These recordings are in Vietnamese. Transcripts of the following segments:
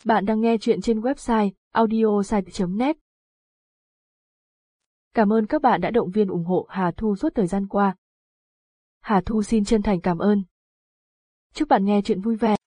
Bạn đang nghe chuyện trên website audiosite.net. Cảm ơn các bạn đã động viên ủng hộ Hà Thu suốt thời gian qua. Hà Thu xin chân thành cảm ơn. Chúc bạn nghe chuyện vui vẻ.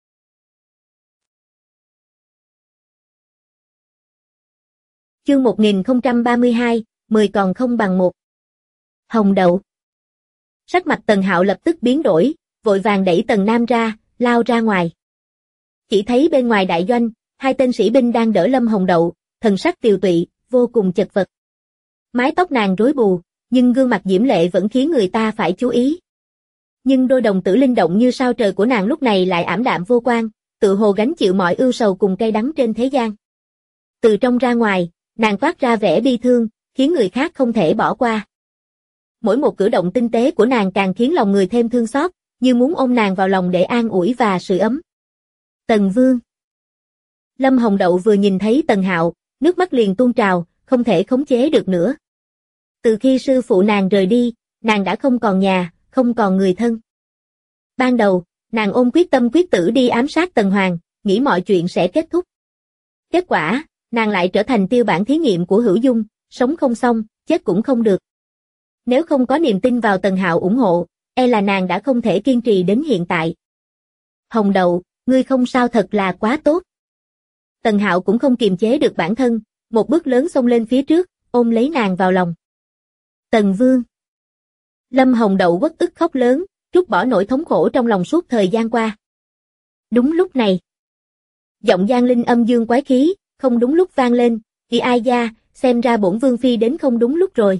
Chương 1032, 10 còn không bằng 1. Hồng đậu. Sắc mặt Tần Hạo lập tức biến đổi, vội vàng đẩy Tần Nam ra, lao ra ngoài. Chỉ thấy bên ngoài đại doanh, hai tên sĩ binh đang đỡ Lâm Hồng Đậu, thần sắc tiều tụy, vô cùng chật vật. Mái tóc nàng rối bù, nhưng gương mặt diễm lệ vẫn khiến người ta phải chú ý. Nhưng đôi đồng tử linh động như sao trời của nàng lúc này lại ảm đạm vô quang, tự hồ gánh chịu mọi ưu sầu cùng cay đắng trên thế gian. Từ trong ra ngoài, nàng toát ra vẻ bi thương, khiến người khác không thể bỏ qua. Mỗi một cử động tinh tế của nàng càng khiến lòng người thêm thương xót, như muốn ôm nàng vào lòng để an ủi và sưởi ấm. Tần Vương. Lâm Hồng Đậu vừa nhìn thấy Tần Hạo, nước mắt liền tuôn trào, không thể khống chế được nữa. Từ khi sư phụ nàng rời đi, nàng đã không còn nhà, không còn người thân. Ban đầu, nàng ôm quyết tâm quyết tử đi ám sát Tần Hoàng, nghĩ mọi chuyện sẽ kết thúc. Kết quả, nàng lại trở thành tiêu bản thí nghiệm của Hữu Dung, sống không xong, chết cũng không được. Nếu không có niềm tin vào Tần Hạo ủng hộ, e là nàng đã không thể kiên trì đến hiện tại. Hồng Đậu, ngươi không sao thật là quá tốt. Tần Hạo cũng không kiềm chế được bản thân, một bước lớn xông lên phía trước, ôm lấy nàng vào lòng. Tần Vương. Lâm Hồng Đậu uất ức khóc lớn, trút bỏ nỗi thống khổ trong lòng suốt thời gian qua. Đúng lúc này, giọng Giang Linh âm dương quái khí, không đúng lúc vang lên, "Thì ai da, xem ra bổn Vương phi đến không đúng lúc rồi."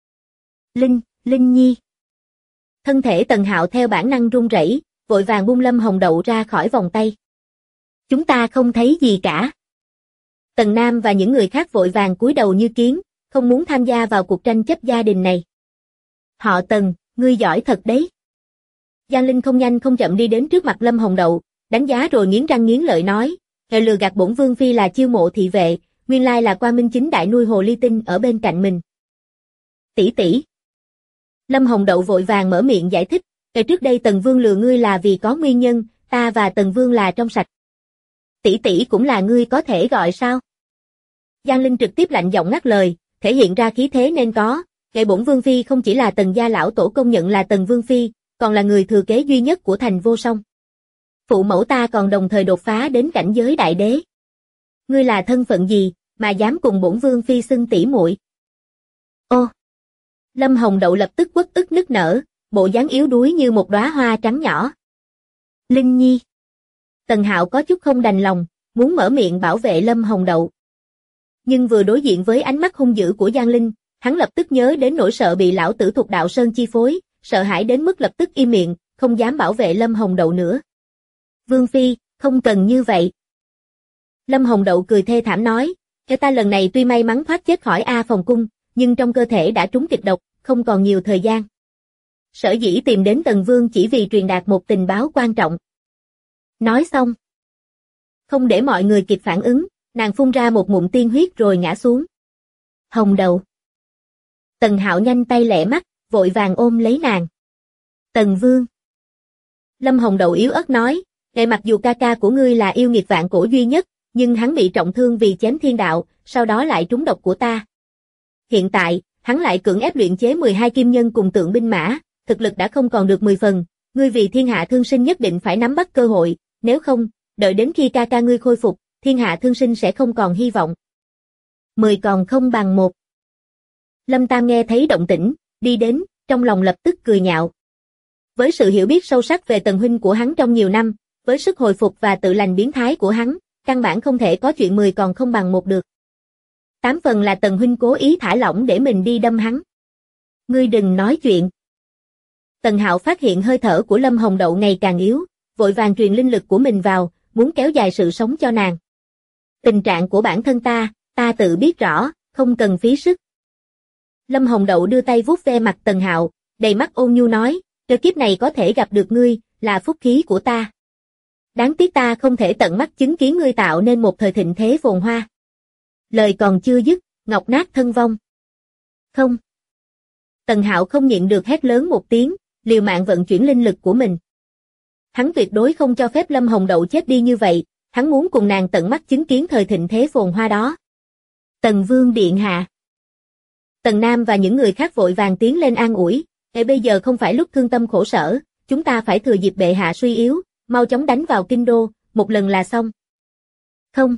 Linh Nhi. Thân thể Tần Hạo theo bản năng run rẩy, vội vàng buông Lâm Hồng Đậu ra khỏi vòng tay. "Chúng ta không thấy gì cả." Tần Nam và những người khác vội vàng cúi đầu như kiến, không muốn tham gia vào cuộc tranh chấp gia đình này. "Họ Tần, ngươi giỏi thật đấy." Giang Linh không nhanh không chậm đi đến trước mặt Lâm Hồng Đậu, đánh giá rồi nghiến răng nghiến lợi nói, "Hệ lừa gạt bổn Vương phi là chiêu mộ thị vệ, nguyên lai là Quan Minh Chính đại nuôi hồ ly tinh ở bên cạnh mình." "Tỷ tỷ." Lâm Hồng Đậu vội vàng mở miệng giải thích, "Trước đây Tần Vương lừa ngươi là vì có nguyên nhân, ta và Tần Vương là trong sạch." "Tỷ tỷ cũng là ngươi có thể gọi sao?" Giang Linh trực tiếp lạnh giọng ngắt lời, thể hiện ra khí thế nên có, bổn Vương phi không chỉ là Tần gia lão tổ công nhận là Tần Vương phi, còn là người thừa kế duy nhất của thành Vô Song. Phụ mẫu ta còn đồng thời đột phá đến cảnh giới đại đế. Ngươi là thân phận gì mà dám cùng bổn Vương phi xưng tỷ muội?" Ô. Lâm Hồng Đậu lập tức uất ức nức nở, bộ dáng yếu đuối như một đóa hoa trắng nhỏ. "Linh Nhi." Tần Hạo có chút không đành lòng, muốn mở miệng bảo vệ Lâm Hồng Đậu. Nhưng vừa đối diện với ánh mắt hung dữ của Giang Linh, hắn lập tức nhớ đến nỗi sợ bị lão tử Thục Đạo Sơn chi phối, sợ hãi đến mức lập tức im miệng, không dám bảo vệ Lâm Hồng Đậu nữa. "Vương phi, không cần như vậy." Lâm Hồng Đậu cười thê thảm nói, "Ta lần này tuy may mắn thoát chết khỏi A Phòng Cung, nhưng trong cơ thể đã trúng kịch độc, không còn nhiều thời gian. Sở dĩ tìm đến Tần Vương chỉ vì truyền đạt một tình báo quan trọng." Nói xong, không để mọi người kịp phản ứng, nàng phun ra một ngụm tiên huyết rồi ngã xuống. "Hồng Đậu." Tần Hạo nhanh tay lẹ mắt, vội vàng ôm lấy nàng. "Tần Vương." Lâm Hồng Đậu yếu ớt nói, mặc dù ca ca của ngươi là yêu nghiệt vạn cổ duy nhất, nhưng hắn bị trọng thương vì chém thiên đạo, sau đó lại trúng độc của ta. Hiện tại, hắn lại cưỡng ép luyện chế 12 kim nhân cùng tượng binh mã, thực lực đã không còn được 10 phần, ngươi vì thiên hạ thương sinh nhất định phải nắm bắt cơ hội, nếu không, đợi đến khi ca ca ngươi khôi phục, thiên hạ thương sinh sẽ không còn hy vọng. 10 còn không bằng 1. Lâm Tam nghe thấy động tĩnh, đi đến, trong lòng lập tức cười nhạo. Với sự hiểu biết sâu sắc về Tần huynh của hắn trong nhiều năm, với sức hồi phục và tự lành biến thái của hắn, căn bản không thể có chuyện 10 còn không bằng 1 được. 8 phần là Tần huynh cố ý thả lỏng để mình đi đâm hắn. Ngươi đừng nói chuyện. Tần Hạo phát hiện hơi thở của Lâm Hồng Đậu ngày càng yếu, vội vàng truyền linh lực của mình vào, muốn kéo dài sự sống cho nàng. "Tình trạng của bản thân ta tự biết rõ, không cần phí sức." Lâm Hồng Đậu đưa tay vuốt ve mặt Tần Hạo, đầy mắt ôn nhu nói, "Cơ kiếp này có thể gặp được ngươi, là phúc khí của ta. Đáng tiếc ta không thể tận mắt chứng kiến ngươi tạo nên một thời thịnh thế phồn hoa." Lời còn chưa dứt, ngọc nát thân vong. "Không." Tần Hạo không nhịn được hét lớn một tiếng, liều mạng vận chuyển linh lực của mình. Hắn tuyệt đối không cho phép Lâm Hồng Đậu chết đi như vậy, hắn muốn cùng nàng tận mắt chứng kiến thời thịnh thế phồn hoa đó. Tần Vương điện hạ. Tần Nam và những người khác vội vàng tiến lên an ủi, bây giờ không phải lúc thương tâm khổ sở, chúng ta phải thừa dịp bệ hạ suy yếu, mau chóng đánh vào kinh đô, một lần là xong. Không.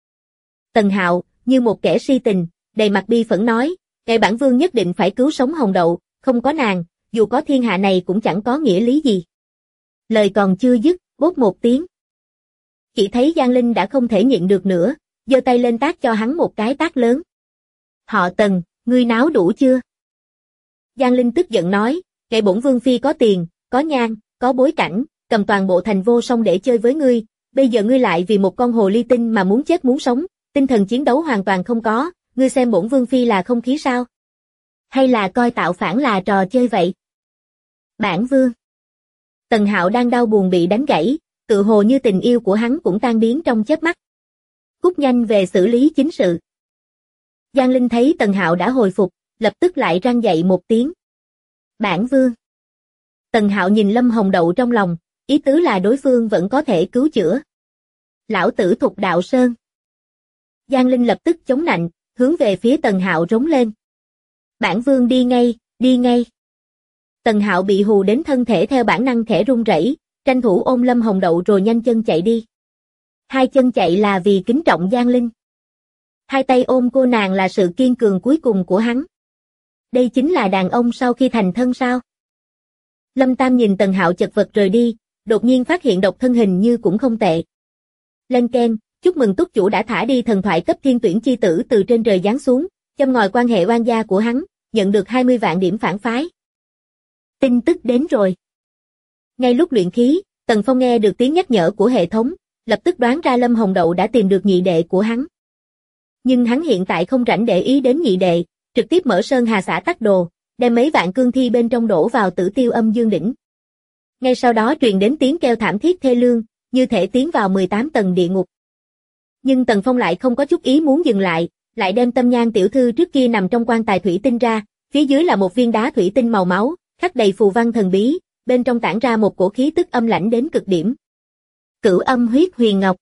Tần Hạo, như một kẻ si tình, đầy mặt bi phẫn nói, bản vương nhất định phải cứu sống Hồng Đậu, không có nàng, dù có thiên hạ này cũng chẳng có nghĩa lý gì. Lời còn chưa dứt, bốp một tiếng. Chỉ thấy Giang Linh đã không thể nhịn được nữa, giơ tay lên tát cho hắn một cái tát lớn. Họ Tần, ngươi náo đủ chưa? Giang Linh tức giận nói, bổn vương phi có tiền, có nhan, có bối cảnh, cầm toàn bộ thành vô song để chơi với ngươi, bây giờ ngươi lại vì một con hồ ly tinh mà muốn chết muốn sống, tinh thần chiến đấu hoàn toàn không có, ngươi xem bổn vương phi là không khí sao? Hay là coi tạo phản là trò chơi vậy? Bản vương. Tần Hạo đang đau buồn bị đánh gãy, tự hồ như tình yêu của hắn cũng tan biến trong chớp mắt. Cút nhanh về xử lý chính sự. Giang Linh thấy Tần Hạo đã hồi phục, lập tức lại răng dậy một tiếng. Bản vương. Tần Hạo nhìn Lâm Hồng Đậu trong lòng, ý tứ là đối phương vẫn có thể cứu chữa. Lão tử Thục Đạo Sơn. Giang Linh lập tức chống nạnh, hướng về phía Tần Hạo rống lên. Bản vương đi ngay, đi ngay. Tần Hạo bị hù đến thân thể theo bản năng khẽ run rẩy, tranh thủ ôm Lâm Hồng Đậu rồi nhanh chân chạy đi. Hai chân chạy là vì kính trọng Giang Linh. Hai tay ôm cô nàng là sự kiên cường cuối cùng của hắn. Đây chính là đàn ông sau khi thành thân sao? Lâm Tam nhìn Tần Hạo chật vật rời đi, đột nhiên phát hiện độc thân hình như cũng không tệ. Lên keng, chúc mừng túc chủ đã thả đi thần thoại cấp thiên tuyển chi tử từ trên trời giáng xuống, châm ngòi quan hệ oan gia của hắn, nhận được 20 vạn điểm phản phái. Tin tức đến rồi. Ngay lúc luyện khí, Tần Phong nghe được tiếng nhắc nhở của hệ thống, lập tức đoán ra Lâm Hồng Đậu đã tìm được nhị đệ của hắn. Nhưng hắn hiện tại không rảnh để ý đến nhị đệ, trực tiếp mở Sơn Hà xã tắc đồ, đem mấy vạn cương thi bên trong đổ vào Tử Tiêu Âm Dương đỉnh. Ngay sau đó truyền đến tiếng kêu thảm thiết thê lương, như thể tiến vào 18 tầng địa ngục. Nhưng Tần Phong lại không có chút ý muốn dừng lại, lại đem Tâm Nhan tiểu thư trước kia nằm trong quan tài thủy tinh ra, phía dưới là một viên đá thủy tinh màu máu, khắc đầy phù văn thần bí, bên trong tản ra một cổ khí tức âm lãnh đến cực điểm. Cửu Âm Huyết Huyền Ngọc.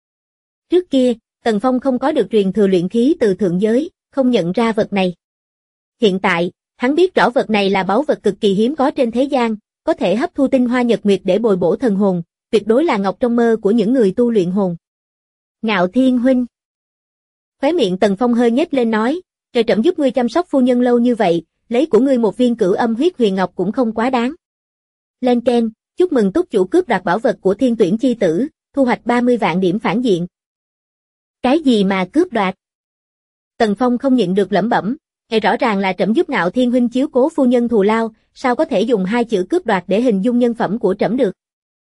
Trước kia, Tần Phong không có được truyền thừa luyện khí từ thượng giới, không nhận ra vật này. Hiện tại, hắn biết rõ vật này là báu vật cực kỳ hiếm có trên thế gian, có thể hấp thu tinh hoa nhật nguyệt để bồi bổ thần hồn, tuyệt đối là ngọc trong mơ của những người tu luyện hồn. Ngạo Thiên huynh. Khóe miệng Tần Phong hơi nhếch lên nói, trời trẫm giúp ngươi chăm sóc phu nhân lâu như vậy, lấy của ngươi một viên Cửu Âm Huyết Huyền Ngọc cũng không quá đáng. Lên keng, chúc mừng túc chủ cướp đoạt bảo vật của thiên tuyển chi tử, thu hoạch 30 vạn điểm phản diện. Cái gì mà cướp đoạt? Tần Phong không nhịn được lẩm bẩm, rõ ràng là trẫm giúp Ngạo Thiên huynh chiếu cố phu nhân thù lao, sao có thể dùng hai chữ cướp đoạt để hình dung nhân phẩm của trẫm được?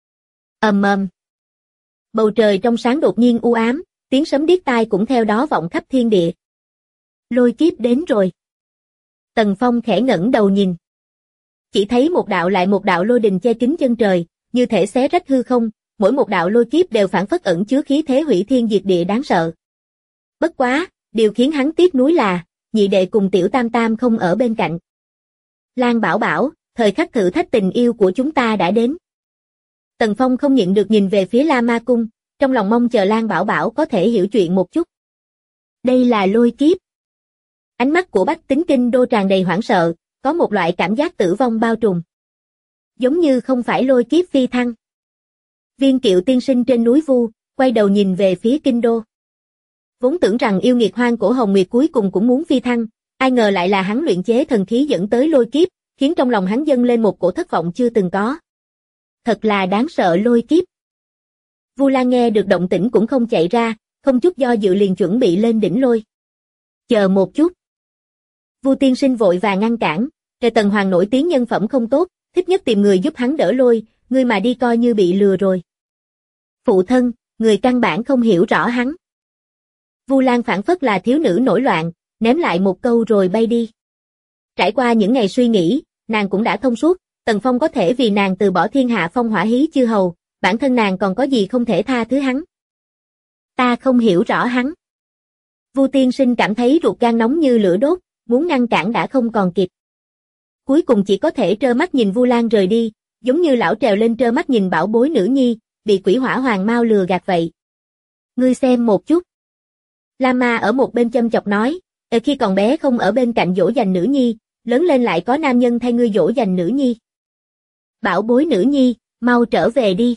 Ầm ầm. Bầu trời trong sáng đột nhiên u ám, tiếng sấm điếc tai cũng theo đó vọng khắp thiên địa. Lôi kiếp đến rồi. Tần Phong khẽ ngẩng đầu nhìn. Chỉ thấy một đạo lại một đạo lôi đình che kín chân trời, như thể xé rách hư không, mỗi một đạo lôi kiếp đều phảng phất ẩn chứa khí thế hủy thiên diệt địa đáng sợ. Bất quá, điều khiến hắn tiếc nuối là, nhị đệ cùng tiểu tam tam không ở bên cạnh. Lan Bảo Bảo, thời khắc thử thách tình yêu của chúng ta đã đến. Tần Phong không nhịn được nhìn về phía La Ma Cung, trong lòng mong chờ Lan Bảo Bảo có thể hiểu chuyện một chút. Đây là lôi kiếp. Ánh mắt của Bách Tính Kinh Đô tràn đầy hoảng sợ, có một loại cảm giác tử vong bao trùm. Giống như không phải lôi kiếp phi thăng. Viên Kiệu tiên sinh trên núi Vu, quay đầu nhìn về phía Kinh Đô. Vốn tưởng rằng yêu nghiệt hoang cổ Hồng Nguyệt cuối cùng cũng muốn phi thăng, ai ngờ lại là hắn luyện chế thần khí dẫn tới lôi kiếp, khiến trong lòng hắn dâng lên một cổ thất vọng chưa từng có. Thật là đáng sợ lôi kiếp. Vu Lan nghe được động tĩnh cũng không chạy ra, không chút do dự liền chuẩn bị lên đỉnh lôi. Chờ một chút. Vu tiên sinh vội vàng ngăn cản, Tần Hoàng nổi tiếng nhân phẩm không tốt, thích nhất tìm người giúp hắn đỡ lôi, ngươi mà đi coi như bị lừa rồi. Phụ thân, người căn bản không hiểu rõ hắn. Vu Lan phảng phất là thiếu nữ nổi loạn, ném lại một câu rồi bay đi. Trải qua những ngày suy nghĩ, nàng cũng đã thông suốt, Tần Phong có thể vì nàng từ bỏ thiên hạ phong hỏa hí chư hầu, bản thân nàng còn có gì không thể tha thứ hắn. Ta không hiểu rõ hắn. Vu tiên sinh cảm thấy ruột gan nóng như lửa đốt, muốn ngăn cản đã không còn kịp. Cuối cùng chỉ có thể trơ mắt nhìn Vu Lan rời đi, giống như lão trèo lên trơ mắt nhìn bảo bối nữ nhi, bị quỷ hỏa hoàng mau lừa gạt vậy. Ngươi xem một chút. Lama ở một bên châm chọc nói, khi còn bé không ở bên cạnh dỗ dành nữ nhi, lớn lên lại có nam nhân thay ngươi dỗ dành nữ nhi. Bảo bối nữ nhi, mau trở về đi.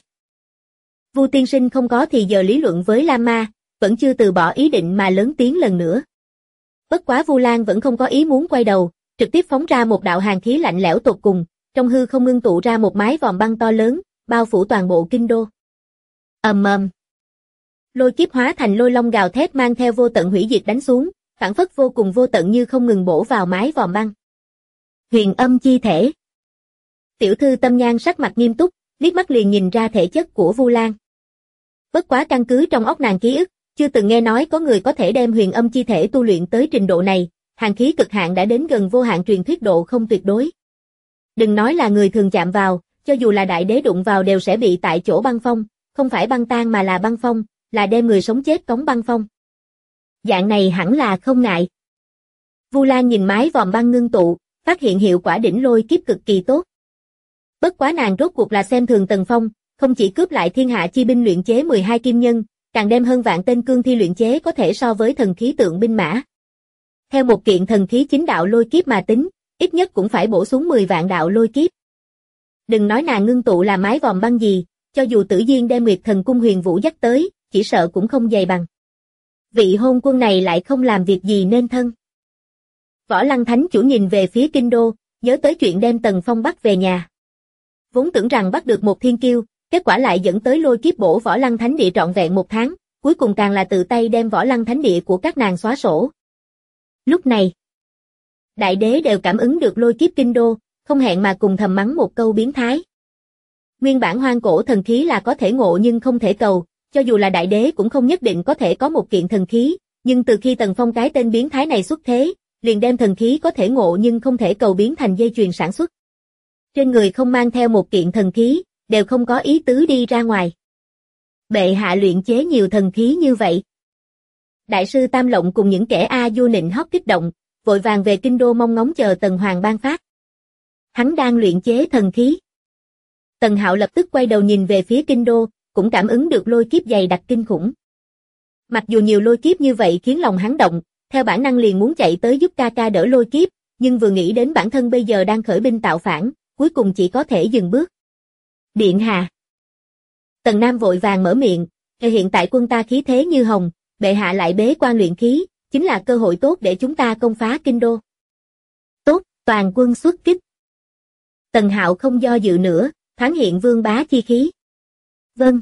Vu tiên sinh không có thì giờ lý luận với Lama, vẫn chưa từ bỏ ý định mà lớn tiếng lần nữa. Bất quá Vu Lan vẫn không có ý muốn quay đầu, trực tiếp phóng ra một đạo hàn khí lạnh lẽo tột cùng, trong hư không ngưng tụ ra một mái vòm băng to lớn, bao phủ toàn bộ kinh đô. Ầm ầm. Lôi kiếp hóa thành lôi long gào thét mang theo vô tận hủy diệt đánh xuống, phảng phất vô cùng vô tận như không ngừng bổ vào mái vòm băng. Huyền âm chi thể. Tiểu thư Tâm Nhan sắc mặt nghiêm túc, liếc mắt liền nhìn ra thể chất của Vu Lan. Bất quá căn cứ trong óc nàng ký ức, chưa từng nghe nói có người có thể đem huyền âm chi thể tu luyện tới trình độ này, hàn khí cực hạn đã đến gần vô hạn truyền thuyết độ không tuyệt đối. Đừng nói là người thường chạm vào, cho dù là đại đế đụng vào đều sẽ bị tại chỗ băng phong, không phải băng tan mà là băng phong, là đem người sống chết cống băng phong. Dạng này hẳn là không ngại. Vu Lan nhìn mái vòm băng ngưng tụ, phát hiện hiệu quả đỉnh lôi kiếp cực kỳ tốt. Bất quá nàng rốt cuộc là xem thường Tần Phong, không chỉ cướp lại thiên hạ chi binh luyện chế 12 kim nhân, càng đem hơn vạn tên cương thi luyện chế có thể so với thần khí tượng binh mã. Theo một kiện thần khí chính đạo lôi kiếp mà tính, ít nhất cũng phải bổ sung 10 vạn đạo lôi kiếp. Đừng nói nàng ngưng tụ là mái vòm băng gì, cho dù Tử Duyên đem Nguyệt Thần Cung Huyền Vũ dắt tới, chỉ sợ cũng không dày bằng. Vị hôn quân này lại không làm việc gì nên thân. Võ Lăng Thánh chủ nhìn về phía kinh đô, nhớ tới chuyện đem Tần Phong bắt về nhà. Vốn tưởng rằng bắt được một thiên kiêu, kết quả lại dẫn tới lôi kiếp bổ Võ Lăng Thánh địa trọn vẹn 1 tháng, cuối cùng càng là tự tay đem Võ Lăng Thánh địa của các nàng xóa sổ. Lúc này, đại đế đều cảm ứng được lôi kiếp kinh đô, không hẹn mà cùng thầm mắng một câu biến thái. Nguyên bản hoang cổ thần khí là có thể ngộ nhưng không thể cầu, cho dù là đại đế cũng không nhất định có thể có một kiện thần khí, nhưng từ khi Tần Phong cái tên biến thái này xuất thế, liền đem thần khí có thể ngộ nhưng không thể cầu biến thành dây chuyền sản xuất. Trên người không mang theo một kiện thần khí, đều không có ý tứ đi ra ngoài. Bệ hạ luyện chế nhiều thần khí như vậy. Đại sư Tam Lộng cùng những kẻ A Du nịnh hót kích động, vội vàng về kinh đô mong ngóng chờ Tần Hoàng ban phát. Hắn đang luyện chế thần khí. Tần Hạo lập tức quay đầu nhìn về phía kinh đô, cũng cảm ứng được lôi kiếp dày đặc kinh khủng. Mặc dù nhiều lôi kiếp như vậy khiến lòng hắn động, theo bản năng liền muốn chạy tới giúp ca ca đỡ lôi kiếp, nhưng vừa nghĩ đến bản thân bây giờ đang khởi binh tạo phản, cuối cùng chỉ có thể dừng bước. Điện hạ. Tần Nam vội vàng mở miệng, hiện tại quân ta khí thế như hồng, bệ hạ lại bế quan luyện khí, chính là cơ hội tốt để chúng ta công phá kinh đô. Tốt, toàn quân xuất kích. Tần Hạo không do dự nữa, thoáng hiện vương bá chi khí. Vâng.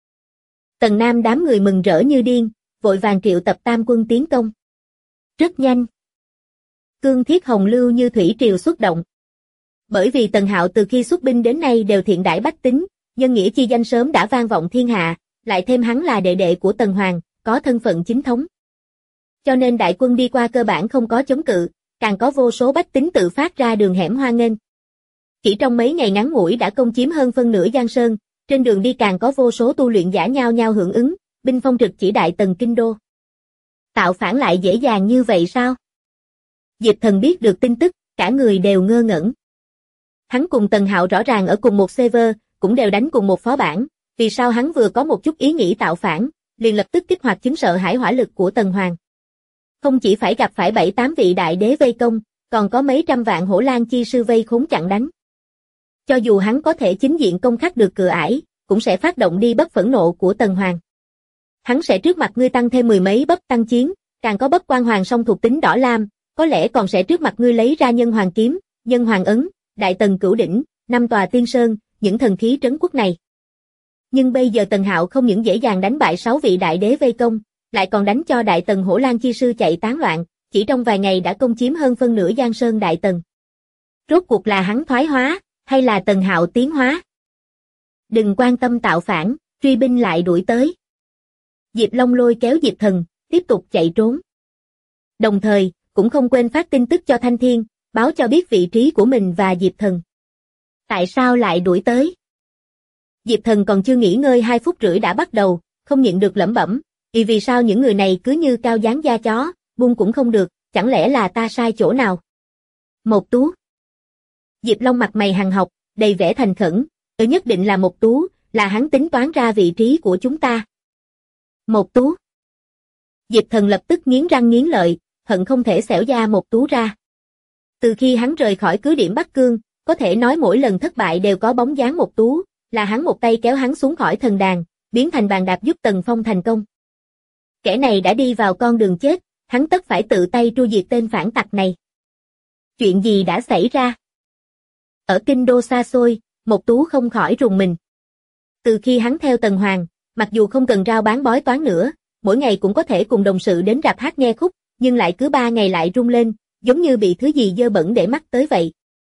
Tần Nam đám người mừng rỡ như điên, vội vàng triệu tập tam quân tiến công. Rất nhanh. Cương thiết hồng lưu như thủy triều xuất động. Bởi vì Tần Hạo từ khi xuất binh đến nay đều thiện đãi bách tính, nhân nghĩa chi danh sớm đã vang vọng thiên hạ, lại thêm hắn là đệ đệ của Tần Hoàng, có thân phận chính thống. Cho nên đại quân đi qua cơ bản không có chống cự, càng có vô số bách tính tự phát ra đường hẻm hoan nghênh. Chỉ trong mấy ngày ngắn ngủi đã công chiếm hơn phân nửa Giang Sơn, trên đường đi càng có vô số tu luyện giả nhao nhao hưởng ứng, binh phong trực chỉ đại Tần kinh đô. Tạo phản lại dễ dàng như vậy sao? Diệp Thần biết được tin tức, cả người đều ngơ ngẩn. Hắn cùng Tần Hạo rõ ràng ở cùng một server, cũng đều đánh cùng một phó bản, vì sao hắn vừa có một chút ý nghĩ tạo phản, liền lập tức kích hoạt chứng sợ hãi hỏa lực của Tần Hoàng. Không chỉ phải gặp phải 7-8 vị đại đế vây công, còn có mấy trăm vạn hổ lang chi sư vây khốn chặn đánh. Cho dù hắn có thể chính diện công khắc được cửa ải, cũng sẽ phát động đi bấp phẫn nộ của Tần Hoàng. Hắn sẽ trước mặt ngươi tăng thêm 10 mấy bấp tăng chiến, càng có bấp quan hoàng song thuộc tính đỏ lam, có lẽ còn sẽ trước mặt ngươi lấy ra nhân hoàng kiếm, nhân hoàng ấn, đại tần cửu đỉnh, 5 tòa tiên sơn, những thần khí trấn quốc này. Nhưng bây giờ Tần Hạo không những dễ dàng đánh bại 6 vị đại đế vây công, lại còn đánh cho đại tần hổ lang chi sư chạy tán loạn, chỉ trong vài ngày đã công chiếm hơn phân nửa Giang Sơn đại tần. Rốt cuộc là hắn thoái hóa, hay là Tần Hạo tiến hóa? Đừng quan tâm tạo phản, truy binh lại đuổi tới. Diệp Long lôi kéo Diệp Thần, tiếp tục chạy trốn. Đồng thời, cũng không quên phát tin tức cho Thanh Thiên, báo cho biết vị trí của mình và Diệp Thần. Tại sao lại đuổi tới? Diệp Thần còn chưa nghỉ ngơi 2 phút rưỡi đã bắt đầu, không nhịn được lẩm bẩm, vì sao những người này cứ như cao dáng da chó, buông cũng không được, chẳng lẽ là ta sai chỗ nào? Một Tú. Diệp Long mặt mày hằn học, đầy vẻ thành khẩn, nhất định là Một Tú, là hắn tính toán ra vị trí của chúng ta. Một Tú. Diệp Thần lập tức nghiến răng nghiến lợi, hận không thể xẻo da Một Tú ra. Từ khi hắn rời khỏi cứ điểm Bắc Cương, có thể nói mỗi lần thất bại đều có bóng dáng Một Tú, là hắn một tay kéo hắn xuống khỏi thần đàn, biến thành bàn đạp giúp Tần Phong thành công. Kẻ này đã đi vào con đường chết, hắn tất phải tự tay tru diệt tên phản tặc này. Chuyện gì đã xảy ra? Ở kinh đô xa xôi, Một Tú không khỏi rùng mình. Từ khi hắn theo Tần Hoàng, mặc dù không cần rao bán bói toán nữa, mỗi ngày cũng có thể cùng đồng sự đến rạp hát nghe khúc, nhưng lại cứ 3 ngày lại rung lên, giống như bị thứ gì dơ bẩn để mắt tới vậy.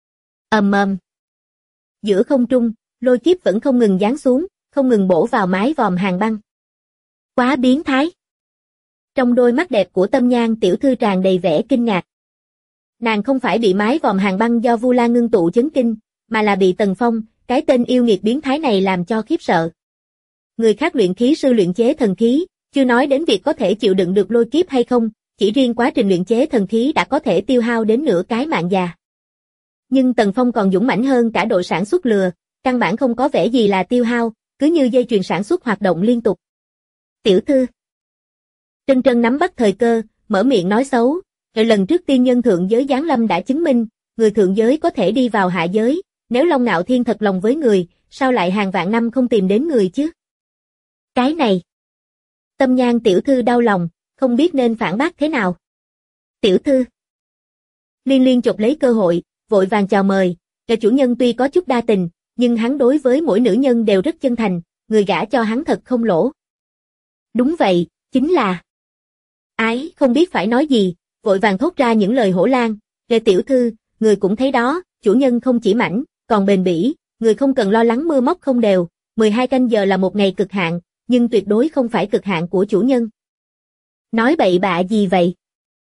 Ầm ầm. Giữa không trung, lôi kiếp vẫn không ngừng giáng xuống, không ngừng bổ vào mái vòm hàng băng. Quá biến thái. Trong đôi mắt đẹp của Tâm Nhan tiểu thư tràn đầy vẻ kinh ngạc. Nàng không phải bị mái vòm hàng băng do Vu Lan ngưng tụ chấn kinh, mà là bị Tần Phong, cái tên yêu nghiệt biến thái này làm cho khiếp sợ. Người khác luyện khí sư luyện chế thần khí, chưa nói đến việc có thể chịu đựng được lôi kiếp hay không, chỉ riêng quá trình luyện chế thần khí đã có thể tiêu hao đến nửa cái mạng già. Nhưng Tần Phong còn dũng mãnh hơn cả đội sản xuất lừa, căn bản không có vẻ gì là tiêu hao, cứ như dây chuyền sản xuất hoạt động liên tục. Tiểu thư. Trân Trân nắm bắt thời cơ, mở miệng nói xấu, rồi lần trước tiên nhân thượng giới giáng lâm đã chứng minh, người thượng giới có thể đi vào hạ giới, nếu Long Ngạo Thiên thật lòng với người, sao lại hàng vạn năm không tìm đến người chứ? Cái này. Tâm Nhan tiểu thư đau lòng, không biết nên phản bác thế nào. Tiểu thư. Liên Liên chộp lấy cơ hội, vội vàng chào mời, kẻ chủ nhân tuy có chút đa tình, nhưng hắn đối với mỗi nữ nhân đều rất chân thành, người gả cho hắn thật không lỗ. Đúng vậy, chính là. Ái không biết phải nói gì, vội vàng thốt ra những lời hổ lan, kẻ tiểu thư, người cũng thấy đó, chủ nhân không chỉ mảnh, còn bền bỉ, người không cần lo lắng mưa móc không đều, 12 canh giờ là một ngày cực hạn, nhưng tuyệt đối không phải cực hạn của chủ nhân. Nói bậy bạ gì vậy?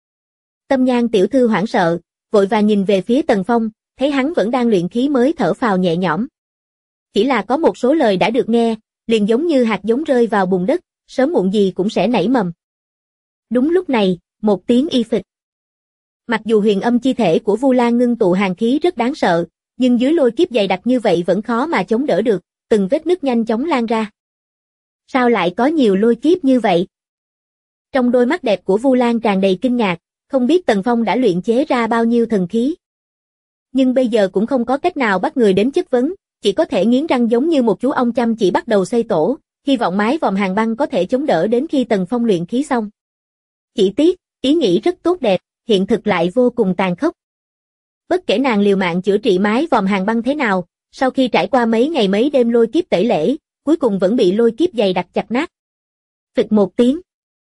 Tâm Nhan tiểu thư hoảng sợ, vội vàng nhìn về phía Tần Phong, thấy hắn vẫn đang luyện khí mới thở phào nhẹ nhõm. Chỉ là có một số lời đã được nghe, liền giống như hạt giống rơi vào bùn đất, sớm muộn gì cũng sẽ nảy mầm. Đúng lúc này, một tiếng y phịch. Mặc dù huyền âm chi thể của Vu Lan ngưng tụ hàn khí rất đáng sợ, nhưng dưới lôi kiếp dày đặc như vậy vẫn khó mà chống đỡ được, từng vết nứt nhanh chóng lan ra. Sao lại có nhiều lôi kiếp như vậy? Trong đôi mắt đẹp của Vu Lan tràn đầy kinh ngạc, không biết Tần Phong đã luyện chế ra bao nhiêu thần khí. Nhưng bây giờ cũng không có cách nào bắt người đến chất vấn, chỉ có thể nghiến răng giống như một chú ong chăm chỉ bắt đầu xây tổ, hy vọng mái vòm hàng băng có thể chống đỡ đến khi Tần Phong luyện khí xong. Chỉ tiếc, ý nghĩ rất tốt đẹp, hiện thực lại vô cùng tàn khốc. Bất kể nàng liều mạng chữa trị mái vòm hàng băng thế nào, sau khi trải qua mấy ngày mấy đêm lôi kiếp tẩy lễ, cuối cùng vẫn bị lôi kiếp dày đặc chặt nát. Phịch một tiếng.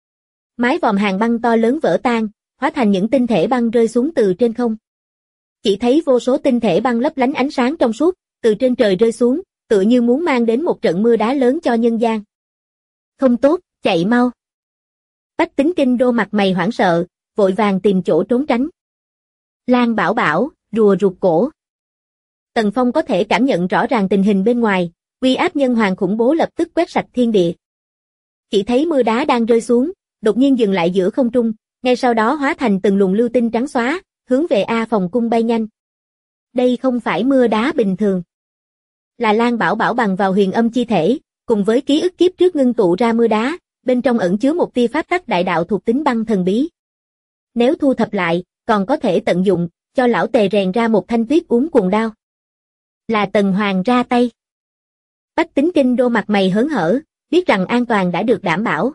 Mái vòm hàng băng to lớn vỡ tan, hóa thành những tinh thể băng rơi xuống từ trên không. Chỉ thấy vô số tinh thể băng lấp lánh ánh sáng trong suốt, từ trên trời rơi xuống, tựa như muốn mang đến một trận mưa đá lớn cho nhân gian. Không tốt, chạy mau. Bách Tính kinh đô mặt mày hoảng sợ, vội vàng tìm chỗ trốn tránh. Lan Bảo Bảo, rùa rụt cổ. Tần Phong có thể cảm nhận rõ ràng tình hình bên ngoài, uy áp nhân hoàng khủng bố lập tức quét sạch thiên địa. Chỉ thấy mưa đá đang rơi xuống, đột nhiên dừng lại giữa không trung, ngay sau đó hóa thành từng luồng lưu tinh trắng xóa, hướng về A Phòng cung bay nhanh. Đây không phải mưa đá bình thường. Là Lan Bảo Bảo bằng vào huyền âm chi thể, cùng với ký ức kiếp trước ngưng tụ ra mưa đá, bên trong ẩn chứa một tia pháp tắc đại đạo thuộc tính băng thần bí. Nếu thu thập lại, còn có thể tận dụng, cho lão Tề rèn ra một thanh tuyết uốn cuồng đao. Là Tần Hoàng ra tay. Bách Tính kinh đô mặt mày hớn hở, biết rằng an toàn đã được đảm bảo.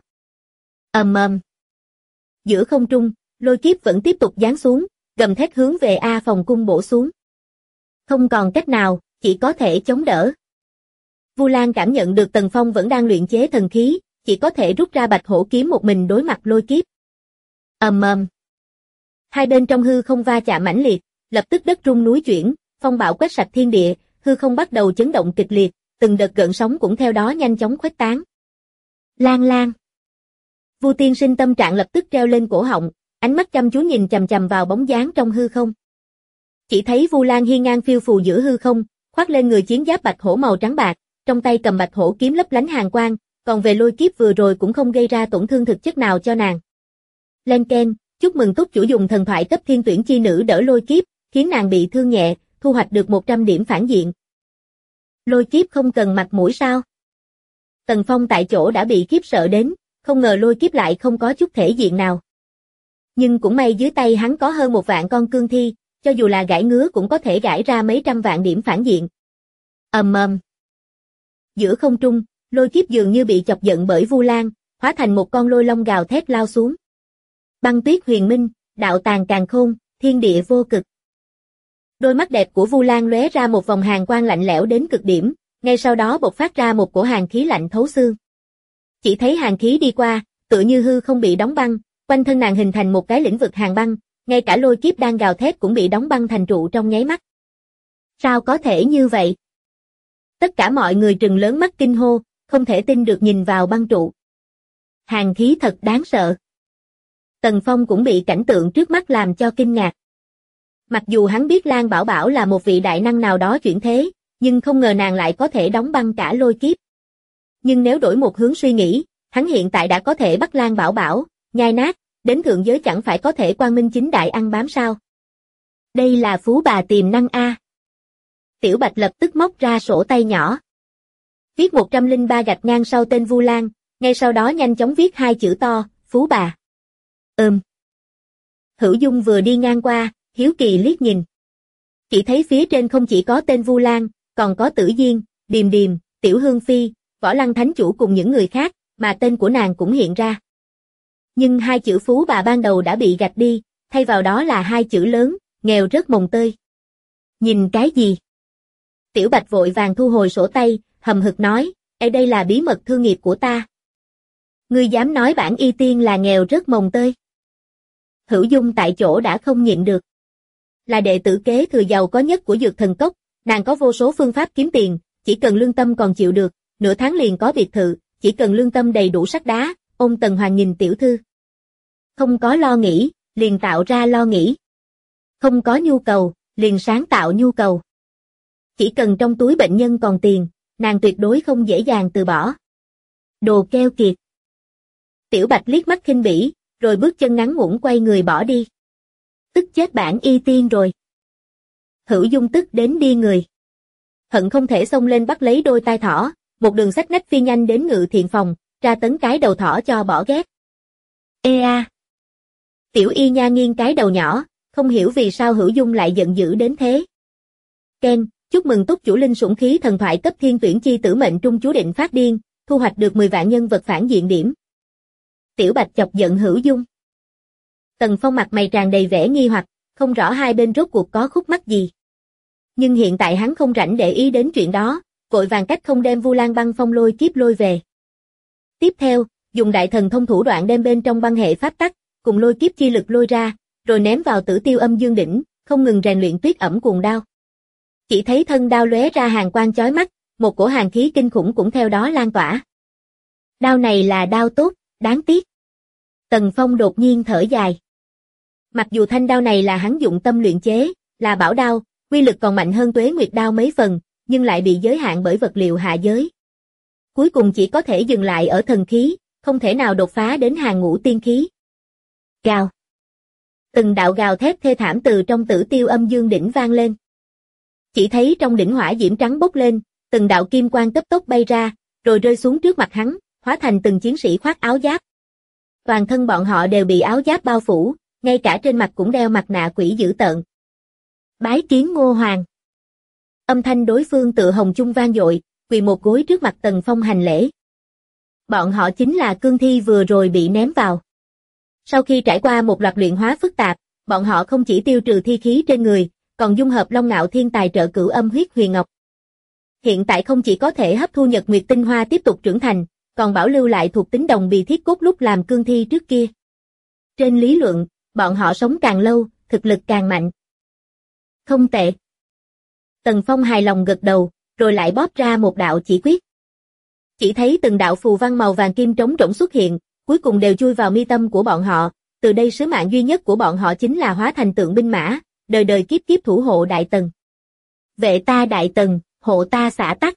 Ầm ầm. Giữa không trung, lôi kiếp vẫn tiếp tục giáng xuống, gầm thét hướng về A Phòng cung bổ xuống. Không còn cách nào, chỉ có thể chống đỡ. Vu Lan cảm nhận được Tần Phong vẫn đang luyện chế thần khí, chỉ có thể rút ra Bạch Hổ kiếm một mình đối mặt lôi kiếp. Ầm ầm. Hai bên trong hư không va chạm mãnh liệt, lập tức đất rung núi chuyển, phong bạo quét sạch thiên địa, hư không bắt đầu chấn động kịch liệt, từng đợt gợn sóng cũng theo đó nhanh chóng khuếch tán. Lan Lan. Vu Tiên Sinh tâm trạng lập tức treo lên cổ họng, ánh mắt chăm chú nhìn chằm chằm vào bóng dáng trong hư không. Chỉ thấy Vu Lan hiên ngang phiêu phù giữa hư không, khoác lên người chiến giáp bạch hổ màu trắng bạc, trong tay cầm bạch hổ kiếm lấp lánh hàn quang, còn về lôi kiếp vừa rồi cũng không gây ra tổn thương thực chất nào cho nàng. Lên Ken, chúc mừng túc chủ dùng thần thoại cấp thiên tuyển chi nữ đỡ lôi kiếp, khiến nàng bị thương nhẹ, thu hoạch được 100 điểm phản diện. Lôi kiếp không cần mặt mũi sao? Tần Phong tại chỗ đã bị khiếp sợ đến, không ngờ lôi kiếp lại không có chút thể diện nào. Nhưng cũng may dưới tay hắn có hơn 1 vạn con cương thi, cho dù là gãi ngứa cũng có thể gãi ra mấy trăm vạn điểm phản diện. Ầm ầm. Giữa không trung, lôi kiếp dường như bị chọc giận bởi Vu Lan, hóa thành một con lôi long gào thét lao xuống. Băng tuyết huyền minh, đạo tàng càn khôn, thiên địa vô cực. Đôi mắt đẹp của Vu Lan lóe ra một vòng hàn quang lạnh lẽo đến cực điểm, ngay sau đó bộc phát ra một cổ hàn khí lạnh thấu xương. Chỉ thấy hàn khí đi qua, tựa như hư không bị đóng băng, quanh thân nàng hình thành một cái lĩnh vực hàn băng, ngay cả lôi kiếp đang gào thét cũng bị đóng băng thành trụ trong nháy mắt. Sao có thể như vậy? Tất cả mọi người trừng lớn mắt kinh hô, không thể tin được nhìn vào băng trụ. Hàn khí thật đáng sợ. Tần Phong cũng bị cảnh tượng trước mắt làm cho kinh ngạc. Mặc dù hắn biết Lan Bảo Bảo là một vị đại năng nào đó chuyển thế, nhưng không ngờ nàng lại có thể đóng băng cả lôi kiếp. Nhưng nếu đổi một hướng suy nghĩ, hắn hiện tại đã có thể bắt Lan Bảo Bảo, nhai nát, đến thượng giới chẳng phải có thể quang minh chính đại ăn bám sao? Đây là phú bà tiềm năng a. Tiểu Bạch lập tức móc ra sổ tay nhỏ. Viết 103 gạch ngang sau tên Vu Lan, ngay sau đó nhanh chóng viết 2 chữ to, phú bà. Hữu Dung vừa đi ngang qua, hiếu kỳ liếc nhìn. Chỉ thấy phía trên không chỉ có tên Vu Lan, còn có Tử Diên, Điềm Điềm, Tiểu Hương Phi, Võ Lăng Thánh Chủ cùng những người khác, mà tên của nàng cũng hiện ra. Nhưng 2 chữ phú bà ban đầu đã bị gạch đi, thay vào đó là 2 chữ lớn, nghèo rớt mồng tơi. Nhìn cái gì? Tiểu Bạch vội vàng thu hồi sổ tay, hầm hực nói, đây là bí mật thương nghiệp của ta. Ngươi dám nói bản y tiên là nghèo rớt mồng tơi? Hữu Dung tại chỗ đã không nhịn được. Là đệ tử kế thừa giàu có nhất của Dược Thần Cốc, nàng có vô số phương pháp kiếm tiền, chỉ cần lương tâm còn chịu được, nửa tháng liền có biệt thự, chỉ cần lương tâm đầy đủ sắt đá, ôm Tần Hoàng nhìn tiểu thư. Không có lo nghĩ, liền tạo ra lo nghĩ. Không có nhu cầu, liền sáng tạo nhu cầu. Chỉ cần trong túi bệnh nhân còn tiền, nàng tuyệt đối không dễ dàng từ bỏ. Đồ keo kiệt. Tiểu Bạch liếc mắt khinh bỉ, rồi bước chân ngắn ngủn quay người bỏ đi. Tức chết bản y tiên rồi. Hữu Dung tức đến đi người. Hận không thể xông lên bắt lấy đôi tai thỏ, một đường xách nách phi nhanh đến Ngự Thiện phòng, tra tấn cái đầu thỏ cho bỏ ghét. Ê a. Tiểu Y Nha nghiêng cái đầu nhỏ, không hiểu vì sao Hữu Dung lại giận dữ đến thế. Ken, chúc mừng túc chủ linh sủng khí thần thoại cấp thiên tuyển chi tử mệnh trung chú định phát điên, thu hoạch được 10 vạn nhân vật phản diện điểm. Tiểu Bạch chọc giận Hữu Dung. Tần Phong mặt mày tràn đầy vẻ nghi hoặc, không rõ hai bên rốt cuộc có khúc mắc gì. Nhưng hiện tại hắn không rảnh để ý đến chuyện đó, vội vàng cách không đem Vu Lan băng phong lôi kiếp lôi về. Tiếp theo, dùng đại thần thông thủ đoạn đem bên trong băng hệ pháp tắc, cùng lôi kiếp chi lực lôi ra, rồi ném vào Tử Tiêu Âm Dương đỉnh, không ngừng rèn luyện Tuyết Ẩm cuồng đao. Chỉ thấy thân đao lóe ra hàn quang chói mắt, một cổ hàn khí kinh khủng cũng theo đó lan tỏa. Đao này là đao tốt, đáng tiếc. Tần Phong đột nhiên thở dài. Mặc dù thanh đao này là hắn dụng tâm luyện chế, là bảo đao, uy lực còn mạnh hơn Tuế Nguyệt đao mấy phần, nhưng lại bị giới hạn bởi vật liệu hạ giới. Cuối cùng chỉ có thể dừng lại ở thần khí, không thể nào đột phá đến hàng ngũ tiên khí. Gào. Từng đạo gào thét thê thảm từ trong Tử Tiêu Âm Dương đỉnh vang lên. Chỉ thấy trong đỉnh hỏa diễm trắng bốc lên, từng đạo kim quang cấp tốc bay ra, rồi rơi xuống trước mặt hắn, hóa thành từng chiến sĩ khoác áo giáp. Toàn thân bọn họ đều bị áo giáp bao phủ, ngay cả trên mặt cũng đeo mặt nạ quỷ dữ tợn. Bái kiến Ngô Hoàng. Âm thanh đối phương tựa hồng chung vang dội, quỳ một gối trước mặt Tần Phong hành lễ. Bọn họ chính là cương thi vừa rồi bị ném vào. Sau khi trải qua một loạt luyện hóa phức tạp, bọn họ không chỉ tiêu trừ thi khí trên người, còn dung hợp Long Ngạo Thiên tài trợ Cửu Âm huyết huyền ngọc. Hiện tại không chỉ có thể hấp thu Nhật Nguyệt tinh hoa tiếp tục trưởng thành, còn bảo lưu lại thuộc tính đồng bì thiết cốt lúc làm cương thi trước kia. Trên lý luận, bọn họ sống càng lâu, thực lực càng mạnh. Không tệ. Tần Phong hài lòng gật đầu, rồi lại bóp ra một đạo chỉ quyết. Chỉ thấy từng đạo phù văn màu vàng kim trống rỗng xuất hiện, cuối cùng đều chui vào mi tâm của bọn họ, từ đây sứ mạng duy nhất của bọn họ chính là hóa thành tượng binh mã, đời đời kiếp kiếp thủ hộ Đại Tần. Vệ ta Đại Tần, hộ ta xã tắc.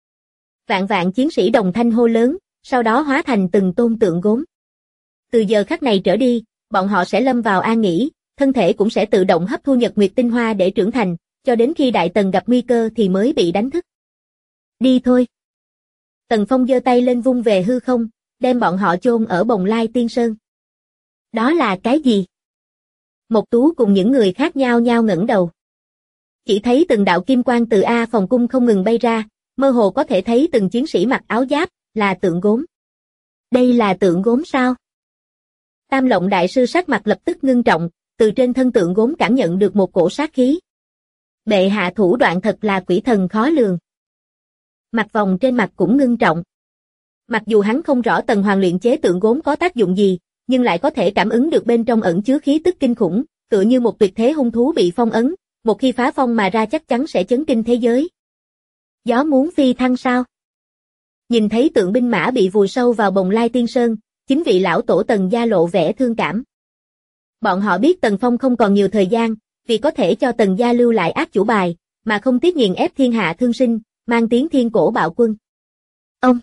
Vạn vạn chiến sĩ đồng thanh hô lớn, sau đó hóa thành từng tôn tượng gốm. Từ giờ khắc này trở đi, bọn họ sẽ lâm vào an nghỉ, thân thể cũng sẽ tự động hấp thu Nhật Nguyệt tinh hoa để trưởng thành, cho đến khi Đại Tần gặp nguy cơ thì mới bị đánh thức. Đi thôi. Tần Phong giơ tay lên vung về hư không, đem bọn họ chôn ở Bồng Lai Tiên Sơn. Đó là cái gì? Mộc Tú cùng những người khác nhao nhao ngẩng đầu. Chỉ thấy từng đạo kim quang từ A phòng cung không ngừng bay ra, mơ hồ có thể thấy từng chiến sĩ mặc áo giáp, là tượng gốm. Đây là tượng gốm sao? Tam Lộng đại sư sắc mặt lập tức ngưng trọng, từ trên thân tượng gốm cảm nhận được một cổ sát khí. Bệ hạ thủ đoạn thật là quỷ thần khó lường. Mặt Vòng trên mặt cũng ngưng trọng. Mặc dù hắn không rõ Tần Hoàng luyện chế tượng gốm có tác dụng gì, nhưng lại có thể cảm ứng được bên trong ẩn chứa khí tức kinh khủng, tựa như một tuyệt thế hung thú bị phong ấn, một khi phá phong mà ra chắc chắn sẽ chấn kinh thế giới. Gió muốn phi thăng sao? Nhìn thấy tượng binh mã bị vùi sâu vào Bồng Lai Tiên Sơn, chính vị lão tổ Tần gia lộ vẻ thương cảm. Bọn họ biết Tần Phong không còn nhiều thời gian, vì có thể cho Tần gia lưu lại ác chủ bài, mà không tiếc nghiền ép thiên hạ thương sinh, mang tiếng thiên cổ bạo quân. Ông!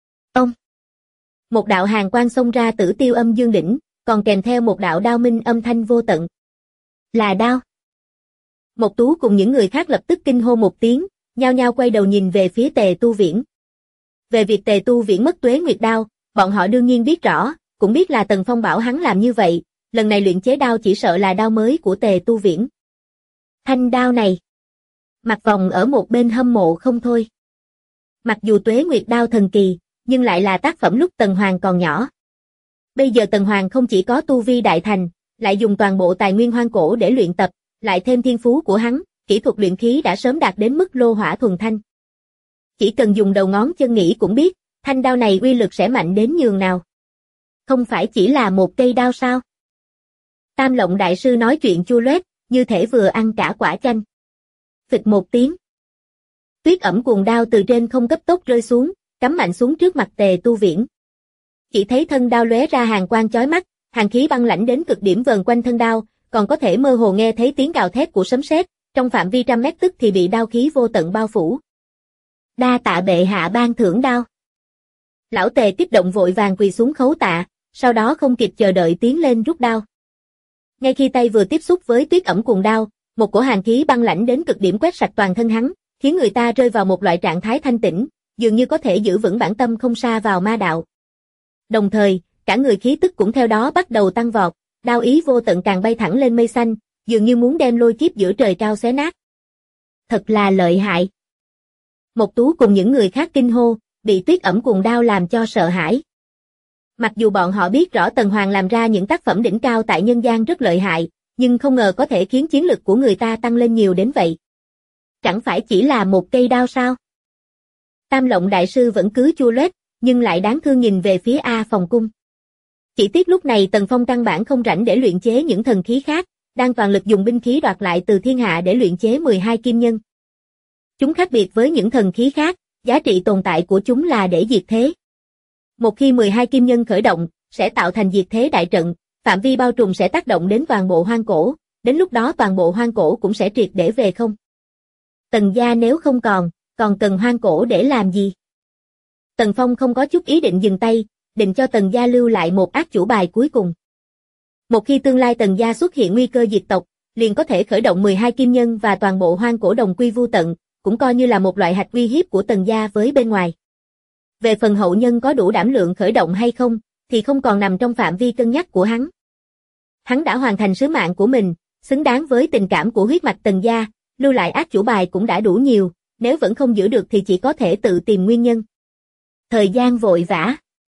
Một đạo hàn quang xông ra Tử Tiêu Âm Dương đỉnh, còn kèm theo một đạo đao minh âm thanh vô tận. Là đao. Mộc Tú cùng những người khác lập tức kinh hô một tiếng, nhao nhao quay đầu nhìn về phía Tề Tu Viễn. Về việc Tề Tu Viễn mất Tuế Nguyệt đao, bọn họ đương nhiên biết rõ, cũng biết là Tần Phong bảo hắn làm như vậy, lần này luyện chế đao chỉ sợ là đao mới của Tề Tu Viễn. Thanh đao này. Mặt Vòng ở một bên hâm mộ không thôi. Mặc dù Tuế Nguyệt đao thần kỳ, nhưng lại là tác phẩm lúc Tần Hoàng còn nhỏ. Bây giờ Tần Hoàng không chỉ có tu vi đại thành, lại dùng toàn bộ tài nguyên hoang cổ để luyện tập, lại thêm thiên phú của hắn, kỹ thuật luyện khí đã sớm đạt đến mức lô hỏa thuần thanh. Chỉ cần dùng đầu ngón chân nghĩ cũng biết, thanh đao này uy lực sẽ mạnh đến nhường nào. Không phải chỉ là một cây đao sao? Tam Lộng đại sư nói chuyện chua loét, như thể vừa ăn cả quả chanh. Phịch một tiếng. Tuyết Ẩm cuồng đao từ trên không cấp tốc rơi xuống, cắm mạnh xuống trước mặt Tề Tu Viễn. Chỉ thấy thân đao lóe ra hàn quang chói mắt, hàn khí băng lãnh đến cực điểm vờn quanh thân đao, còn có thể mơ hồ nghe thấy tiếng gào thét của sấm sét, trong phạm vi trăm mét tức thì bị đao khí vô tận bao phủ. Đa tạ bệ hạ ban thưởng đao. Lão Tề kích động vội vàng quỳ xuống khấu tạ, sau đó không kịp chờ đợi tiến lên rút đao. Ngay khi tay vừa tiếp xúc với Tuyết Ẩm cuồng đao, một cổ hàn khí băng lãnh đến cực điểm quét sạch toàn thân hắn, khiến người ta rơi vào một loại trạng thái thanh tĩnh, dường như có thể giữ vững bản tâm không sa vào ma đạo. Đồng thời, cả người khí tức cũng theo đó bắt đầu tăng vọt, đao ý vô tận càng bay thẳng lên mây xanh, dường như muốn đem lôi kiếp giữa trời cao xé nát. Thật là lợi hại. Mộc Tú cùng những người khác kinh hô, bị Tuyết Ẩm cuồng đao làm cho sợ hãi. Mặc dù bọn họ biết rõ Tần Hoàng làm ra những tác phẩm đỉnh cao tại nhân gian rất lợi hại, nhưng không ngờ có thể khiến chiến lực của người ta tăng lên nhiều đến vậy. Chẳng phải chỉ là một cây đao sao? Tam Lộng đại sư vẫn cứ chua loét, nhưng lại đáng thương nhìn về phía A phòng cung. Chỉ tiếc lúc này Tần Phong căn bản không rảnh để luyện chế những thần khí khác, đang toàn lực dùng binh khí đoạt lại từ thiên hạ để luyện chế 12 kim nhân. Chúng khác biệt với những thần khí khác, giá trị tồn tại của chúng là để diệt thế. Một khi 12 kim nhân khởi động, sẽ tạo thành diệt thế đại trận, phạm vi bao trùm sẽ tác động đến toàn bộ hoang cổ, đến lúc đó toàn bộ hoang cổ cũng sẽ triệt để về không. Tần gia nếu không còn cần hoang cổ để làm gì? Tần Phong không có chút ý định dừng tay, định cho Tần gia lưu lại một át chủ bài cuối cùng. Một khi tương lai Tần gia xuất hiện nguy cơ diệt tộc, liền có thể khởi động 12 kim nhân và toàn bộ hoang cổ đồng quy vu tận, cũng coi như là một loại hạch uy hiếp của Tần gia với bên ngoài. Về phần hậu nhân có đủ đảm lượng khởi động hay không, thì không còn nằm trong phạm vi cân nhắc của hắn. Hắn đã hoàn thành sứ mạng của mình, xứng đáng với tình cảm của huyết mạch Tần gia, lưu lại át chủ bài cũng đã đủ nhiều, nếu vẫn không giữ được thì chỉ có thể tự tìm nguyên nhân. Thời gian vội vã.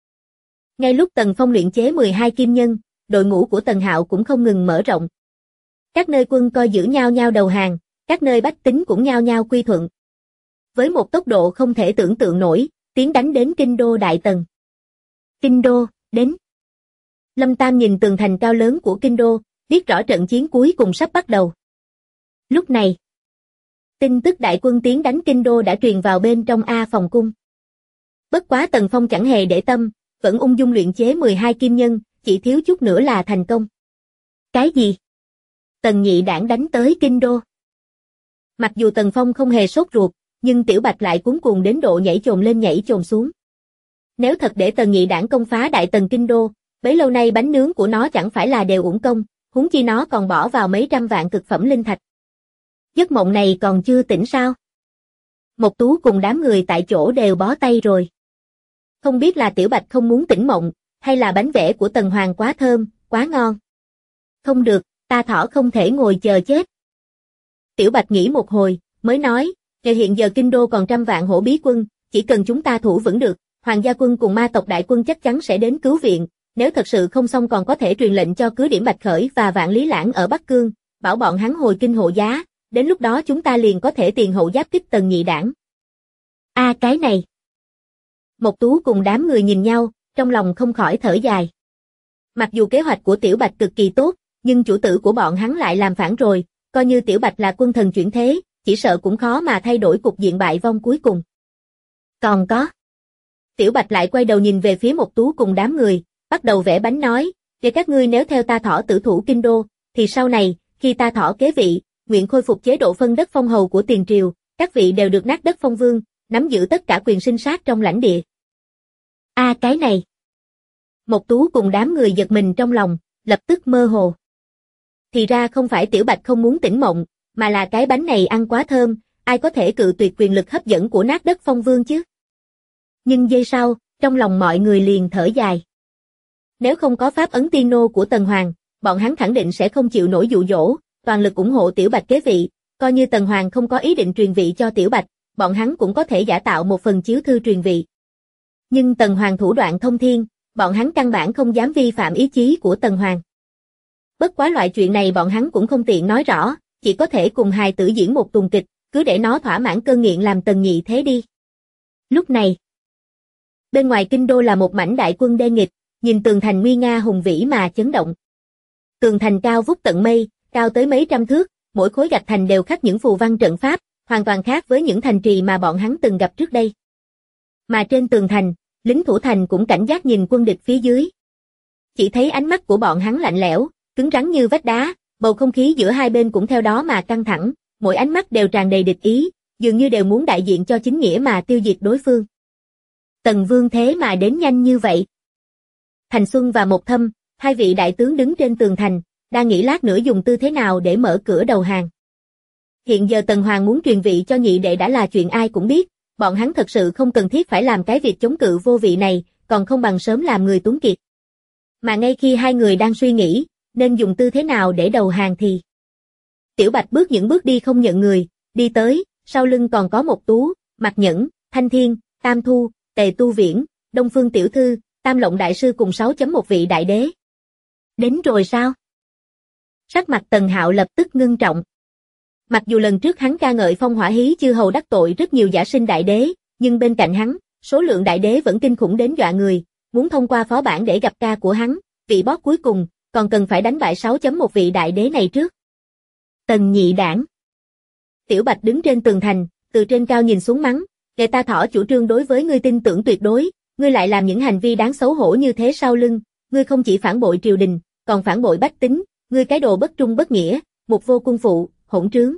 Ngay lúc Tần Phong luyện chế 12 kim nhân, đội ngũ của Tần Hạo cũng không ngừng mở rộng. Các nơi quân coi giữ nhau nhau đầu hàng, các nơi bách tính cũng nhau nhau quy thuận. Với một tốc độ không thể tưởng tượng nổi, tiến đánh đến kinh đô Đại Tần. Kinh đô, đến. Lâm Tam nhìn tường thành cao lớn của kinh đô, biết rõ trận chiến cuối cùng sắp bắt đầu. Lúc này, tin tức đại quân tiến đánh kinh đô đã truyền vào bên trong A phòng cung. Bất quá Tần Phong chẳng hề để tâm, vẫn ung dung luyện chế 12 kim nhân, chỉ thiếu chút nữa là thành công. Cái gì? Tần Nhị Đảng đánh tới kinh đô. Mặc dù Tần Phong không hề sốt ruột, nhưng Tiểu Bạch lại cuống cuồng đến độ nhảy chồm lên nhảy chồm xuống. Nếu thật để Tần Nhị Đảng công phá Đại Tần kinh đô, bấy lâu nay bánh nướng của nó chẳng phải là đều uổng công, huống chi nó còn bỏ vào mấy trăm vạn cực phẩm linh thạch. Giấc mộng này còn chưa tỉnh sao? Mộc Tú cùng đám người tại chỗ đều bó tay rồi. Không biết là Tiểu Bạch không muốn tỉnh mộng, hay là bánh vẽ của Tần Hoàng quá thơm, quá ngon. Không được, ta thỏ không thể ngồi chờ chết. Tiểu Bạch nghĩ một hồi, mới nói, giờ hiện giờ kinh đô còn trăm vạn hổ bí quân, chỉ cần chúng ta thủ vững được, Hoàng gia quân cùng ma tộc đại quân chắc chắn sẽ đến cứu viện, nếu thật sự không xong còn có thể truyền lệnh cho cứ điểm Bạch Khởi và Vạn Lý Lãng ở Bắc Cương, bảo bọn hắn hồi kinh hộ giá, đến lúc đó chúng ta liền có thể tiền hậu giáp kích Tần nhị đảng. Cái này. Mộc Tú cùng đám người nhìn nhau, trong lòng không khỏi thở dài. Mặc dù kế hoạch của Tiểu Bạch cực kỳ tốt, nhưng chủ tử của bọn hắn lại làm phản rồi, coi như Tiểu Bạch là quân thần chuyển thế, chỉ sợ cũng khó mà thay đổi cục diện bại vong cuối cùng. Còn có. Tiểu Bạch lại quay đầu nhìn về phía Mộc Tú cùng đám người, bắt đầu vẽ bánh nói, để các ngươi nếu theo ta thỏ tử thủ kinh đô, thì sau này, khi ta thỏ kế vị, nguyện khôi phục chế độ phân đất phong hầu của tiền triều, các vị đều được nát đất phong vương, nắm giữ tất cả quyền sinh sát trong lãnh địa. Cái này. Mộc Tú cùng đám người giật mình trong lòng, lập tức mơ hồ. Thì ra không phải Tiểu Bạch không muốn tỉnh mộng, mà là cái bánh này ăn quá thơm, ai có thể cự tuyệt quyền lực hấp dẫn của nát đất phong vương chứ. Nhưng giây sau, trong lòng mọi người liền thở dài. Nếu không có pháp ấn tiên nô của Tần Hoàng, bọn hắn khẳng định sẽ không chịu nổi dụ dỗ, toàn lực ủng hộ Tiểu Bạch kế vị, coi như Tần Hoàng không có ý định truyền vị cho Tiểu Bạch, bọn hắn cũng có thể giả tạo một phần chiếu thư truyền vị. Nhưng Tần Hoàng thủ đoạn thông thiên, bọn hắn căn bản không dám vi phạm ý chí của Tần Hoàng. Bất quá loại chuyện này bọn hắn cũng không tiện nói rõ, chỉ có thể cùng hài tử diễn một tuồng kịch, cứ để nó thỏa mãn cơn nghiện làm Tần nhị thế đi. Lúc này, bên ngoài kinh đô là một mảnh đại quân đen nghịch, nhìn tường thành nguy nga hùng vĩ mà chấn động. Tường thành cao vút tận mây, cao tới mấy trăm thước, mỗi khối gạch thành đều khắc những phù văn trận pháp, hoàn toàn khác với những thành trì mà bọn hắn từng gặp trước đây. Mà trên tường thành, lính thủ thành cũng cảnh giác nhìn quân địch phía dưới. Chỉ thấy ánh mắt của bọn hắn lạnh lẽo, cứng rắn như vách đá, bầu không khí giữa hai bên cũng theo đó mà căng thẳng, mỗi ánh mắt đều tràn đầy địch ý, dường như đều muốn đại diện cho chính nghĩa mà tiêu diệt đối phương. Tần Vương thế mà đến nhanh như vậy. Thành Xuân và Một Thâm, hai vị đại tướng đứng trên tường thành, đang nghĩ lát nữa dùng tư thế nào để mở cửa đầu hàng. Hiện giờ Tần Hoàng muốn truyền vị cho nhị đệ đã là chuyện ai cũng biết, bọn hắn thật sự không cần thiết phải làm cái việc chống cự vô vị này, còn không bằng sớm làm người tuấn kiệt. Mà ngay khi hai người đang suy nghĩ, nên dùng tư thế nào để đầu hàng thì Tiểu Bạch bước những bước đi không nhận người, đi tới, sau lưng còn có Mộc Tú, Mạc Nhẫn, Thanh Thiên, Tam Thu, Tề Tu Viễn, Đông Phương Tiểu Thư, Tam Lộng Đại Sư cùng 6.1 vị đại đế. Đến rồi sao? Sắc mặt Tần Hạo lập tức ngưng trọng. Mặc dù lần trước hắn ca ngợi Phong Hỏa Hí chư hầu đắc tội rất nhiều giả sinh đại đế, nhưng bên cạnh hắn, số lượng đại đế vẫn kinh khủng đến dọa người, muốn thông qua phó bản để gặp ca của hắn, vị boss cuối cùng, còn cần phải đánh bại 6.1 vị đại đế này trước. Tần nhị đảng. Tiểu Bạch đứng trên tường thành, từ trên cao nhìn xuống mắng, "Kẻ ta thỏ chủ trương đối với ngươi tin tưởng tuyệt đối, ngươi lại làm những hành vi đáng xấu hổ như thế sau lưng, ngươi không chỉ phản bội triều đình, còn phản bội bách tính, ngươi cái đồ bất trung bất nghĩa, một vô cung phụ, hỗn trướng."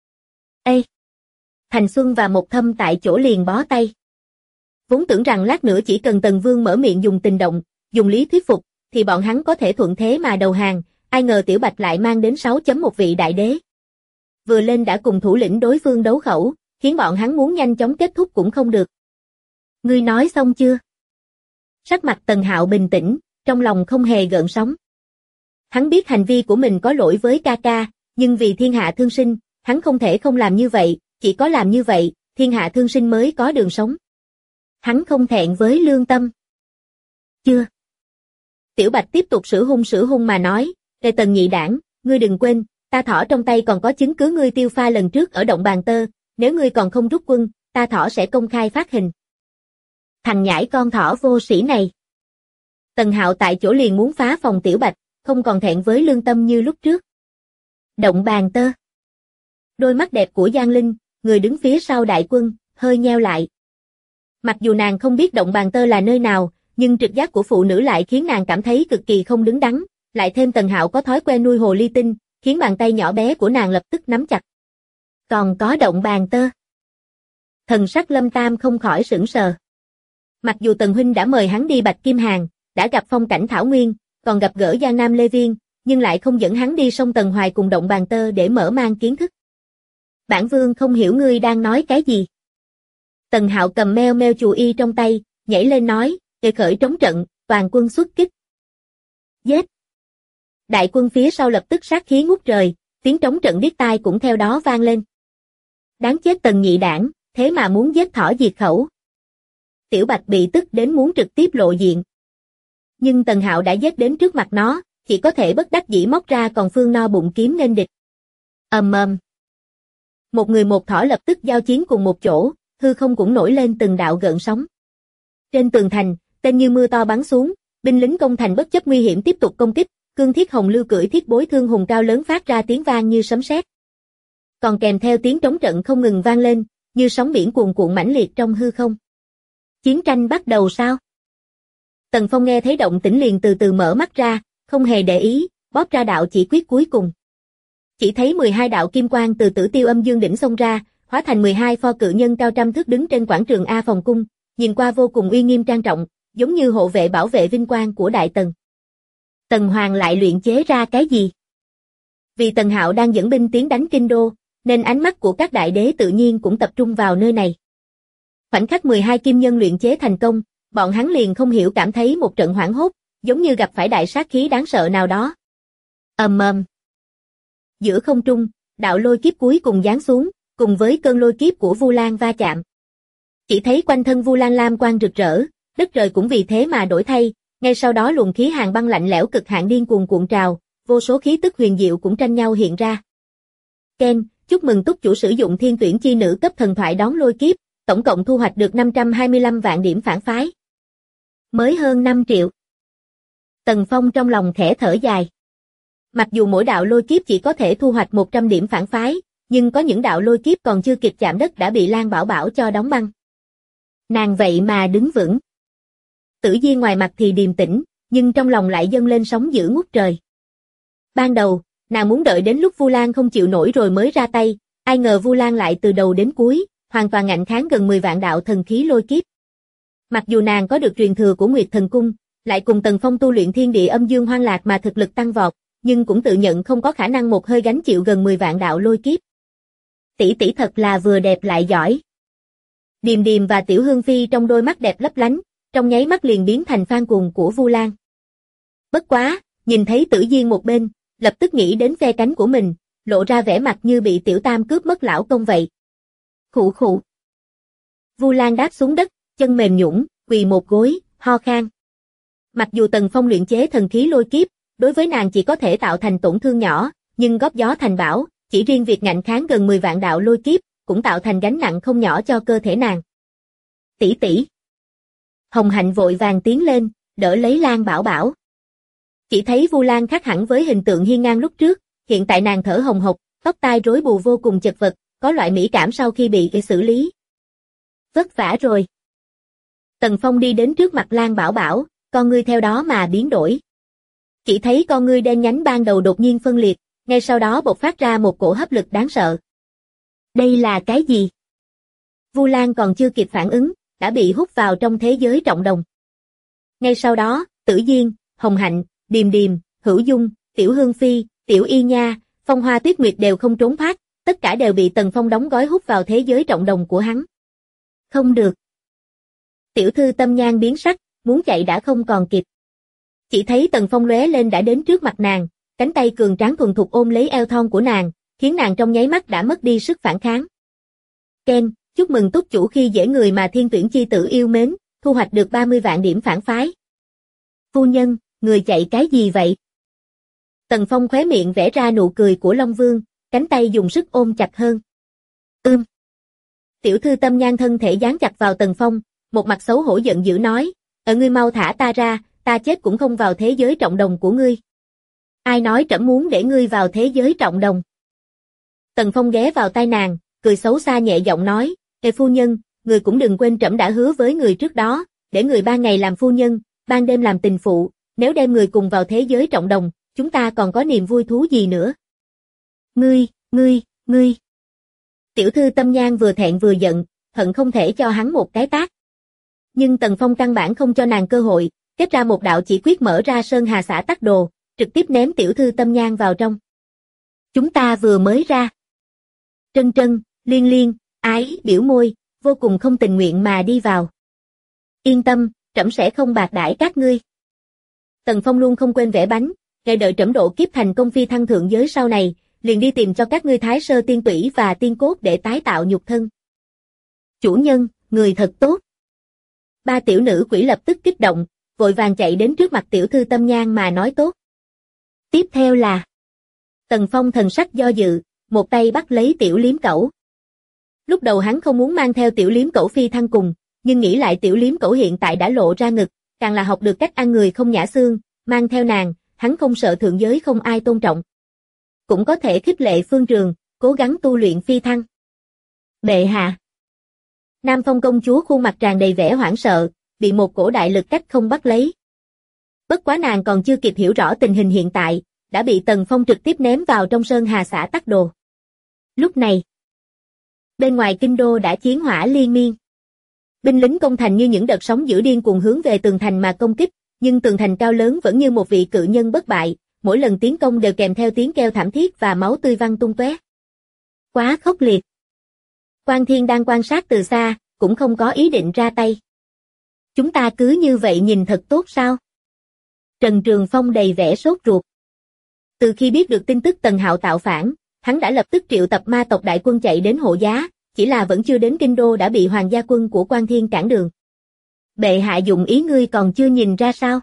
Thành Xuân và Một Thâm tại chỗ liền bó tay. Vốn tưởng rằng lát nữa chỉ cần Tần Vương mở miệng dùng tình động, dùng lý thuyết phục, thì bọn hắn có thể thuận thế mà đầu hàng, ai ngờ Tiểu Bạch lại mang đến 6.1 vị đại đế. Vừa lên đã cùng thủ lĩnh đối phương đấu khẩu, khiến bọn hắn muốn nhanh chóng kết thúc cũng không được. Ngươi nói xong chưa? Sắc mặt Tần Hạo bình tĩnh, trong lòng không hề gợn sóng. Hắn biết hành vi của mình có lỗi với ca ca, nhưng vì thiên hạ thương sinh, hắn không thể không làm như vậy, chỉ có làm như vậy, thiên hạ thương sinh mới có đường sống. Hắn không thẹn với lương tâm. Chưa. Tiểu Bạch tiếp tục sử hung mà nói, "Tề Tần nhị đảng, ngươi đừng quên, ta thỏ trong tay còn có chứng cứ ngươi tiêu pha lần trước ở động bàn tơ, nếu ngươi còn không rút quân, ta thỏ sẽ công khai phát hình." Thằng nhãi con thỏ vô sĩ này. Tần Hạo tại chỗ liền muốn phá phòng Tiểu Bạch, không còn thẹn với lương tâm như lúc trước. Động bàn tơ. Đôi mắt đẹp của Giang Linh, người đứng phía sau đại quân, hơi nheo lại. Mặc dù nàng không biết động bàn tơ là nơi nào, nhưng trực giác của phụ nữ lại khiến nàng cảm thấy cực kỳ không đứng đắn, lại thêm Tần Hạo có thói quen nuôi hồ ly tinh, khiến bàn tay nhỏ bé của nàng lập tức nắm chặt. Còn có động bàn tơ. Thần sắc Lâm Tam không khỏi sửng sờ. Mặc dù Tần huynh đã mời hắn đi Bạch Kim Hàng, đã gặp phong cảnh Thảo Nguyên, còn gặp gỡ Giang Nam Lê Viên, nhưng lại không dẫn hắn đi sông Tần Hoài cùng động bàn tơ để mở mang kiến thức. Bản vương không hiểu ngươi đang nói cái gì. Tần Hạo cầm meo chù y trong tay, nhảy lên nói, "Để khởi trống trận, toàn quân xuất kích." Giết! Đại quân phía sau lập tức sát khí ngút trời, tiếng trống trận điếc tai cũng theo đó vang lên. Đáng chết Tần nhị đảng, thế mà muốn giết thỏ diệt khẩu. Tiểu Bạch bị tức đến muốn trực tiếp lộ diện. Nhưng Tần Hạo đã giết đến trước mặt nó, chỉ có thể bất đắc dĩ móc ra còn phương no bụng kiếm nên địch. Một người một thỏ lập tức giao chiến cùng một chỗ, hư không cũng nổi lên từng đạo gợn sóng. Trên tường thành, tên như mưa to bắn xuống, binh lính công thành bất chấp nguy hiểm tiếp tục công kích, Cương Thiết Hồng Lưu cưỡi thiết bối thương hùng cao lớn phát ra tiếng vang như sấm sét. Còn kèm theo tiếng trống trận không ngừng vang lên, như sóng biển cuồn cuộn mãnh liệt trong hư không. Chiến tranh bắt đầu sao? Tần Phong nghe thấy động tĩnh liền từ từ mở mắt ra, không hề để ý, bóp ra đạo chỉ quyết cuối cùng. Chỉ thấy 12 đạo kim quang từ Tử Tiêu Âm Dương đỉnh xông ra, hóa thành 12 pho cự nhân cao trăm thước đứng trên quảng trường A Phòng cung, nhìn qua vô cùng uy nghiêm trang trọng, giống như hộ vệ bảo vệ vinh quang của Đại Tần. Tần Hoàng lại luyện chế ra cái gì? Vì Tần Hạo đang dẫn binh tiến đánh Kinh Đô, nên ánh mắt của các đại đế tự nhiên cũng tập trung vào nơi này. Khoảnh khắc 12 kim nhân luyện chế thành công, bọn hắn liền không hiểu cảm thấy một trận hoảng hốt, giống như gặp phải đại sát khí đáng sợ nào đó. Giữa không trung, đạo lôi kiếp cuối cùng giáng xuống, cùng với cơn lôi kiếp của Vu Lan va chạm. Chỉ thấy quanh thân Vu Lan lam quang rực rỡ, đất trời cũng vì thế mà đổi thay, ngay sau đó luồng khí hàn băng lạnh lẽo cực hạn điên cuồng cuộn trào, vô số khí tức huyền diệu cũng tranh nhau hiện ra. Ken, chúc mừng túc chủ sử dụng Thiên Tuyển chi nữ cấp thần thoại đón lôi kiếp, tổng cộng thu hoạch được 525 vạn điểm phản phái. Mới hơn 5 triệu. Tần Phong trong lòng khẽ thở dài. Mặc dù mỗi đạo lôi kiếp chỉ có thể thu hoạch 100 điểm phản phái, nhưng có những đạo lôi kiếp còn chưa kịp chạm đất đã bị Lan Bảo Bảo cho đóng băng. Nàng vậy mà đứng vững. Tử Di ngoài mặt thì điềm tĩnh, nhưng trong lòng lại dâng lên sóng dữ ngút trời. Ban đầu, nàng muốn đợi đến lúc Vu Lan không chịu nổi rồi mới ra tay, ai ngờ Vu Lan lại từ đầu đến cuối, hoàn toàn ngạnh kháng gần 10 vạn đạo thần khí lôi kiếp. Mặc dù nàng có được truyền thừa của Nguyệt Thần Cung, lại cùng Tần Phong tu luyện Thiên Địa Âm Dương Hoang Lạc mà thực lực tăng vọt, nhưng cũng tự nhận không có khả năng một hơi gánh chịu gần 10 vạn đạo lôi kiếp. Tỷ tỷ thật là vừa đẹp lại giỏi. Điềm Điềm và Tiểu Hương Phi trong đôi mắt đẹp lấp lánh, trong nháy mắt liền biến thành fan cuồng của Vu Lan. Bất quá, nhìn thấy Tử Diên một bên, lập tức nghĩ đến phe cánh của mình, lộ ra vẻ mặt như bị Tiểu Tam cướp mất lão công vậy. Khụ khụ. Vu Lan đáp xuống đất, chân mềm nhũn, quỳ một gối, ho khan. Mặc dù Tần Phong luyện chế thần khí lôi kiếp, đối với nàng chỉ có thể tạo thành tổn thương nhỏ, nhưng góp gió thành bão, chỉ riêng việc ngạnh kháng gần 10 vạn đạo lôi kiếp, cũng tạo thành gánh nặng không nhỏ cho cơ thể nàng. Tỷ tỷ. Hồng Hạnh vội vàng tiến lên, đỡ lấy Lan Bảo Bảo. Chỉ thấy Vu Lan khác hẳn với hình tượng hiên ngang lúc trước, hiện tại nàng thở hồng hộc, tóc tai rối bù vô cùng chật vật, có loại mỹ cảm sau khi bị xử lý. Vất vả rồi. Tần Phong đi đến trước mặt Lan Bảo Bảo, con ngươi theo đó mà biến đổi. Chỉ thấy con ngươi đen nhánh ban đầu đột nhiên phân liệt, ngay sau đó bộc phát ra một cổ hấp lực đáng sợ. Đây là cái gì? Vu Lan còn chưa kịp phản ứng, đã bị hút vào trong thế giới trọng đồng. Ngay sau đó, Tử Diên, Hồng Hạnh, Điềm Điềm, Hữu Dung, Tiểu Hương Phi, Tiểu Y Nha, Phong Hoa Tuyết Nguyệt đều không trốn thoát, tất cả đều bị Tần Phong đóng gói hút vào thế giới trọng đồng của hắn. Không được. Tiểu thư tâm nhang biến sắc, muốn chạy đã không còn kịp. Chỉ thấy Tần Phong lóe lên đã đến trước mặt nàng, cánh tay cường tráng thuần thục ôm lấy eo thon của nàng, khiến nàng trong nháy mắt đã mất đi sức phản kháng. Ken, chúc mừng túc chủ khi dễ người mà Thiên Tuyển chi tử yêu mến, thu hoạch được 30 vạn điểm phản phái. Phu nhân, người chạy cái gì vậy? Tần Phong khóe miệng vẽ ra nụ cười của Long Vương, cánh tay dùng sức ôm chặt hơn. Tiểu thư tâm nhang thân thể dán chặt vào Tần Phong, một mặt xấu hổ giận dữ nói, ngươi mau thả ta ra, ta chết cũng không vào thế giới trọng đồng của ngươi. Ai nói trẫm muốn để ngươi vào thế giới trọng đồng? Tần Phong ghé vào tai nàng, cười xấu xa nhẹ giọng nói, phu nhân, người cũng đừng quên trẫm đã hứa với người trước đó, để người ban ngày làm phu nhân, ban đêm làm tình phụ, nếu đem người cùng vào thế giới trọng đồng, chúng ta còn có niềm vui thú gì nữa? Ngươi. Tiểu thư tâm nhang vừa thẹn vừa giận, hận không thể cho hắn một cái tát. Nhưng Tần Phong căn bản không cho nàng cơ hội, kết ra một đạo chỉ quyết mở ra Sơn Hà xã tắc đồ, trực tiếp ném tiểu thư tâm nhang vào trong. Chúng ta vừa mới ra. Trân Trân, Liên Liên, Ái, biểu môi, vô cùng không tình nguyện mà đi vào. Yên tâm, trẫm sẽ không bạc đãi các ngươi. Tần Phong luôn không quên vẽ bánh, ngày đợi trẫm độ kiếp thành công phi thăng thượng giới sau này, liền đi tìm cho các ngươi Thái Sơ tiên tủy và tiên cốt để tái tạo nhục thân. Chủ nhân, người thật tốt. Ba tiểu nữ quỷ lập tức kích động, vội vàng chạy đến trước mặt tiểu thư Tâm Nhan mà nói tốt. Tiếp theo là Tần Phong thần sắc do dự, một tay bắt lấy tiểu liếm cẩu. Lúc đầu hắn không muốn mang theo tiểu liếm cẩu phi thăng cùng, nhưng nghĩ lại tiểu liếm cẩu hiện tại đã lộ ra ngực, càng là học được cách ăn người không nhả xương, mang theo nàng, hắn không sợ thượng giới không ai tôn trọng. Cũng có thể khích lệ Phương Trường, cố gắng tu luyện phi thăng. Bệ hạ. Nam Phong công chúa khuôn mặt tràn đầy vẻ hoảng sợ, bị một cổ đại lực cách không bắt lấy. Bất quá nàng còn chưa kịp hiểu rõ tình hình hiện tại, đã bị Tần Phong trực tiếp ném vào trong sơn hà xã Tắc Đồ. Lúc này, bên ngoài kinh đô đã chiến hỏa liên miên. Binh lính công thành như những đợt sóng dữ điên cuồng hướng về tường thành mà công kích, nhưng tường thành cao lớn vẫn như một vị cự nhân bất bại, mỗi lần tiến công đều kèm theo tiếng kêu thảm thiết và máu tươi văng tung tóe. Quá khốc liệt. Quan Thiên đang quan sát từ xa, cũng không có ý định ra tay. Chúng ta cứ như vậy nhìn thật tốt sao? Trần Trường Phong đầy vẻ sốt ruột. Từ khi biết được tin tức Tần Hạo tạo phản, hắn đã lập tức triệu tập ma tộc đại quân chạy đến hộ giá, chỉ là vẫn chưa đến kinh đô đã bị hoàng gia quân của Quan Thiên cản đường. Bệ hạ dụng ý ngươi còn chưa nhìn ra sao?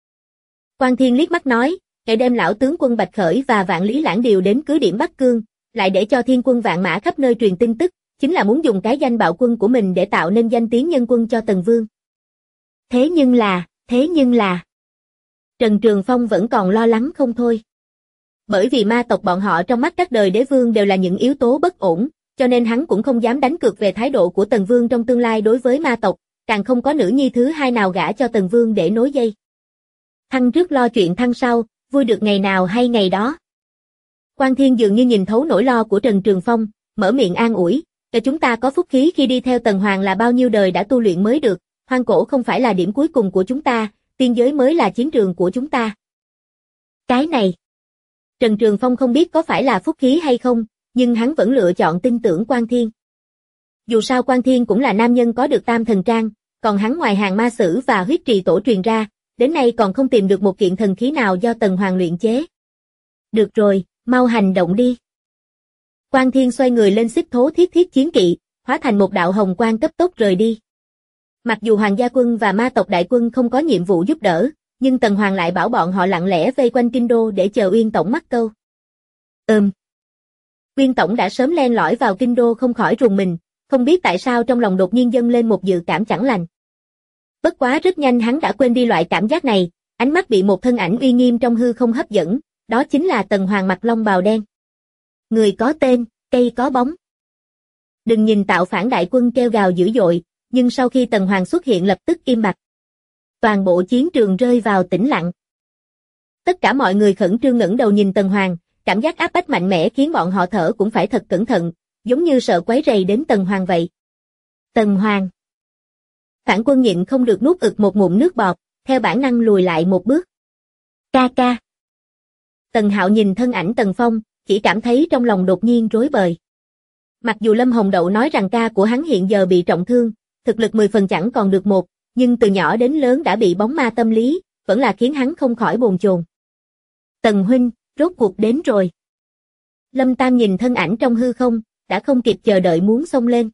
Quan Thiên liếc mắt nói, ngày đêm lão tướng quân Bạch Khởi và Vạn Lý Lãng điều đến cứ điểm Bắc Cương, lại để cho thiên quân vạn mã khắp nơi truyền tin tức, chính là muốn dùng cái danh bạo quân của mình để tạo nên danh tiếng nhân quân cho Tần Vương. Thế nhưng là... Trần Trường Phong vẫn còn lo lắng không thôi. Bởi vì ma tộc bọn họ trong mắt các đời đế vương đều là những yếu tố bất ổn, cho nên hắn cũng không dám đánh cược về thái độ của Tần Vương trong tương lai đối với ma tộc, càng không có nữ nhi thứ hai nào gả cho Tần Vương để nối dây. Thăng trước lo chuyện thăng sau, vui được ngày nào hay ngày đó. Quan Thiên dường như nhìn thấu nỗi lo của Trần Trường Phong, mở miệng an ủi, cho chúng ta có phúc khí khi đi theo Tần Hoàng là bao nhiêu đời đã tu luyện mới được, hoang cổ không phải là điểm cuối cùng của chúng ta, tiên giới mới là chiến trường của chúng ta. Cái này, Trần Trường Phong không biết có phải là phúc khí hay không, nhưng hắn vẫn lựa chọn tin tưởng Quan Thiên. Dù sao Quan Thiên cũng là nam nhân có được tam thần trang, còn hắn ngoài hàng ma sử và huyết trì tổ truyền ra, đến nay còn không tìm được một kiện thần khí nào do Tần Hoàng luyện chế. Được rồi, mau hành động đi. Quan Thiên xoay người lên xích thố thiết thiết chiến kỵ, hóa thành một đạo hồng quang cấp tốc rời đi. Mặc dù hoàng gia quân và ma tộc đại quân không có nhiệm vụ giúp đỡ, nhưng Tần Hoàng lại bảo bọn họ lặng lẽ vây quanh kinh đô để chờ Uyên Tổng mắc câu. Uyên Tổng đã sớm len lỏi vào kinh đô không khỏi rùng mình, không biết tại sao trong lòng đột nhiên dâng lên một dự cảm chẳng lành. Bất quá rất nhanh hắn đã quên đi loại cảm giác này, ánh mắt bị một thân ảnh uy nghiêm trong hư không hấp dẫn, đó chính là Tần Hoàng mặc long bào đen. Người có tên, cây có bóng. Đừng nhìn tạo phản đại quân kêu gào dữ dội, nhưng sau khi Tần Hoàng xuất hiện lập tức im bặt. Toàn bộ chiến trường rơi vào tĩnh lặng. Tất cả mọi người khẩn trương ngẩng đầu nhìn Tần Hoàng, cảm giác áp bách mạnh mẽ khiến bọn họ thở cũng phải thật cẩn thận, giống như sợ quấy rầy đến Tần Hoàng vậy. Tần Hoàng. Phản quân nhịn không được nuốt ực một ngụm nước bọt, theo bản năng lùi lại một bước. Ca ca. Tần Hạo nhìn thân ảnh Tần Phong, chỉ cảm thấy trong lòng đột nhiên rối bời. Mặc dù Lâm Hồng Đậu nói rằng ca của hắn hiện giờ bị trọng thương, thực lực 10 phần chẳng còn được một, nhưng từ nhỏ đến lớn đã bị bóng ma tâm lý, vẫn là khiến hắn không khỏi bồn chồn. Tần huynh, rốt cuộc đến rồi. Lâm Tam nhìn thân ảnh trong hư không, đã không kịp chờ đợi muốn xông lên.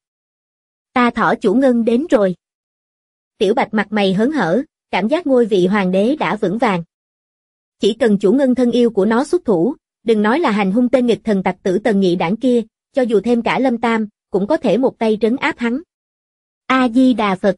Ta Thỏ chủ ngân đến rồi. Tiểu Bạch mặt mày hớn hở, cảm giác ngôi vị hoàng đế đã vững vàng. Chỉ cần chủ ngân thân yêu của nó xuất thủ, đừng nói là hành hung tên nghịch thần tặc tử Tần Nhị Đảng kia, cho dù thêm cả Lâm Tam, cũng có thể một tay trấn áp hắn. A-di-đà Phật.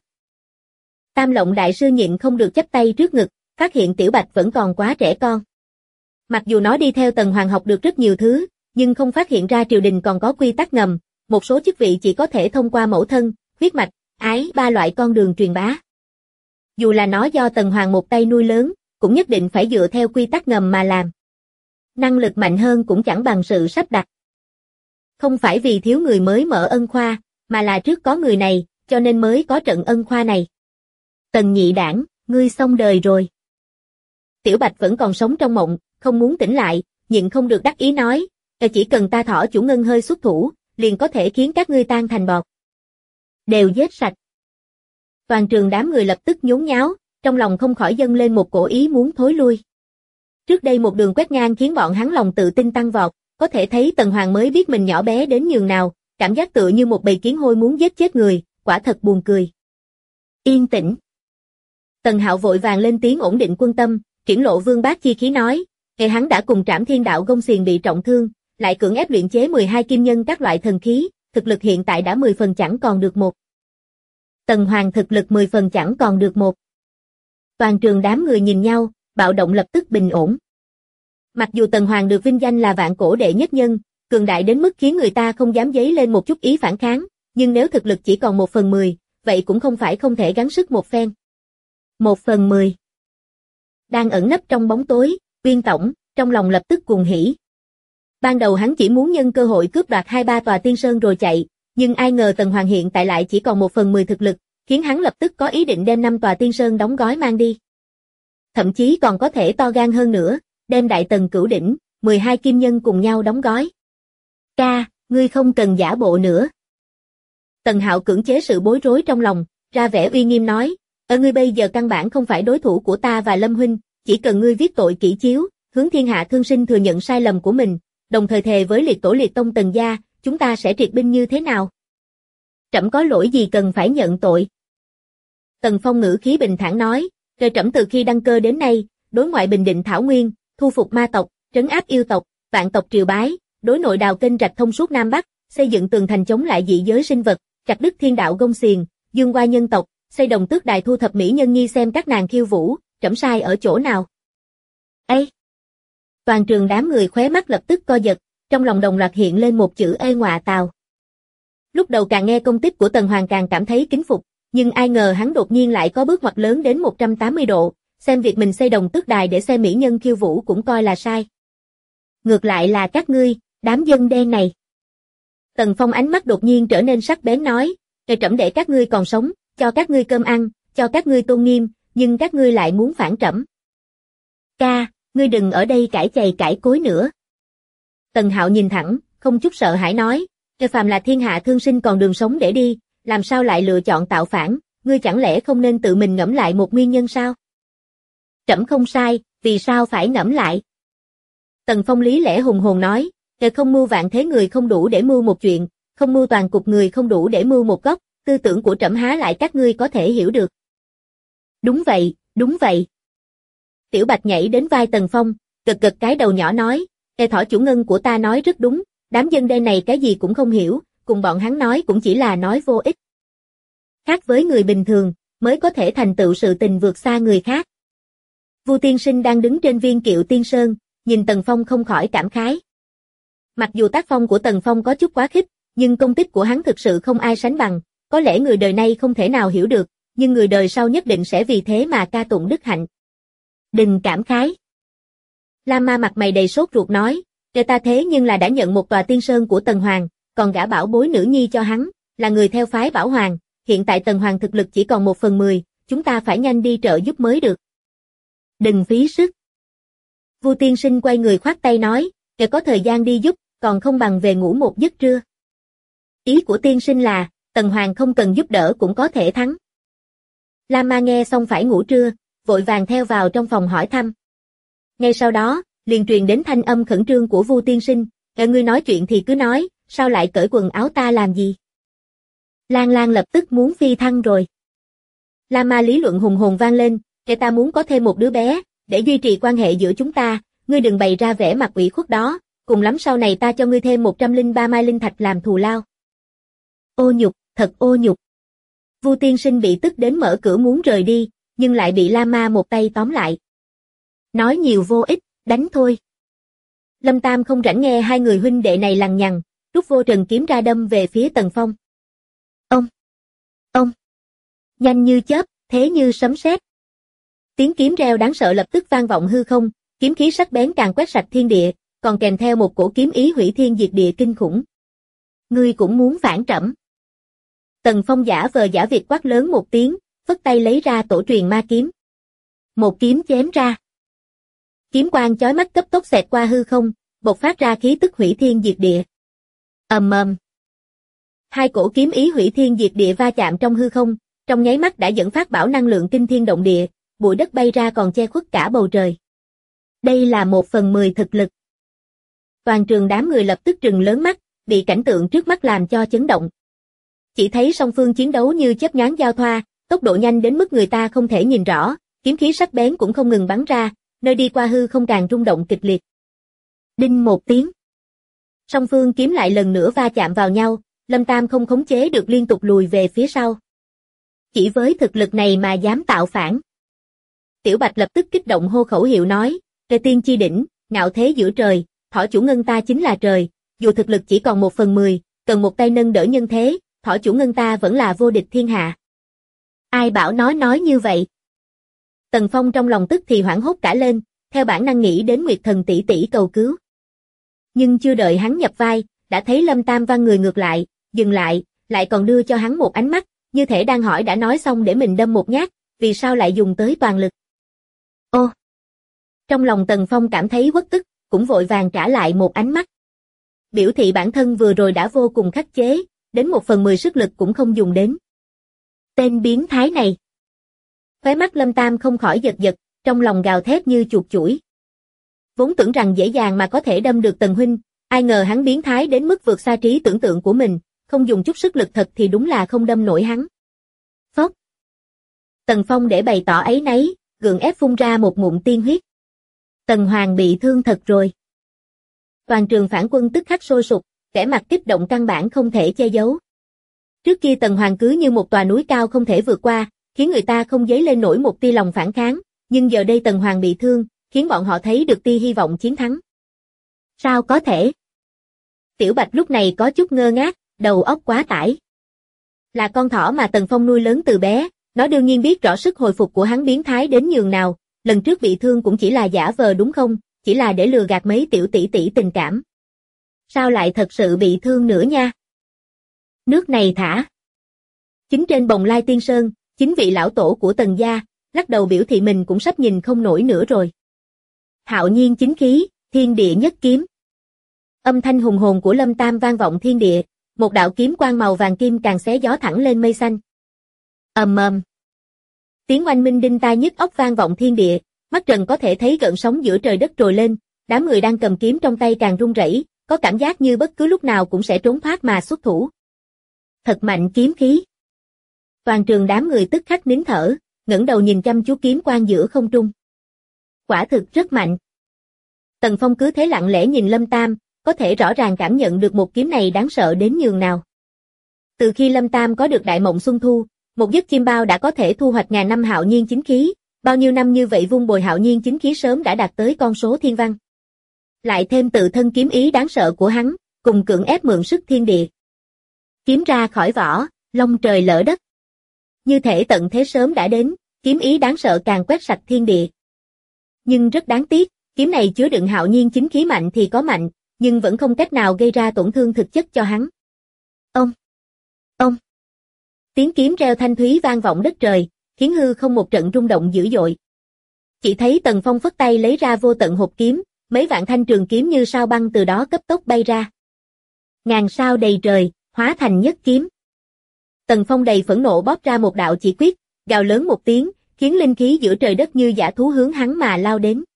Tam Lộng đại sư nhịn không được chắp tay trước ngực, phát hiện Tiểu Bạch vẫn còn quá trẻ con. Mặc dù nó đi theo Tần Hoàng học được rất nhiều thứ, nhưng không phát hiện ra triều đình còn có quy tắc ngầm, một số chức vị chỉ có thể thông qua mẫu thân, huyết mạch, ái, ba loại con đường truyền bá. Dù là nó do Tần Hoàng một tay nuôi lớn, cũng nhất định phải dựa theo quy tắc ngầm mà làm. Năng lực mạnh hơn cũng chẳng bằng sự sắp đặt. Không phải vì thiếu người mới mở ân khoa, mà là trước có người này, cho nên mới có trận ân khoa này. Tần Nhị Đảng, ngươi xong đời rồi. Tiểu Bạch vẫn còn sống trong mộng, không muốn tỉnh lại, nhịn không được đắc ý nói, chỉ cần ta Thỏ chủ ngân hơi xuất thủ, liền có thể khiến các ngươi tan thành bọt. Đều giết sạch. Toàn trường đám người lập tức nhốn nháo, trong lòng không khỏi dâng lên một cổ ý muốn thối lui. Trước đây một đường quét ngang khiến bọn hắn lòng tự tin tăng vọt, có thể thấy Tần Hoàng mới biết mình nhỏ bé đến nhường nào, cảm giác tựa như một bầy kiến hôi muốn giết chết người, quả thật buồn cười. Yên tĩnh. Tần Hạo vội vàng lên tiếng ổn định quân tâm, triển lộ vương bát chi khí nói, ngày hắn đã cùng Trảm Thiên Đạo Gông Xiềng bị trọng thương, lại cưỡng ép luyện chế 12 kim nhân các loại thần khí, thực lực hiện tại đã 10 phần chẳng còn được một. Tần Hoàng thực lực 10 phần chẳng còn được một. Toàn trường đám người nhìn nhau, bạo động lập tức bình ổn. Mặc dù Tần Hoàng được vinh danh là vạn cổ đệ nhất nhân, cường đại đến mức khiến người ta không dám dấy lên một chút ý phản kháng, nhưng nếu thực lực chỉ còn 1/10, vậy cũng không phải không thể gắng sức một phen. 1/10. Đang ẩn nấp trong bóng tối, Uyên Tổng, trong lòng lập tức cuồng hỉ. Ban đầu hắn chỉ muốn nhân cơ hội cướp đoạt 2-3 tòa tiên sơn rồi chạy, nhưng ai ngờ Tần Hoàng hiện tại lại chỉ còn 1/10 thực lực, khiến hắn lập tức có ý định đem 5 tòa tiên sơn đóng gói mang đi. Thậm chí còn có thể to gan hơn nữa, đem Đại Tần Cửu Đỉnh, 12 kim nhân cùng nhau đóng gói. Ca, ngươi không cần giả bộ nữa. Tần Hạo cưỡng chế sự bối rối trong lòng, ra vẻ uy nghiêm nói, ngươi bây giờ căn bản không phải đối thủ của ta và Lâm huynh, chỉ cần ngươi viết tội kỷ chiếu, hướng thiên hạ thương sinh thừa nhận sai lầm của mình, đồng thời thề với liệt tổ liệt tông Tần gia, chúng ta sẽ triệt binh như thế nào? Trẫm có lỗi gì cần phải nhận tội? Tần Phong ngữ khí bình thản nói, rồi trẫm từ khi đăng cơ đến nay, đối ngoại bình định thảo nguyên, thu phục ma tộc, trấn áp yêu tộc, vạn tộc triều bái, đối nội đào kênh rạch thông suốt Nam Bắc, xây dựng tường thành chống lại dị giới sinh vật, chặt đứt thiên đạo Gông Xiềng, dương oai nhân tộc, xây đồng tước đài thu thập mỹ nhân nhi xem các nàng khiêu vũ, trẫm sai ở chỗ nào? Ê! Toàn trường đám người khóe mắt lập tức co giật, trong lòng đồng loạt hiện lên một chữ ê ngọa tào. Lúc đầu càng nghe công tích của Tần Hoàng càng cảm thấy kính phục, nhưng ai ngờ hắn đột nhiên lại có bước ngoặt lớn đến 180 độ, xem việc mình xây đồng tước đài để xem mỹ nhân khiêu vũ cũng coi là sai. Ngược lại là các ngươi, đám dân đen này. Tần Phong ánh mắt đột nhiên trở nên sắc bén nói, ngày trẫm để các ngươi còn sống, cho các ngươi cơm ăn, cho các ngươi tôn nghiêm, nhưng các ngươi lại muốn phản trẫm. Ca, ngươi đừng ở đây cãi chày cãi cối nữa. Tần Hạo nhìn thẳng, không chút sợ hãi nói, nếu phàm là thiên hạ thương sinh còn đường sống để đi, làm sao lại lựa chọn tạo phản, ngươi chẳng lẽ không nên tự mình ngẫm lại một nguyên nhân sao? Trẫm không sai, vì sao phải ngẫm lại? Tần Phong lý lẽ hùng hồn nói, nếu không mưu vạn thế người không đủ để mưu một chuyện, không mưu toàn cục người không đủ để mưu một góc, tư tưởng của trẫm há lại các ngươi có thể hiểu được. Đúng vậy, đúng vậy. Tiểu Bạch nhảy đến vai Tần Phong, gật gật cái đầu nhỏ nói, thỏ chủ ngân của ta nói rất đúng, đám dân đen này cái gì cũng không hiểu, cùng bọn hắn nói cũng chỉ là nói vô ích. Khác với người bình thường, mới có thể thành tựu sự tình vượt xa người khác. Vu tiên sinh đang đứng trên viên Kiệu Tiên Sơn, nhìn Tần Phong không khỏi cảm khái. Mặc dù tác phong của Tần Phong có chút quá khích, nhưng công tích của hắn thực sự không ai sánh bằng, có lẽ người đời nay không thể nào hiểu được, nhưng người đời sau nhất định sẽ vì thế mà ca tụng đức hạnh. Đừng cảm khái. Lam Ma mặt mày đầy sốt ruột nói, người ta thế nhưng là đã nhận một tòa tiên sơn của Tần Hoàng, còn gả bảo bối nữ nhi cho hắn, là người theo phái Bảo Hoàng, hiện tại Tần Hoàng thực lực chỉ còn 1/10, chúng ta phải nhanh đi trợ giúp mới được. Đừng phí sức. Vu tiên sinh quay người khoát tay nói, kẻ có thời gian đi giúp, còn không bằng về ngủ một giấc trưa. Ý của tiên sinh là, Tần Hoàng không cần giúp đỡ cũng có thể thắng. Lam Ma nghe xong phải ngủ trưa, vội vàng theo vào trong phòng hỏi thăm. Ngay sau đó, liền truyền đến thanh âm khẩn trương của Vu tiên sinh, ngươi nói chuyện thì cứ nói, sao lại cởi quần áo ta làm gì? Lan Lan lập tức muốn phi thăng rồi. Lam Ma lý luận hùng hồn vang lên, kẻ ta muốn có thêm một đứa bé, để duy trì quan hệ giữa chúng ta, ngươi đừng bày ra vẻ mặt ủy khuất đó, cùng lắm sau này ta cho ngươi thêm 103 mai linh thạch làm thù lao. Ô nhục, thật ô nhục. Vu tiên sinh bị tức đến mở cửa muốn rời đi, nhưng lại bị Lam Ma một tay tóm lại. Nói nhiều vô ích, đánh thôi. Lâm Tam không rảnh nghe hai người huynh đệ này lằng nhằng, rút vô trần kiếm ra đâm về phía Tần Phong. Ông, nhanh như chớp, thế như sấm sét. Tiếng kiếm reo đáng sợ lập tức vang vọng hư không, kiếm khí sắc bén càng quét sạch thiên địa, còn kèm theo một cổ kiếm ý hủy thiên diệt địa kinh khủng. Ngươi cũng muốn phản trẫm? Tần Phong giả vờ giả việc quát lớn một tiếng, phất tay lấy ra tổ truyền ma kiếm. Một kiếm chém ra. Kiếm quang chói mắt cấp tốc xẹt qua hư không, bộc phát ra khí tức hủy thiên diệt địa. Ầm ầm. Hai cổ kiếm ý hủy thiên diệt địa va chạm trong hư không, trong nháy mắt đã dẫn phát bão năng lượng kinh thiên động địa, bụi đất bay ra còn che khuất cả bầu trời. Đây là 1/10 thực lực. Toàn trường đám người lập tức trừng lớn mắt, bị cảnh tượng trước mắt làm cho chấn động. Chỉ thấy song phương chiến đấu như chớp nhoáng giao thoa, tốc độ nhanh đến mức người ta không thể nhìn rõ, kiếm khí sắc bén cũng không ngừng bắn ra, nơi đi qua hư không càng rung động kịch liệt. Đinh một tiếng. Song phương kiếm lại lần nữa va chạm vào nhau, Lâm Tam không khống chế được liên tục lùi về phía sau. Chỉ với thực lực này mà dám tạo phản. Tiểu Bạch lập tức kích động hô khẩu hiệu nói, Trời tiên chi đỉnh, ngạo thế giữa trời, thỏ chủ ngân ta chính là trời, dù thực lực chỉ còn 1/10, cần một tay nâng đỡ nhân thế, thỏ chủ ngân ta vẫn là vô địch thiên hạ. Ai bảo nói như vậy? Tần Phong trong lòng tức thì hoảng hốt cả lên, theo bản năng nghĩ đến Nguyệt Thần tỷ tỷ cầu cứu. Nhưng chưa đợi hắn nhập vai, đã thấy Lâm Tam văng người ngược lại, dừng lại, lại còn đưa cho hắn một ánh mắt, như thể đang hỏi đã nói xong để mình đâm một nhát, vì sao lại dùng tới toàn lực. Ô! Trong lòng Tần Phong cảm thấy uất ức, cũng vội vàng trả lại một ánh mắt. Biểu thị bản thân vừa rồi đã vô cùng khắc chế, đến 1/10 sức lực cũng không dùng đến. Tên biến thái này! Khóe mắt Lâm Tam không khỏi giật giật, trong lòng gào thét như chuột chủi. Vốn tưởng rằng dễ dàng mà có thể đâm được Tần huynh, ai ngờ hắn biến thái đến mức vượt xa trí tưởng tượng của mình, không dùng chút sức lực thật thì đúng là không đâm nổi hắn. Phốc! Tần Phong để bày tỏ áy náy, gượng ép phun ra một ngụm tiên huyết. Tần Hoàng bị thương thật rồi. Toàn trường phản quân tức khắc sôi sục, vẻ mặt kích động căn bản không thể che giấu. Trước kia Tần Hoàng cứ như một tòa núi cao không thể vượt qua, khiến người ta không dấy lên nổi một tia lòng phản kháng, nhưng giờ đây Tần Hoàng bị thương, khiến bọn họ thấy được tia hy vọng chiến thắng. Sao có thể? Tiểu Bạch lúc này có chút ngơ ngác, đầu óc quá tải. Là con thỏ mà Tần Phong nuôi lớn từ bé, nó đương nhiên biết rõ sức hồi phục của hắn biến thái đến nhường nào, lần trước bị thương cũng chỉ là giả vờ đúng không, chỉ là để lừa gạt mấy tiểu tỷ tỷ tình cảm. Sao lại thật sự bị thương nữa nha? Nước này thả. Chính trên Bồng Lai Tiên Sơn, chính vị lão tổ của Tần gia, lắc đầu biểu thị mình cũng sắp nhìn không nổi nữa rồi. Hạo nhiên chính khí, thiên địa nhất kiếm. Âm thanh hùng hồn của Lâm Tam vang vọng thiên địa, một đạo kiếm quang màu vàng kim càng xé gió thẳng lên mây xanh. Ầm ầm. Tiếng oanh minh đinh tai nhức óc vang vọng thiên địa, mắt trần có thể thấy gợn sóng giữa trời đất trồi lên, đám người đang cầm kiếm trong tay càng run rẩy, có cảm giác như bất cứ lúc nào cũng sẽ trốn thoát mà xuất thủ. Thật mạnh kiếm khí. Toàn trường đám người tức khắc nín thở, ngẩng đầu nhìn chăm chú kiếm quang giữa không trung. Quả thực rất mạnh. Tần Phong cứ thế lặng lẽ nhìn Lâm Tam, có thể rõ ràng cảm nhận được một kiếm này đáng sợ đến nhường nào. Từ khi Lâm Tam có được Đại Mộng Xuân Thu, một giấc chim bao đã có thể thu hoạch ngàn năm hạo nhiên chính khí, bao nhiêu năm như vậy vun bồi hạo nhiên chính khí sớm đã đạt tới con số thiên văn. Lại thêm tự thân kiếm ý đáng sợ của hắn, cùng cưỡng ép mượn sức thiên địa. Kiếm ra khỏi vỏ, long trời lỡ đất. Như thể tận thế sớm đã đến, kiếm ý đáng sợ càng quét sạch thiên địa. Nhưng rất đáng tiếc, kiếm này chứa đựng hạo nhiên chính khí mạnh thì có mạnh, nhưng vẫn không cách nào gây ra tổn thương thực chất cho hắn. Ông! Tiếng kiếm reo thanh thúy vang vọng đất trời, khiến hư không một trận rung động dữ dội. Chỉ thấy Tần Phong phất tay lấy ra vô tận hộp kiếm, mấy vạn thanh trường kiếm như sao băng từ đó cấp tốc bay ra. Ngàn sao đầy trời, hóa thành nhất kiếm. Tần Phong đầy phẫn nộ bóp ra một đạo chỉ quyết, gào lớn một tiếng, khiến linh khí giữa trời đất như dã thú hướng hắn mà lao đến.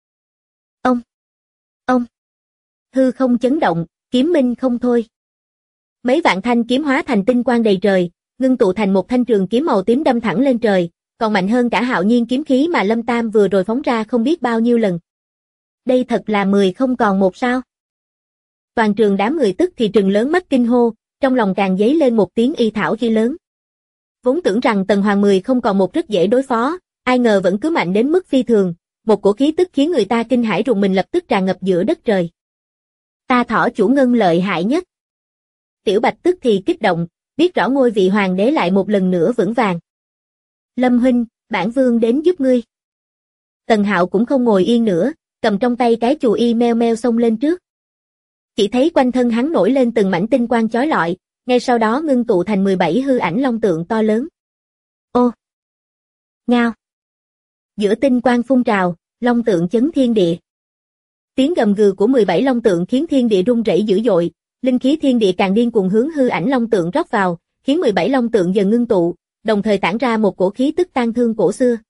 Ông! Hư không chấn động, kiếm minh không thôi. Mấy vạn thanh kiếm hóa thành tinh quang đầy trời, ngưng tụ thành một thanh trường kiếm màu tím đâm thẳng lên trời, còn mạnh hơn cả hạo nhiên kiếm khí mà Lâm Tam vừa rồi phóng ra không biết bao nhiêu lần. Đây thật là 10 không còn một sao. Toàn trường đám người tức thì trừng lớn mắt kinh hô, trong lòng càng dấy lên một tiếng y thảo ghi lớn. Vốn tưởng rằng Tần Hoàng 10 không còn một rất dễ đối phó, ai ngờ vẫn cứ mạnh đến mức phi thường, một cổ khí tức khiến người ta kinh hãi rùng mình lập tức tràn ngập giữa đất trời. Ta thỏ chủ ngân lợi hại nhất. Tiểu Bạch tức thì kích động, biết rõ ngôi vị hoàng đế lại một lần nữa vững vàng. Lâm huynh, bản vương đến giúp ngươi. Tần Hạo cũng không ngồi yên nữa, cầm trong tay cái chù y meo meo xông lên trước. Chỉ thấy quanh thân hắn nổi lên từng mảnh tinh quang chói lọi, ngay sau đó ngưng tụ thành 17 hư ảnh long tượng to lớn. Ô! Ngao! Giữa tinh quang phun trào, long tượng chấn thiên địa. Tiếng gầm gừ của 17 long tượng khiến thiên địa rung rẩy dữ dội, linh khí thiên địa càng điên cuồng hướng hư ảnh long tượng rót vào, khiến 17 long tượng dần ngưng tụ, đồng thời tản ra một cổ khí tức tang thương cổ xưa.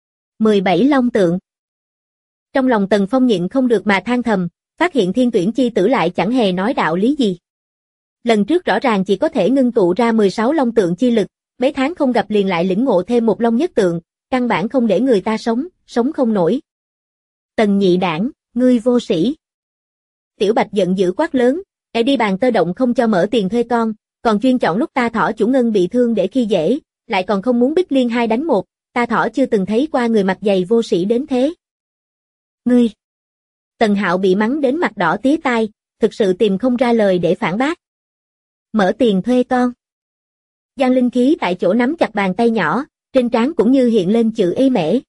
17 long tượng. Trong lòng Tần Phong nhịn không được mà than thầm, phát hiện Thiên Tuyển chi tử lại chẳng hề nói đạo lý gì. Lần trước rõ ràng chỉ có thể ngưng tụ ra 16 long tượng chi lực, mấy tháng không gặp liền lại lĩnh ngộ thêm một long nhất tượng, căn bản không để người ta sống không nổi. Tần nhị đảng, ngươi vô sĩ. Tiểu Bạch giận dữ quát lớn, "Ê đi bàn tơ động không cho mở tiền thuê con, còn chuyên chọn lúc ta thỏ chủ ngân bị thương để khi dễ, lại còn không muốn Bích Liên 2 đánh 1, ta thỏ chưa từng thấy qua người mặt dày vô sĩ đến thế." Ngươi! Tần Hạo bị mắng đến mặt đỏ tía tai, thực sự tìm không ra lời để phản bác. Mở tiền thuê con. Giang linh khí tại chỗ nắm chặt bàn tay nhỏ, trên trán cũng như hiện lên chữ ê mễ.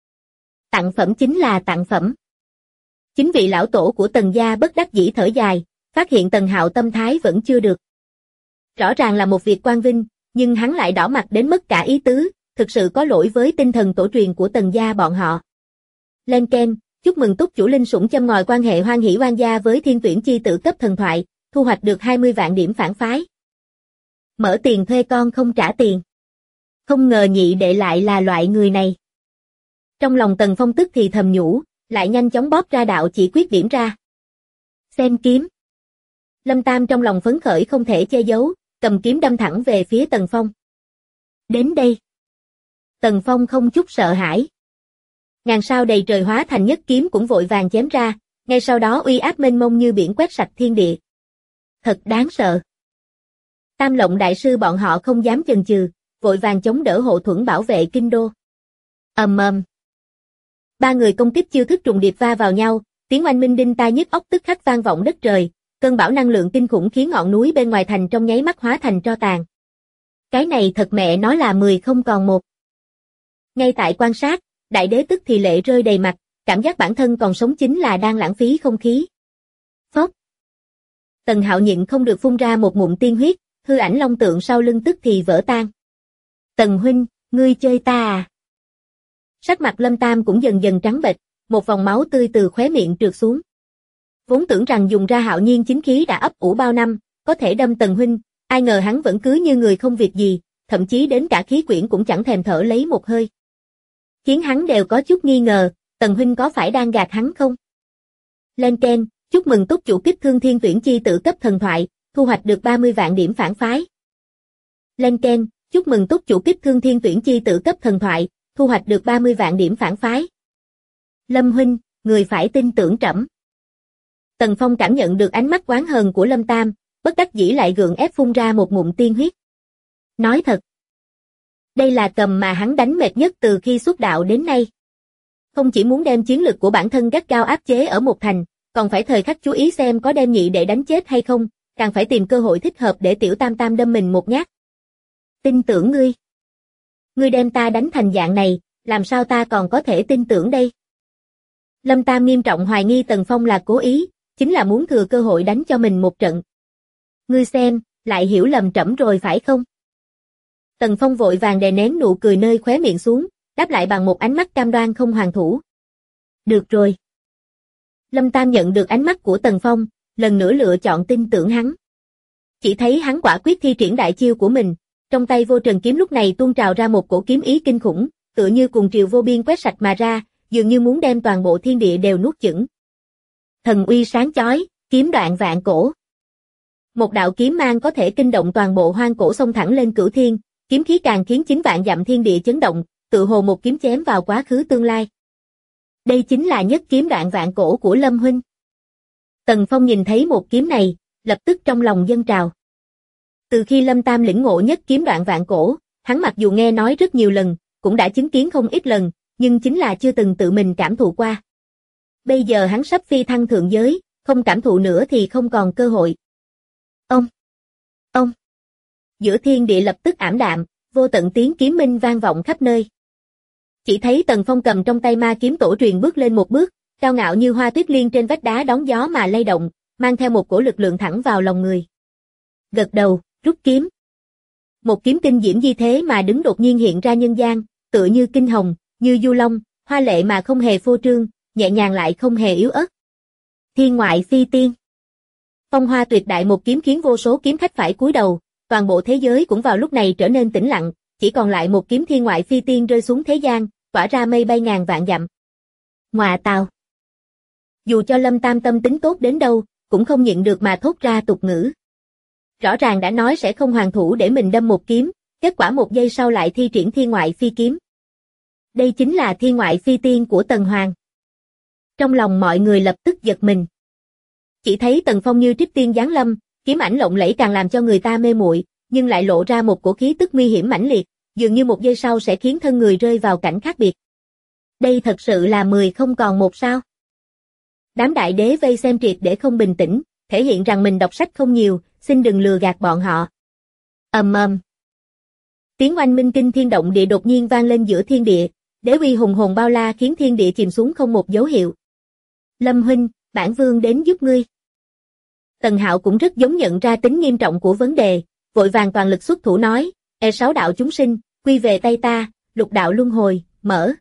Tặng phẩm chính là tặng phẩm. Chính vị lão tổ của Tần gia bất đắc dĩ thở dài, phát hiện Tần Hạo tâm thái vẫn chưa được. Rõ ràng là một việc quan vinh, nhưng hắn lại đỏ mặt đến mất cả ý tứ, thực sự có lỗi với tinh thần tổ truyền của Tần gia bọn họ. Lên keng, chúc mừng túc chủ linh sủng châm ngòi quan hệ hoan hỷ oan gia với Thiên Tuyển chi tử cấp thần thoại, thu hoạch được 20 vạn điểm phản phái. Mở tiền thuê con không trả tiền. Không ngờ nhị đệ lại là loại người này. Trong lòng Tần Phong tức thì thầm nhủ, lại nhanh chóng bóp ra đạo chỉ quyết điểm ra. Xem kiếm. Lâm Tam trong lòng phấn khởi không thể che giấu, cầm kiếm đâm thẳng về phía Tần Phong. Đến đây. Tần Phong không chút sợ hãi. Ngàn sao đầy trời hóa thành nhất kiếm cũng vội vàng chém ra, ngay sau đó uy áp mênh mông như biển quét sạch thiên địa. Thật đáng sợ. Tam Lộng đại sư bọn họ không dám chần chừ, vội vàng chống đỡ hộ thuẫn bảo vệ kinh đô. Ầm ầm. Ba người công kích chiêu thức trùng điệp va vào nhau, tiếng oanh minh đinh tai nhức óc tức khắc vang vọng đất trời, cơn bão năng lượng kinh khủng khiến ngọn núi bên ngoài thành trong nháy mắt hóa thành tro tàn. Cái này thật mẹ nói là 10 không còn 1. Ngay tại quan sát, đại đế tức thì lệ rơi đầy mặt, cảm giác bản thân còn sống chính là đang lãng phí không khí. Phốc. Tần Hạo nhịn không được phun ra một ngụm tiên huyết, hư ảnh long tượng sau lưng tức thì vỡ tan. Tần huynh, ngươi chơi ta à? Sắc mặt Lâm Tam cũng dần dần trắng bệch, một vòng máu tươi từ khóe miệng trượt xuống. Vốn tưởng rằng dùng ra hạo nhiên chính khí đã ấp ủ bao năm, có thể đâm Tần huynh, ai ngờ hắn vẫn cứ như người không việc gì, thậm chí đến cả khí quyển cũng chẳng thèm thở lấy một hơi. Khiến hắn đều có chút nghi ngờ, Tần huynh có phải đang gạt hắn không? Lên keng, chúc mừng túc chủ kích thương Thiên Tuyển chi tử cấp thần thoại, thu hoạch được 30 vạn điểm phản phái. Lên keng, chúc mừng túc chủ kích thương Thiên Tuyển chi tử cấp thần thoại, thu hoạch được 30 vạn điểm phản phái. Lâm huynh, người phải tin tưởng trẫm. Tần Phong cảm nhận được ánh mắt oán hờn của Lâm Tam, bất đắc dĩ lại gượng ép phun ra một ngụm tiên huyết. Nói thật, đây là cầm mà hắn đánh mệt nhất từ khi xuất đạo đến nay. Không chỉ muốn đem chiến lực của bản thân gắt gao áp chế ở một thành, còn phải thời khắc chú ý xem có đem nhị để đánh chết hay không, càng phải tìm cơ hội thích hợp để tiểu tam tam đâm mình một nhát. Tin tưởng ngươi. Ngươi đem ta đánh thành dạng này, làm sao ta còn có thể tin tưởng đây? Lâm Tam nghiêm trọng hoài nghi Tần Phong là cố ý, chính là muốn thừa cơ hội đánh cho mình một trận. Ngươi xem, lại hiểu lầm trẫm rồi phải không? Tần Phong vội vàng đè nén nụ cười nơi khóe miệng xuống, đáp lại bằng một ánh mắt cam đoan không hoàn thủ. Được rồi. Lâm Tam nhận được ánh mắt của Tần Phong, lần nữa lựa chọn tin tưởng hắn. Chỉ thấy hắn quả quyết thi triển đại chiêu của mình, trong tay vô trần kiếm lúc này tuôn trào ra một cổ kiếm ý kinh khủng, tựa như cùng triều vô biên quét sạch mà ra, dường như muốn đem toàn bộ thiên địa đều nuốt chửng. Thần uy sáng chói, kiếm đoạn vạn cổ. Một đạo kiếm mang có thể kinh động toàn bộ hoang cổ xông thẳng lên cửu thiên, kiếm khí càng khiến 9 vạn dặm thiên địa chấn động, tự hồ một kiếm chém vào quá khứ tương lai. Đây chính là nhất kiếm đoạn vạn cổ của Lâm huynh. Tần Phong nhìn thấy một kiếm này, lập tức trong lòng dâng trào. Từ khi Lâm Tam lĩnh ngộ nhất kiếm đoạn vạn cổ, hắn mặc dù nghe nói rất nhiều lần, cũng đã chứng kiến không ít lần, nhưng chính là chưa từng tự mình cảm thụ qua. Bây giờ hắn sắp phi thăng thượng giới, không cảm thụ nữa thì không còn cơ hội. Ông. Giữa thiên địa lập tức ảm đạm, vô tận tiếng kiếm minh vang vọng khắp nơi. Chỉ thấy Tần Phong cầm trong tay ma kiếm tổ truyền bước lên một bước, cao ngạo như hoa tuyết liên trên vách đá đón gió mà lay động, mang theo một cổ lực lượng thẳng vào lòng người. Gật đầu, rút kiếm. Một kiếm kinh diễm di thế mà đứng đột nhiên hiện ra nhân gian, tựa như kinh hồng, như du long, hoa lệ mà không hề phô trương, nhẹ nhàng lại không hề yếu ớt. Thiên ngoại phi tiên. Phong hoa tuyệt đại một kiếm khiến vô số kiếm khách phải cúi đầu, toàn bộ thế giới cũng vào lúc này trở nên tĩnh lặng, chỉ còn lại một kiếm thiên ngoại phi tiên rơi xuống thế gian, tỏa ra mây bay ngàn vạn dặm. Ngoà tào. Dù cho Lâm Tam tâm tính tốt đến đâu, cũng không nhịn được mà thốt ra tục ngữ. Rõ ràng đã nói sẽ không hoàn thủ để mình đâm một kiếm, kết quả một giây sau lại thi triển thiên ngoại phi kiếm. Đây chính là thiên ngoại phi tiên của Tần Hoàng. Trong lòng mọi người lập tức giật mình. Chỉ thấy Tần Phong như trích tiên giáng lâm, kiếm ảnh lộng lẫy càng làm cho người ta mê muội, nhưng lại lộ ra một cổ khí tức nguy hiểm mãnh liệt, dường như một giây sau sẽ khiến thân người rơi vào cảnh khác biệt. Đây thật sự là 10 không còn một sao? Đám đại đế vây xem triệt để không bình tĩnh, thể hiện rằng mình đọc sách không nhiều, xin đừng lừa gạt bọn họ. Ầm ầm. Tiếng oanh minh kinh thiên động địa đột nhiên vang lên giữa thiên địa, đế uy hùng hồn bao la khiến thiên địa chìm xuống không một dấu hiệu. Lâm huynh, bản vương đến giúp ngươi. Tần Hạo cũng rất giống nhận ra tính nghiêm trọng của vấn đề, vội vàng toàn lực xuất thủ nói, E6 đạo chúng sinh, quy về tay ta, lục đạo luân hồi, mở.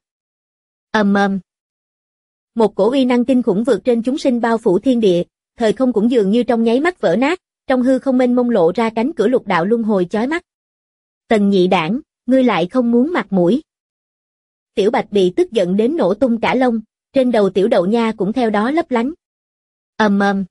Ầm ầm. Một cổ uy năng kinh khủng vượt trên chúng sinh bao phủ thiên địa, thời không cũng dường như trong nháy mắt vỡ nát, trong hư không mênh mông lộ ra cánh cửa lục đạo luân hồi chói mắt. Tần nhị đảng, ngươi lại không muốn mặt mũi. Tiểu Bạch bị tức giận đến nổ tung cả lông, trên đầu tiểu đậu nha cũng theo đó lấp lánh. Ầm ầm.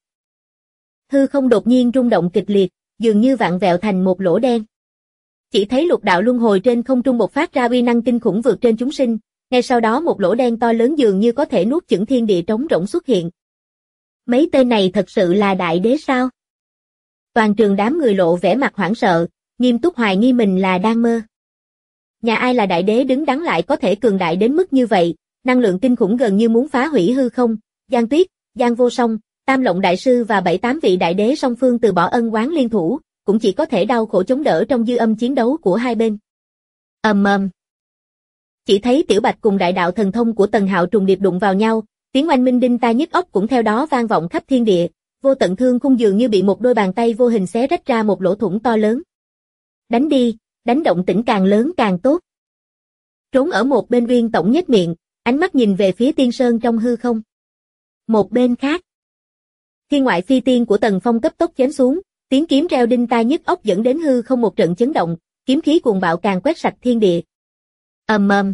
Hư không đột nhiên rung động kịch liệt, dường như vặn vẹo thành một lỗ đen. Chỉ thấy lục đạo luân hồi trên không trung bộc phát ra uy năng kinh khủng vượt trên chúng sinh, ngay sau đó một lỗ đen to lớn dường như có thể nuốt chửng thiên địa trống rỗng xuất hiện. Mấy tên này thật sự là đại đế sao? Toàn trường đám người lộ vẻ mặt hoảng sợ, nghiêm túc hoài nghi mình là đang mơ. Nhà ai là đại đế đứng đắn lại có thể cường đại đến mức như vậy, năng lượng kinh khủng gần như muốn phá hủy hư không, Giang Tuyết, Giang Vô Song, Tam Lộng đại sư và 7-8 vị đại đế song phương từ bỏ ân oán liên thủ, cũng chỉ có thể đau khổ chống đỡ trong dư âm chiến đấu của hai bên. Ầm ầm. Chỉ thấy Tiểu Bạch cùng đại đạo thần thông của Tần Hạo trùng điệp đụng vào nhau, tiếng oanh minh đinh tai nhức óc cũng theo đó vang vọng khắp thiên địa, vô tận thương khung dường như bị một đôi bàn tay vô hình xé rách ra một lỗ thủng to lớn. Đánh đi, đánh động tĩnh càng lớn càng tốt. Trốn ở một bên Uyên Tổng nhếch miệng, ánh mắt nhìn về phía Tiên Sơn trong hư không. Một bên khác, thiên ngoại phi tiên của Tần Phong cấp tốc chém xuống, tiếng kiếm reo đinh tai nhức óc dẫn đến hư không một trận chấn động, kiếm khí cuồng bạo càng quét sạch thiên địa. Ầm ầm.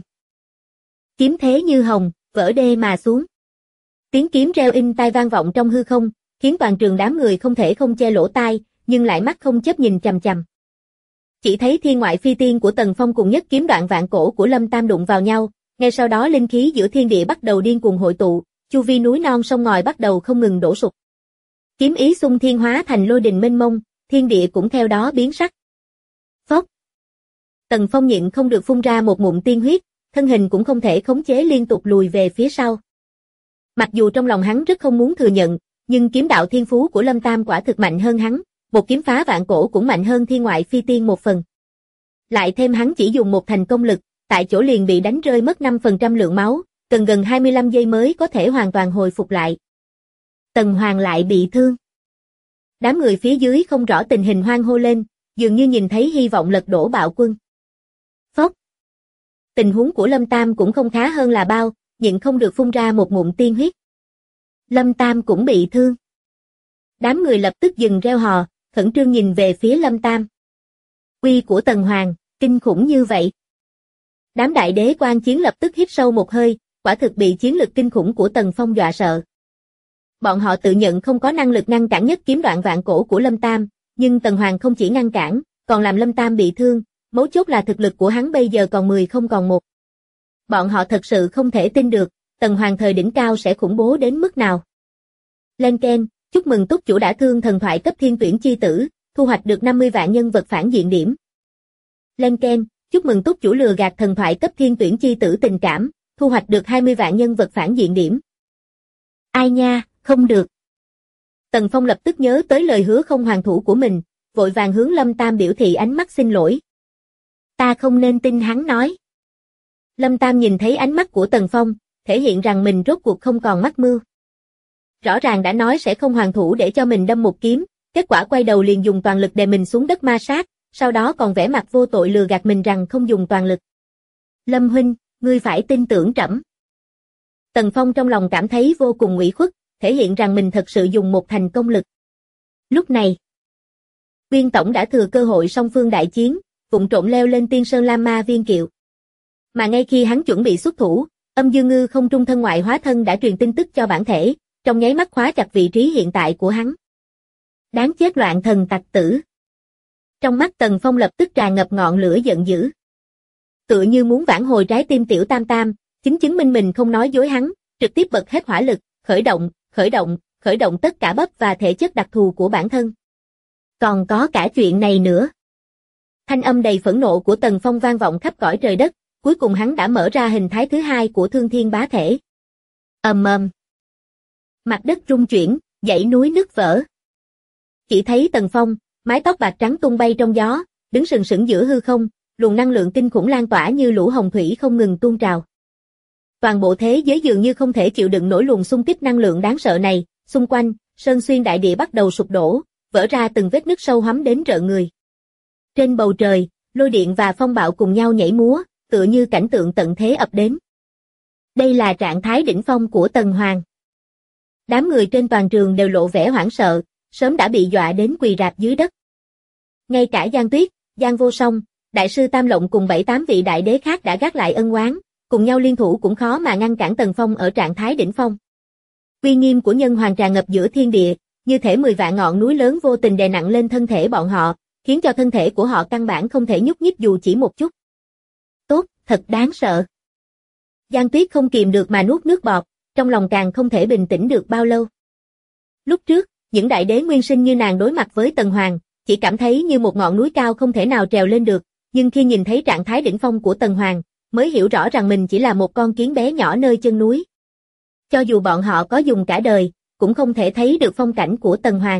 Kiếm thế như hồng, vỡ đê mà xuống. Tiếng kiếm reo in tai vang vọng trong hư không, khiến toàn trường đám người không thể không che lỗ tai, nhưng lại mắt không chớp nhìn chằm chằm. Chỉ thấy thiên ngoại phi tiên của Tần Phong cùng nhất kiếm đoạn vạn cổ của Lâm Tam đụng vào nhau, ngay sau đó linh khí giữa thiên địa bắt đầu điên cuồng hội tụ, chu vi núi non sông ngòi bắt đầu không ngừng đổ sụp. Kiếm ý xung thiên hóa thành lôi đình mênh mông, thiên địa cũng theo đó biến sắc. Phốc. Tần Phong nhịn không được phun ra một ngụm tiên huyết, thân hình cũng không thể khống chế liên tục lùi về phía sau. Mặc dù trong lòng hắn rất không muốn thừa nhận, nhưng kiếm đạo thiên phú của Lâm Tam quả thực mạnh hơn hắn, một kiếm phá vạn cổ cũng mạnh hơn thiên ngoại phi tiên một phần. Lại thêm hắn chỉ dùng một thành công lực, tại chỗ liền bị đánh rơi mất 5% lượng máu, cần gần 25 giây mới có thể hoàn toàn hồi phục lại. Tần Hoàng lại bị thương. Đám người phía dưới không rõ tình hình hoang hô lên, dường như nhìn thấy hy vọng lật đổ bạo quân. Phốc. Tình huống của Lâm Tam cũng không khá hơn là bao, nhịn không được phun ra một ngụm tiên huyết. Lâm Tam cũng bị thương. Đám người lập tức dừng reo hò, khẩn trương nhìn về phía Lâm Tam. Uy của Tần Hoàng, kinh khủng như vậy. Đám đại đế quan chiến lập tức hít sâu một hơi, quả thực bị chiến lực kinh khủng của Tần Phong dọa sợ. Bọn họ tự nhận không có năng lực ngăn cản nhất kiếm đoạn vạn cổ của Lâm Tam, nhưng Tần Hoàng không chỉ ngăn cản, còn làm Lâm Tam bị thương, mấu chốt là thực lực của hắn bây giờ còn 10 không còn 1. Bọn họ thật sự không thể tin được, Tần Hoàng thời đỉnh cao sẽ khủng bố đến mức nào. Lên Ken, chúc mừng túc chủ đã thương thần thoại cấp thiên tuyển chi tử, thu hoạch được 50 vạn nhân vật phản diện điểm. Lên Ken, chúc mừng túc chủ lừa gạt thần thoại cấp thiên tuyển chi tử tình cảm, thu hoạch được 20 vạn nhân vật phản diện điểm. Ai nha, không được. Tần Phong lập tức nhớ tới lời hứa không hoàn thủ của mình, vội vàng hướng Lâm Tam biểu thị ánh mắt xin lỗi. Ta không nên tin hắn nói. Lâm Tam nhìn thấy ánh mắt của Tần Phong, thể hiện rằng mình rốt cuộc không còn mắc mưu. Rõ ràng đã nói sẽ không hoàn thủ để cho mình đâm một kiếm, kết quả quay đầu liền dùng toàn lực đè mình xuống đất ma sát, sau đó còn vẽ mặt vô tội lừa gạt mình rằng không dùng toàn lực. Lâm huynh, ngươi phải tin tưởng trẫm. Tần Phong trong lòng cảm thấy vô cùng ủy khuất, thể hiện rằng mình thật sự dùng một thành công lực. Lúc này, Uyên Tổng đã thừa cơ hội song phương đại chiến, vụng trộm leo lên Tiên Sơn Lam Ma Viên Kiệu. Mà ngay khi hắn chuẩn bị xuất thủ, Âm Dương Ngư không trung thân ngoại hóa thân đã truyền tin tức cho bản thể, trong nháy mắt khóa chặt vị trí hiện tại của hắn. Đáng chết loạn thần tặc tử. Trong mắt Tần Phong lập tức tràn ngập ngọn lửa giận dữ. Tựa như muốn vãn hồi trái tim Tiểu Tam Tam, chính chứng minh mình không nói dối hắn, trực tiếp bật hết hỏa lực, khởi động tất cả bắp và thể chất đặc thù của bản thân. Còn có cả chuyện này nữa. Thanh âm đầy phẫn nộ của Tần Phong vang vọng khắp cõi trời đất, cuối cùng hắn đã mở ra hình thái thứ hai của Thương Thiên Bá Thể. Ầm ầm. Mặt đất rung chuyển, dãy núi nứt vỡ. Chỉ thấy Tần Phong, mái tóc bạc trắng tung bay trong gió, đứng sừng sững giữa hư không, luồng năng lượng kinh khủng lan tỏa như lũ hồng thủy không ngừng tuôn trào. Toàn bộ thế giới dường như không thể chịu đựng nổi luồng xung kích năng lượng đáng sợ này, xung quanh, sơn xuyên đại địa bắt đầu sụp đổ, vỡ ra từng vết nứt sâu hoắm đến rợn người. Trên bầu trời, lôi điện và phong bạo cùng nhau nhảy múa, tựa như cảnh tượng tận thế ập đến. Đây là trạng thái đỉnh phong của Tần Hoàng. Đám người trên toàn trường đều lộ vẻ hoảng sợ, sớm đã bị dọa đến quỳ rạp dưới đất. Ngay cả Giang Tuyết, Giang Vô Song, Đại sư Tam Lộng cùng 7-8 vị đại đế khác đã gác lại ân oán, cùng nhau liên thủ cũng khó mà ngăn cản Tần Phong ở trạng thái đỉnh phong. Uy nghiêm của nhân hoàng tràn ngập giữa thiên địa, như thể 10 vạn ngọn núi lớn vô tình đè nặng lên thân thể bọn họ, khiến cho thân thể của họ căn bản không thể nhúc nhích dù chỉ một chút. Tốt, thật đáng sợ. Giang Tuyết không kìm được mà nuốt nước bọt, trong lòng càng không thể bình tĩnh được bao lâu. Lúc trước, những đại đế nguyên sinh như nàng đối mặt với Tần Hoàng, chỉ cảm thấy như một ngọn núi cao không thể nào trèo lên được, nhưng khi nhìn thấy trạng thái đỉnh phong của Tần Hoàng, mới hiểu rõ rằng mình chỉ là một con kiến bé nhỏ nơi chân núi. Cho dù bọn họ có dùng cả đời, cũng không thể thấy được phong cảnh của Tần Hoàng.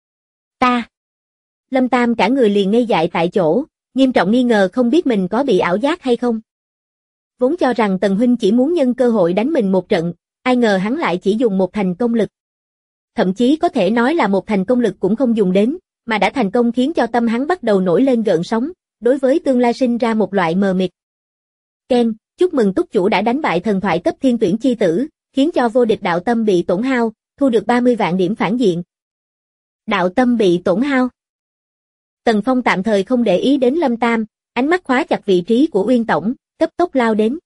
Ta! Lâm Tam cả người liền ngây dại tại chỗ, nghiêm trọng nghi ngờ không biết mình có bị ảo giác hay không. Vốn cho rằng Tần Huynh chỉ muốn nhân cơ hội đánh mình một trận, ai ngờ hắn lại chỉ dùng một thành công lực. Thậm chí có thể nói là một thành công lực cũng không dùng đến, mà đã thành công khiến cho tâm hắn bắt đầu nổi lên gợn sóng, đối với tương lai sinh ra một loại mờ mịt. Ken, chúc mừng túc chủ đã đánh bại thần thoại cấp thiên tuyển chi tử, khiến cho vô địch đạo tâm bị tổn hao, thu được 30 vạn điểm phản diện. Đạo tâm bị tổn hao. Tần Phong tạm thời không để ý đến Lâm Tam, ánh mắt khóa chặt vị trí của Uyên Tổng, cấp tốc lao đến.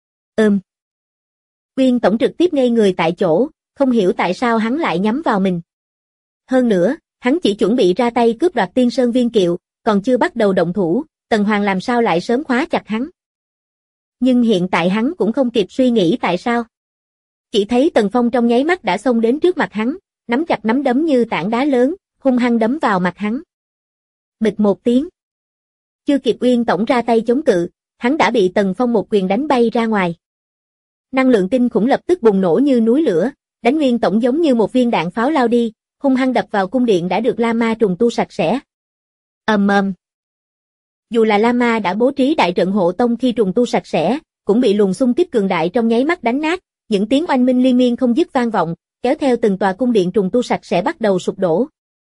Uyên Tổng trực tiếp ngây người tại chỗ, không hiểu tại sao hắn lại nhắm vào mình. Hơn nữa, hắn chỉ chuẩn bị ra tay cướp đoạt Tiên Sơn Viên Kiệu, còn chưa bắt đầu động thủ, Tần Hoàng làm sao lại sớm khóa chặt hắn. Nhưng hiện tại hắn cũng không kịp suy nghĩ tại sao. Chỉ thấy Tần Phong trong nháy mắt đã xông đến trước mặt hắn, nắm chặt nắm đấm như tảng đá lớn, hung hăng đấm vào mặt hắn. Bịch một tiếng. Chưa kịp Uyên Tổng ra tay chống cự, hắn đã bị Tần Phong một quyền đánh bay ra ngoài. Năng lượng kinh khủng lập tức bùng nổ như núi lửa, đánh Uyên Tổng giống như một viên đạn pháo lao đi, hung hăng đập vào cung điện đã được La Ma trùng tu sạch sẽ. Ầm ầm. Dù là La Ma đã bố trí đại trận hộ tông khi trùng tu sạch sẽ, cũng bị luồng xung kích cường đại trong nháy mắt đánh nát, những tiếng oanh minh liên miên không dứt vang vọng, kéo theo từng tòa cung điện trùng tu sạch sẽ bắt đầu sụp đổ.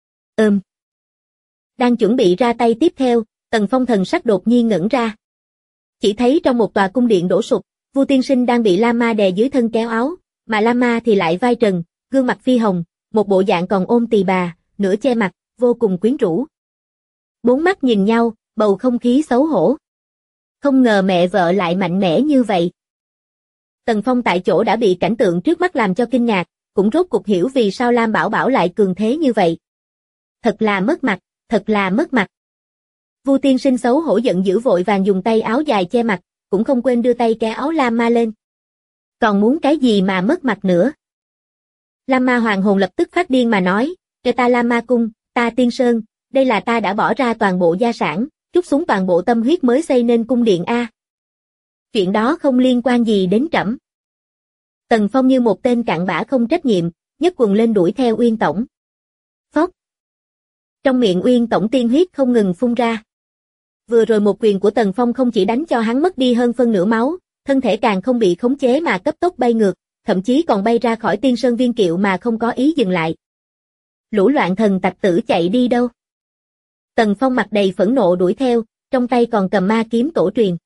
Đang chuẩn bị ra tay tiếp theo, Tần Phong thần sắc đột nhiên ngẩn ra. Chỉ thấy trong một tòa cung điện đổ sụp, Vu Tiên Sinh đang bị La Ma đè dưới thân kéo áo, mà La Ma thì lại vai trần, gương mặt phi hồng, một bộ dạng còn ôm tỳ bà, nửa che mặt, vô cùng quyến rũ. Bốn mắt nhìn nhau, bầu không khí xấu hổ. Không ngờ mẹ vợ lại mạnh mẽ như vậy. Tần Phong tại chỗ đã bị cảnh tượng trước mắt làm cho kinh ngạc, cũng rốt cuộc hiểu vì sao Lam Bảo Bảo lại cường thế như vậy. Thật là mất mặt, thật là mất mặt. Vu Tiên Sinh xấu hổ giận dữ vội vàng dùng tay áo dài che mặt, cũng không quên đưa tay kéo áo Lam Ma lên. Còn muốn cái gì mà mất mặt nữa? Lam Ma hoàng hồn lập tức phát điên mà nói, cho ta Lam Ma cung, ta Tiên Sơn, đây là ta đã bỏ ra toàn bộ gia sản, trút xuống toàn bộ tâm huyết mới xây nên cung điện A. Chuyện đó không liên quan gì đến trẫm. Tần Phong như một tên cặn bã không trách nhiệm, nhấc quần lên đuổi theo Uyên Tổng. Phốc. Trong miệng Uyên Tổng tiên huyết không ngừng phun ra. Vừa rồi một quyền của Tần Phong không chỉ đánh cho hắn mất đi hơn phân nửa máu, thân thể càng không bị khống chế mà cấp tốc bay ngược, thậm chí còn bay ra khỏi Tiên Sơn Viên Kiệu mà không có ý dừng lại. Lũ loạn thần tặc tử chạy đi đâu? Tần Phong mặt đầy phẫn nộ đuổi theo, trong tay còn cầm ma kiếm tổ truyền.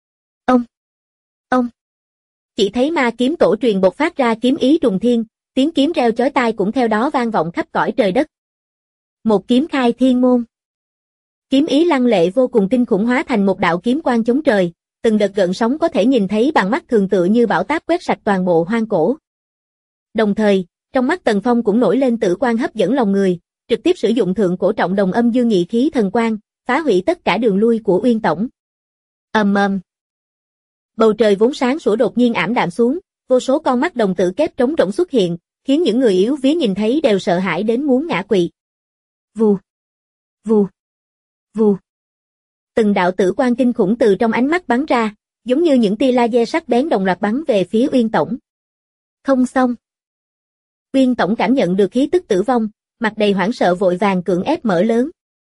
Ông! Chỉ thấy ma kiếm tổ truyền bộc phát ra kiếm ý trùng thiên, tiếng kiếm reo chói tai cũng theo đó vang vọng khắp cõi trời đất. Một kiếm khai thiên môn. Kiếm ý lăng lệ vô cùng kinh khủng hóa thành một đạo kiếm quang chống trời, từng đợt gợn sóng có thể nhìn thấy bằng mắt thường tựa như bão táp quét sạch toàn bộ hoang cổ. Đồng thời, trong mắt Tần Phong cũng nổi lên tử quang hấp dẫn lòng người, trực tiếp sử dụng thượng cổ trọng đồng âm dương nhị khí thần quang, phá hủy tất cả đường lui của Uyên Tổng. Ầm ầm. Bầu trời vốn sáng sủa đột nhiên ảm đạm xuống, vô số con mắt đồng tử kép trống rỗng xuất hiện, khiến những người yếu vía nhìn thấy đều sợ hãi đến muốn ngã quỵ. Vù, vù, vù. Từng đạo tử quang kinh khủng từ trong ánh mắt bắn ra, giống như những tia laser sắc bén đồng loạt bắn về phía Uyên Tổng. Không xong. Uyên Tổng cảm nhận được khí tức tử vong, mặt đầy hoảng sợ vội vàng cưỡng ép mở lớn.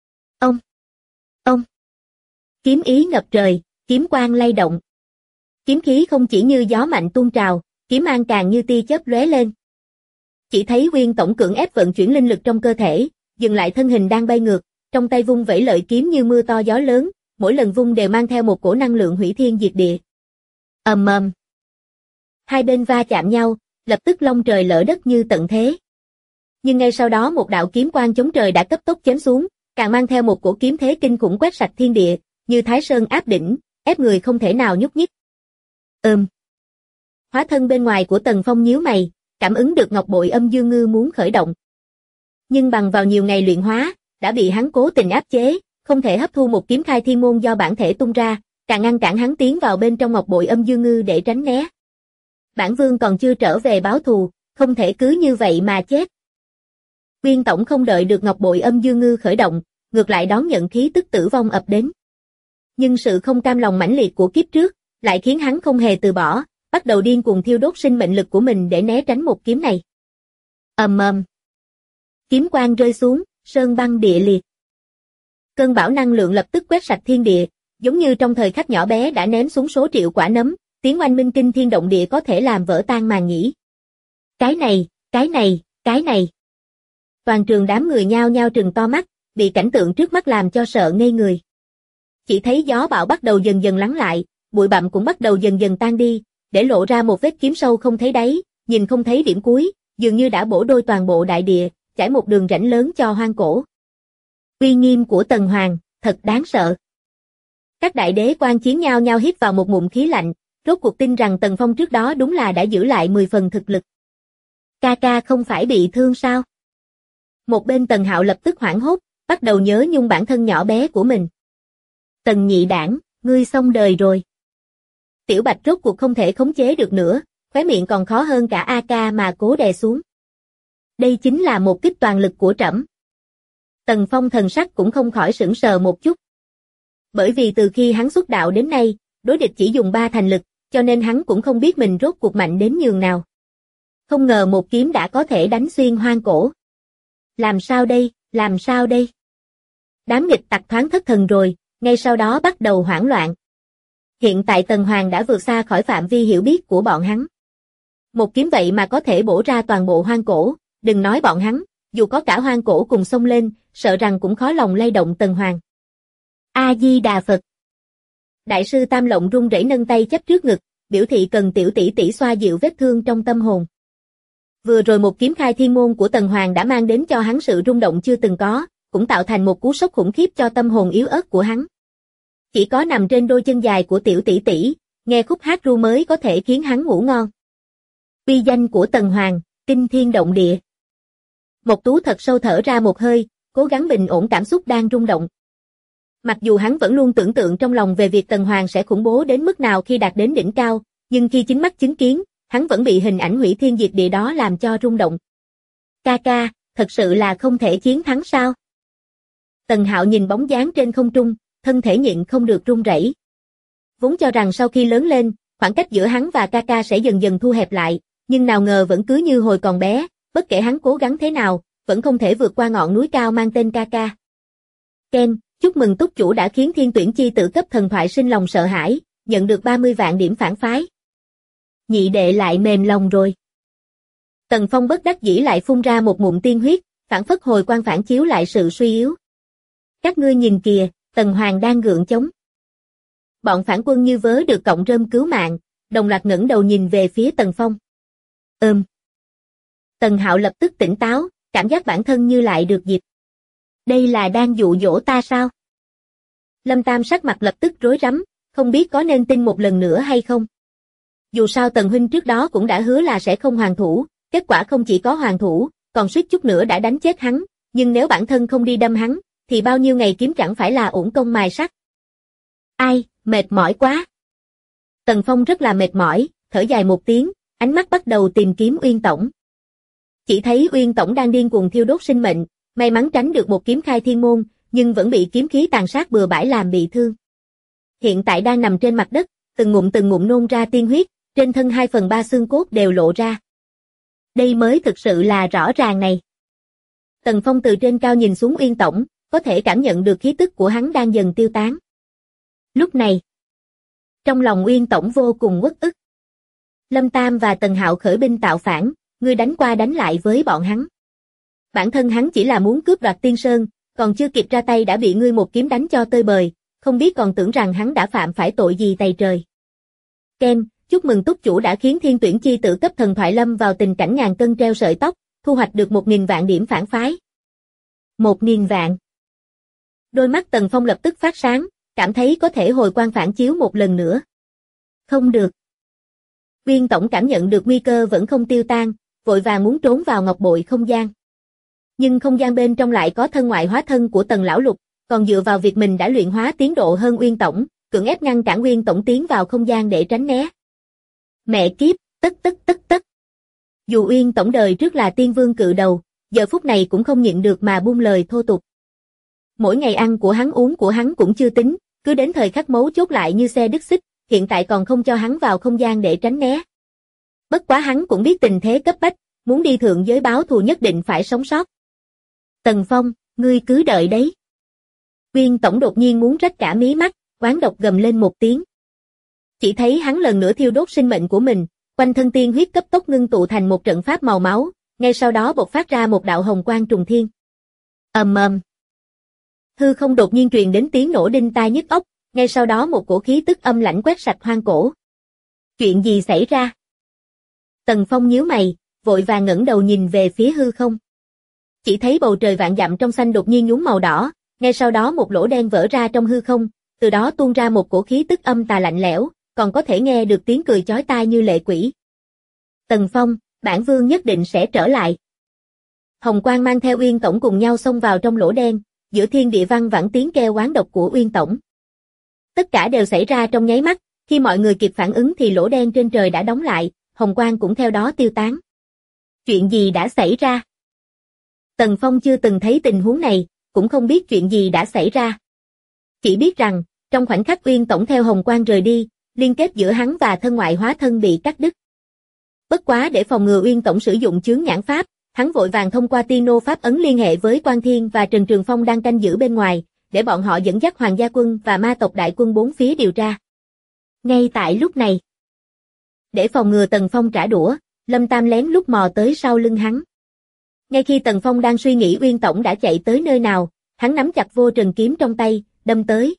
Ông. Kiếm ý ngập trời, kiếm quang lay động. Kiếm khí không chỉ như gió mạnh tuôn trào, kiếm mang càng như tia chớp lóe lên. Chỉ thấy Uyên Tổng cưỡng ép vận chuyển linh lực trong cơ thể, dừng lại thân hình đang bay ngược, trong tay vung vẩy lợi kiếm như mưa to gió lớn, mỗi lần vung đều mang theo một cổ năng lượng hủy thiên diệt địa. Ầm ầm. Hai bên va chạm nhau, lập tức long trời lở đất như tận thế. Nhưng ngay sau đó một đạo kiếm quang chống trời đã cấp tốc chém xuống, càng mang theo một cổ kiếm thế kinh khủng quét sạch thiên địa, như Thái Sơn áp đỉnh, ép người không thể nào nhúc nhích. Hóa thân bên ngoài của Tần Phong nhíu mày, cảm ứng được ngọc bội âm dương ngư muốn khởi động. Nhưng bằng vào nhiều ngày luyện hóa, đã bị hắn cố tình áp chế, không thể hấp thu một kiếm khai thiên môn do bản thể tung ra, càng ngăn cản hắn tiến vào bên trong ngọc bội âm dương ngư để tránh né. Bản vương còn chưa trở về báo thù, không thể cứ như vậy mà chết. Uyên Tổng không đợi được ngọc bội âm dương ngư khởi động, ngược lại đón nhận khí tức tử vong ập đến. Nhưng sự không cam lòng mãnh liệt của kiếp trước, lại khiến hắn không hề từ bỏ, bắt đầu điên cuồng thiêu đốt sinh mệnh lực của mình để né tránh một kiếm này. Ầm ầm. Kiếm quang rơi xuống, sơn băng địa liệt. Cơn bão năng lượng lập tức quét sạch thiên địa, giống như trong thời khắc nhỏ bé đã ném xuống số triệu quả nấm, tiếng oanh minh kinh thiên động địa có thể làm vỡ tan màn nhĩ. Cái này. Toàn trường đám người nhao nhao trừng to mắt, bị cảnh tượng trước mắt làm cho sợ ngây người. Chỉ thấy gió bão bắt đầu dần dần lắng lại, bụi bặm cũng bắt đầu dần dần tan đi, để lộ ra một vết kiếm sâu không thấy đáy, nhìn không thấy điểm cuối, dường như đã bổ đôi toàn bộ đại địa, trải một đường rãnh lớn cho hoang cổ. Uy nghiêm của Tần Hoàng, thật đáng sợ. Các đại đế quan chiến nhau nhau hít vào một ngụm khí lạnh, rốt cuộc tin rằng Tần Phong trước đó đúng là đã giữ lại 10 phần thực lực. Ca không phải bị thương sao? Một bên Tần Hạo lập tức hoảng hốt, bắt đầu nhớ nhung bản thân nhỏ bé của mình. Tần nhị đảng, ngươi xong đời rồi. Tiểu Bạch rốt cuộc không thể khống chế được nữa, khóe miệng còn khó hơn cả AK mà cố đè xuống. Đây chính là một kích toàn lực của trẫm. Tần Phong thần sắc cũng không khỏi sững sờ một chút. Bởi vì từ khi hắn xuất đạo đến nay, đối địch chỉ dùng 3 thành lực, cho nên hắn cũng không biết mình rốt cuộc mạnh đến nhường nào. Không ngờ một kiếm đã có thể đánh xuyên hoang cổ. Làm sao đây? Đám nghịch tặc thoáng thất thần rồi, ngay sau đó bắt đầu hoảng loạn. Hiện tại Tần Hoàng đã vượt xa khỏi phạm vi hiểu biết của bọn hắn. Một kiếm vậy mà có thể bổ ra toàn bộ hoang cổ, đừng nói bọn hắn, dù có cả hoang cổ cùng xông lên, sợ rằng cũng khó lòng lay động Tần Hoàng. A-di-đà Phật. Đại sư Tam Lộng run rẩy nâng tay chắp trước ngực, biểu thị cần tiểu tỷ tỷ xoa dịu vết thương trong tâm hồn. Vừa rồi một kiếm khai thiên môn của Tần Hoàng đã mang đến cho hắn sự rung động chưa từng có, cũng tạo thành một cú sốc khủng khiếp cho tâm hồn yếu ớt của hắn. Chỉ có nằm trên đôi chân dài của tiểu tỷ tỷ, nghe khúc hát ru mới có thể khiến hắn ngủ ngon. Uy danh của Tần Hoàng, kinh thiên động địa. Mộc Tú thật sâu thở ra một hơi, cố gắng bình ổn cảm xúc đang rung động. Mặc dù hắn vẫn luôn tưởng tượng trong lòng về việc Tần Hoàng sẽ khủng bố đến mức nào khi đạt đến đỉnh cao, nhưng khi chính mắt chứng kiến, hắn vẫn bị hình ảnh hủy thiên diệt địa đó làm cho rung động. Ca, thật sự là không thể chiến thắng sao? Tần Hạo nhìn bóng dáng trên không trung, thân thể nhịn không được run rẩy. Vốn cho rằng sau khi lớn lên, khoảng cách giữa hắn và ca sẽ dần dần thu hẹp lại, nhưng nào ngờ vẫn cứ như hồi còn bé, bất kể hắn cố gắng thế nào, vẫn không thể vượt qua ngọn núi cao mang tên ca. Ken, chúc mừng túc chủ đã khiến thiên tuyển chi tử cấp thần thoại sinh lòng sợ hãi, nhận được 30 vạn điểm phản phái. Nhị đệ lại mềm lòng rồi. Tần Phong bất đắc dĩ lại phun ra một ngụm tiên huyết, phản phất hồi quang phản chiếu lại sự suy yếu. Các ngươi nhìn kìa, Tần Hoàng đang gượng chống. Bọn phản quân như vớ được cọng rơm cứu mạng, đồng loạt ngẩng đầu nhìn về phía Tần Phong. Tần Hạo lập tức tỉnh táo, cảm giác bản thân như lại được dịp. Đây là đang dụ dỗ ta sao? Lâm Tam sắc mặt lập tức rối rắm, không biết có nên tin một lần nữa hay không. Dù sao Tần huynh trước đó cũng đã hứa là sẽ không hoàn thủ, kết quả không chỉ có hoàn thủ, còn suýt chút nữa đã đánh chết hắn, nhưng nếu bản thân không đi đâm hắn, thì bao nhiêu ngày kiếm chẳng phải là uổng công mài sắt. Ai, mệt mỏi quá. Tần Phong rất là mệt mỏi, thở dài một tiếng, ánh mắt bắt đầu tìm kiếm Uyên Tổng. Chỉ thấy Uyên Tổng đang điên cuồng thiêu đốt sinh mệnh, may mắn tránh được một kiếm khai thiên môn, nhưng vẫn bị kiếm khí tàn sát bừa bãi làm bị thương. Hiện tại đang nằm trên mặt đất, từng ngụm nôn ra tiên huyết, trên thân 2/3 xương cốt đều lộ ra. Đây mới thực sự là rõ ràng này. Tần Phong từ trên cao nhìn xuống Uyên Tổng, có thể cảm nhận được khí tức của hắn đang dần tiêu tán. Lúc này, trong lòng Uyên Tổng vô cùng uất ức. Lâm Tam và Tần Hạo khởi binh tạo phản, ngươi đánh qua đánh lại với bọn hắn. Bản thân hắn chỉ là muốn cướp đoạt Tiên Sơn, còn chưa kịp ra tay đã bị ngươi một kiếm đánh cho tơi bời, không biết còn tưởng rằng hắn đã phạm phải tội gì tày trời. Ken, chúc mừng túc chủ đã khiến Thiên Tuyển chi tử cấp thần thoại lâm vào tình cảnh ngàn cân treo sợi tóc, thu hoạch được 1000 vạn điểm phản phái. 1000 vạn. Đôi mắt Tần Phong lập tức phát sáng, cảm thấy có thể hồi quang phản chiếu một lần nữa. Không được. Uyên Tổng cảm nhận được nguy cơ vẫn không tiêu tan, vội vàng muốn trốn vào ngọc bội không gian. Nhưng không gian bên trong lại có thân ngoại hóa thân của Tần Lão Lục, còn dựa vào việc mình đã luyện hóa tiến độ hơn Uyên Tổng, cưỡng ép ngăn cản Uyên Tổng tiến vào không gian để tránh né. Mẹ kiếp, tất. Dù Uyên Tổng đời trước là tiên vương cự đầu, giờ phút này cũng không nhịn được mà buông lời thô tục. Mỗi ngày ăn của hắn uống của hắn cũng chưa tính, cứ đến thời khắc mấu chốt lại như xe đứt xích, hiện tại còn không cho hắn vào không gian để tránh né. Bất quá hắn cũng biết tình thế cấp bách, muốn đi thượng giới báo thù nhất định phải sống sót. Tần Phong, ngươi cứ đợi đấy. Uyên Tổng đột nhiên muốn rách cả mí mắt, oán độc gầm lên một tiếng. Chỉ thấy hắn lần nữa thiêu đốt sinh mệnh của mình, quanh thân tiên huyết cấp tốc ngưng tụ thành một trận pháp màu máu, ngay sau đó bộc phát ra một đạo hồng quang trùng thiên. Ầm ầm. Hư không đột nhiên truyền đến tiếng nổ đinh tai nhức óc, ngay sau đó một cổ khí tức âm lãnh quét sạch hoang cổ. Chuyện gì xảy ra? Tần Phong nhíu mày, vội vàng ngẩng đầu nhìn về phía hư không. Chỉ thấy bầu trời vạn dặm trong xanh đột nhiên nhuốm màu đỏ, ngay sau đó một lỗ đen vỡ ra trong hư không, từ đó tuôn ra một cổ khí tức âm tà lạnh lẽo, còn có thể nghe được tiếng cười chói tai như lệ quỷ. Tần Phong, bản vương nhất định sẽ trở lại. Hồng quang mang theo Uyên Tổng cùng nhau xông vào trong lỗ đen, giữa thiên địa vang vẳng tiếng kêu oán độc của Uyên Tổng. Tất cả đều xảy ra trong nháy mắt, khi mọi người kịp phản ứng thì lỗ đen trên trời đã đóng lại, hồng quang cũng theo đó tiêu tán. Chuyện gì đã xảy ra? Tần Phong chưa từng thấy tình huống này, cũng không biết chuyện gì đã xảy ra. Chỉ biết rằng, trong khoảnh khắc Uyên Tổng theo hồng quang rời đi, liên kết giữa hắn và thân ngoại hóa thân bị cắt đứt. Bất quá để phòng ngừa Uyên Tổng sử dụng chướng nhãn pháp, hắn vội vàng thông qua tiên nô pháp ấn liên hệ với Quan Thiên và Trần Trường Phong đang canh giữ bên ngoài, để bọn họ dẫn dắt Hoàng gia quân và ma tộc đại quân bốn phía điều tra. Ngay tại lúc này, để phòng ngừa Tần Phong trả đũa, Lâm Tam lén lút mò tới sau lưng hắn. Ngay khi Tần Phong đang suy nghĩ Uyên Tổng đã chạy tới nơi nào, hắn nắm chặt vô trần kiếm trong tay, đâm tới.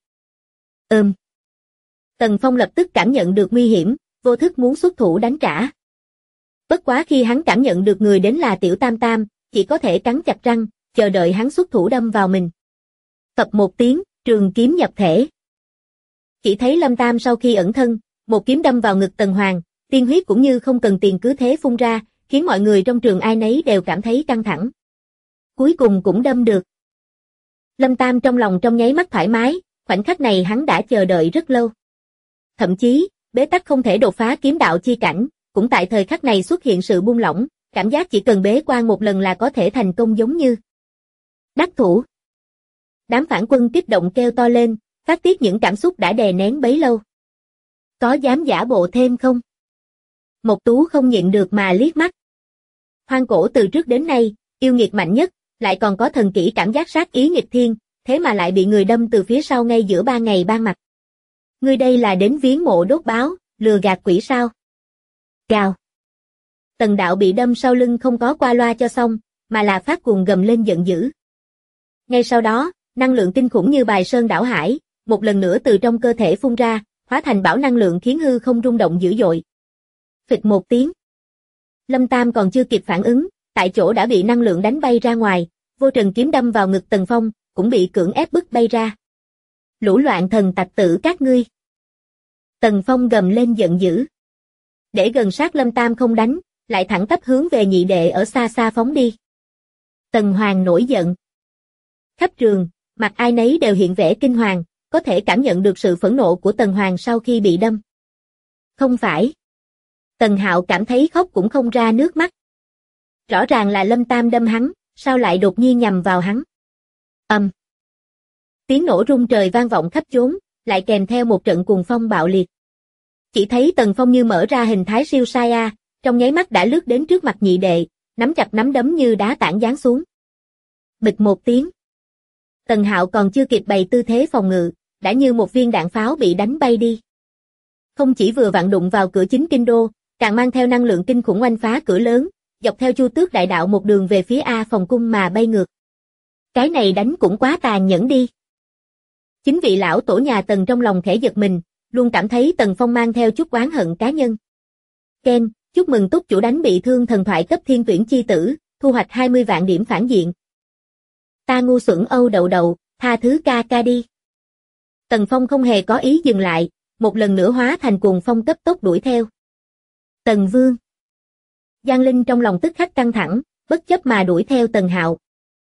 Tần Phong lập tức cảm nhận được nguy hiểm, vô thức muốn xuất thủ đánh trả. Bất quá khi hắn cảm nhận được người đến là Tiểu Tam Tam, chỉ có thể cắn chặt răng, chờ đợi hắn xuất thủ đâm vào mình. Phập một tiếng, trường kiếm nhập thể. Chỉ thấy Lâm Tam sau khi ẩn thân, một kiếm đâm vào ngực Tần Hoàng, tiên huyết cũng như không cần tiền cứ thế phun ra, khiến mọi người trong trường ai nấy đều cảm thấy căng thẳng. Cuối cùng cũng đâm được. Lâm Tam trong lòng trong nháy mắt thoải mái, khoảnh khắc này hắn đã chờ đợi rất lâu. Thậm chí, bế tắc không thể đột phá kiếm đạo chi cảnh, cũng tại thời khắc này xuất hiện sự buông lỏng, cảm giác chỉ cần bế quan một lần là có thể thành công giống như đắc thủ. Đám phản quân kích động kêu to lên, phát tiết những cảm xúc đã đè nén bấy lâu. Có dám giả bộ thêm không? Mộc Tú không nhịn được mà liếc mắt. Hoang cổ từ trước đến nay, yêu nghiệt mạnh nhất, lại còn có thần kỹ cảm giác sát ý nghịch thiên, thế mà lại bị người đâm từ phía sau ngay giữa ban ngày ban mặt. Ngươi đây là đến viếng mộ đốt báo, lừa gạt quỷ sao? Gào. Tần Đạo bị đâm sau lưng không có qua loa cho xong, mà là phát cuồng gầm lên giận dữ. Ngay sau đó, năng lượng kinh khủng như bài sơn đảo hải, một lần nữa từ trong cơ thể phun ra, hóa thành bão năng lượng khiến hư không rung động dữ dội. Phịch một tiếng. Lâm Tam còn chưa kịp phản ứng, tại chỗ đã bị năng lượng đánh bay ra ngoài, vô trần kiếm đâm vào ngực Tần Phong, cũng bị cưỡng ép bức bay ra. Lũ loạn thần tặc tử các ngươi. Tần Phong gầm lên giận dữ. Để gần sát Lâm Tam không đánh, lại thẳng tắp hướng về nhị đệ ở xa xa phóng đi. Tần Hoàng nổi giận. Khắp trường, mặt ai nấy đều hiện vẻ kinh hoàng, có thể cảm nhận được sự phẫn nộ của Tần Hoàng sau khi bị đâm. Không phải. Tần Hạo cảm thấy khóc cũng không ra nước mắt. Rõ ràng là Lâm Tam đâm hắn, sao lại đột nhiên nhằm vào hắn. Tiếng nổ rung trời vang vọng khắp chốn, lại kèm theo một trận cuồng phong bạo liệt. Chỉ thấy Tần Phong như mở ra hình thái siêu Saiyan, trong nháy mắt đã lướt đến trước mặt nhị đệ, nắm chặt nắm đấm như đá tảng giáng xuống. Bịch một tiếng. Tần Hạo còn chưa kịp bày tư thế phòng ngự, đã như một viên đạn pháo bị đánh bay đi. Không chỉ vừa vặn đụng vào cửa chính kinh đô, càng mang theo năng lượng kinh khủng oanh phá cửa lớn, dọc theo Chu Tước đại đạo một đường về phía A Phòng cung mà bay ngược. Cái này đánh cũng quá tàn nhẫn đi. Chính vị lão tổ nhà Tần trong lòng khẽ giật mình, luôn cảm thấy Tần Phong mang theo chút oán hận cá nhân. Ken, chúc mừng túc chủ đánh bị thương thần thoại cấp thiên tuyển chi tử, thu hoạch 20 vạn điểm phản diện. Ta ngu xuẩn Âu đậu đậu, tha thứ ca ca đi. Tần Phong không hề có ý dừng lại, một lần nữa hóa thành cuồng phong cấp tốc đuổi theo. Tần Vương. Giang Linh trong lòng tức khắc căng thẳng, bất chấp mà đuổi theo Tần Hạo.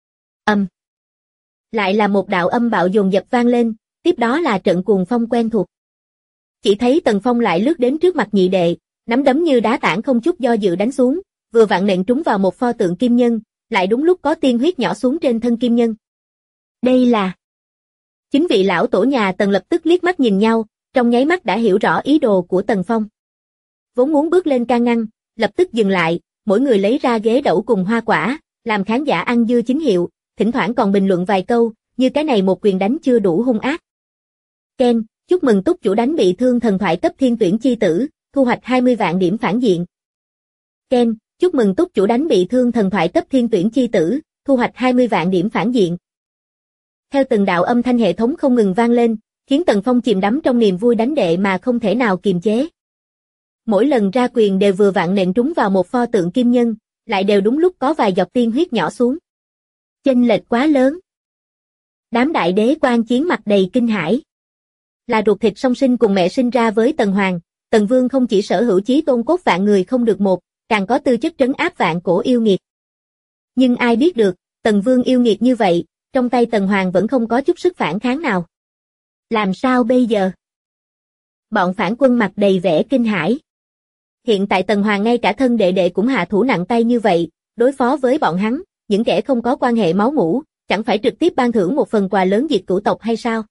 Lại là một đạo âm bạo dồn dập vang lên, tiếp đó là trận cuồng phong quen thuộc. Chỉ thấy Tần Phong lại lướt đến trước mặt nhị đệ, nắm đấm như đá tảng không chút do dự đánh xuống, vừa vặn nện trúng vào một pho tượng kim nhân, lại đúng lúc có tiên huyết nhỏ xuống trên thân kim nhân. Đây là... Chính vị lão tổ nhà Tần lập tức liếc mắt nhìn nhau, trong nháy mắt đã hiểu rõ ý đồ của Tần Phong. Vốn muốn bước lên can ngăn, lập tức dừng lại, mỗi người lấy ra ghế đẩu cùng hoa quả, làm khán giả ăn dưa chính hiệu, thỉnh thoảng còn bình luận vài câu, như cái này một quyền đánh chưa đủ hung ác. Ken, chúc mừng túc chủ đánh bị thương thần thoại cấp thiên tuyển chi tử, thu hoạch 20 vạn điểm phản diện. Ken, chúc mừng túc chủ đánh bị thương thần thoại cấp thiên tuyển chi tử, thu hoạch 20 vạn điểm phản diện. Theo từng đạo âm thanh hệ thống không ngừng vang lên, khiến Tần Phong chìm đắm trong niềm vui đánh đệ mà không thể nào kiềm chế. Mỗi lần ra quyền đều vừa vặn nện trúng vào một pho tượng kim nhân, lại đều đúng lúc có vài giọt tiên huyết nhỏ xuống. Chênh lệch quá lớn. Đám đại đế quan chiến mặt đầy kinh hãi. Là ruột thịt song sinh cùng mẹ sinh ra với Tần Hoàng, Tần Vương không chỉ sở hữu chí tôn cốt vạn người không được một, càng có tư chất trấn áp vạn cổ yêu nghiệt. Nhưng ai biết được, Tần Vương yêu nghiệt như vậy, trong tay Tần Hoàng vẫn không có chút sức phản kháng nào. Làm sao bây giờ? Bọn phản quân mặt đầy vẻ kinh hãi. Hiện tại Tần Hoàng ngay cả thân đệ đệ cũng hạ thủ nặng tay như vậy, đối phó với bọn hắn, những kẻ không có quan hệ máu mủ, chẳng phải trực tiếp ban thưởng một phần quà lớn diệt cửu tộc hay sao?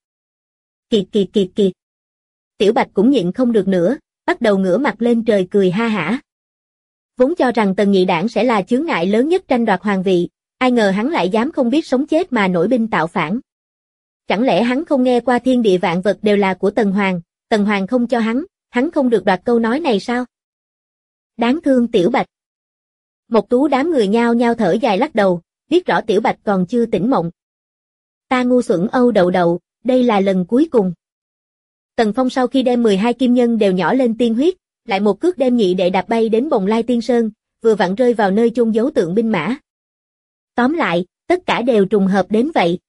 Kiệt. Tiểu Bạch cũng nhịn không được nữa, bắt đầu ngửa mặt lên trời cười ha hả. Vốn cho rằng Tần Nhị Đảng sẽ là chướng ngại lớn nhất tranh đoạt hoàng vị, ai ngờ hắn lại dám không biết sống chết mà nổi binh tạo phản. Chẳng lẽ hắn không nghe qua thiên địa vạn vật đều là của Tần Hoàng không cho hắn không được đoạt câu nói này sao? Đáng thương Tiểu Bạch. Một tú đám người nhao nhao thở dài lắc đầu, biết rõ Tiểu Bạch còn chưa tỉnh mộng. Ta ngu xuẩn Âu đậu đậu, đây là lần cuối cùng. Tần Phong sau khi đem 12 kim nhân đều nhỏ lên tiên huyết, lại một cước đem nhị đệ đạp bay đến Bồng Lai Tiên Sơn, vừa vặn rơi vào nơi chôn giấu tượng binh mã. Tóm lại, tất cả đều trùng hợp đến vậy.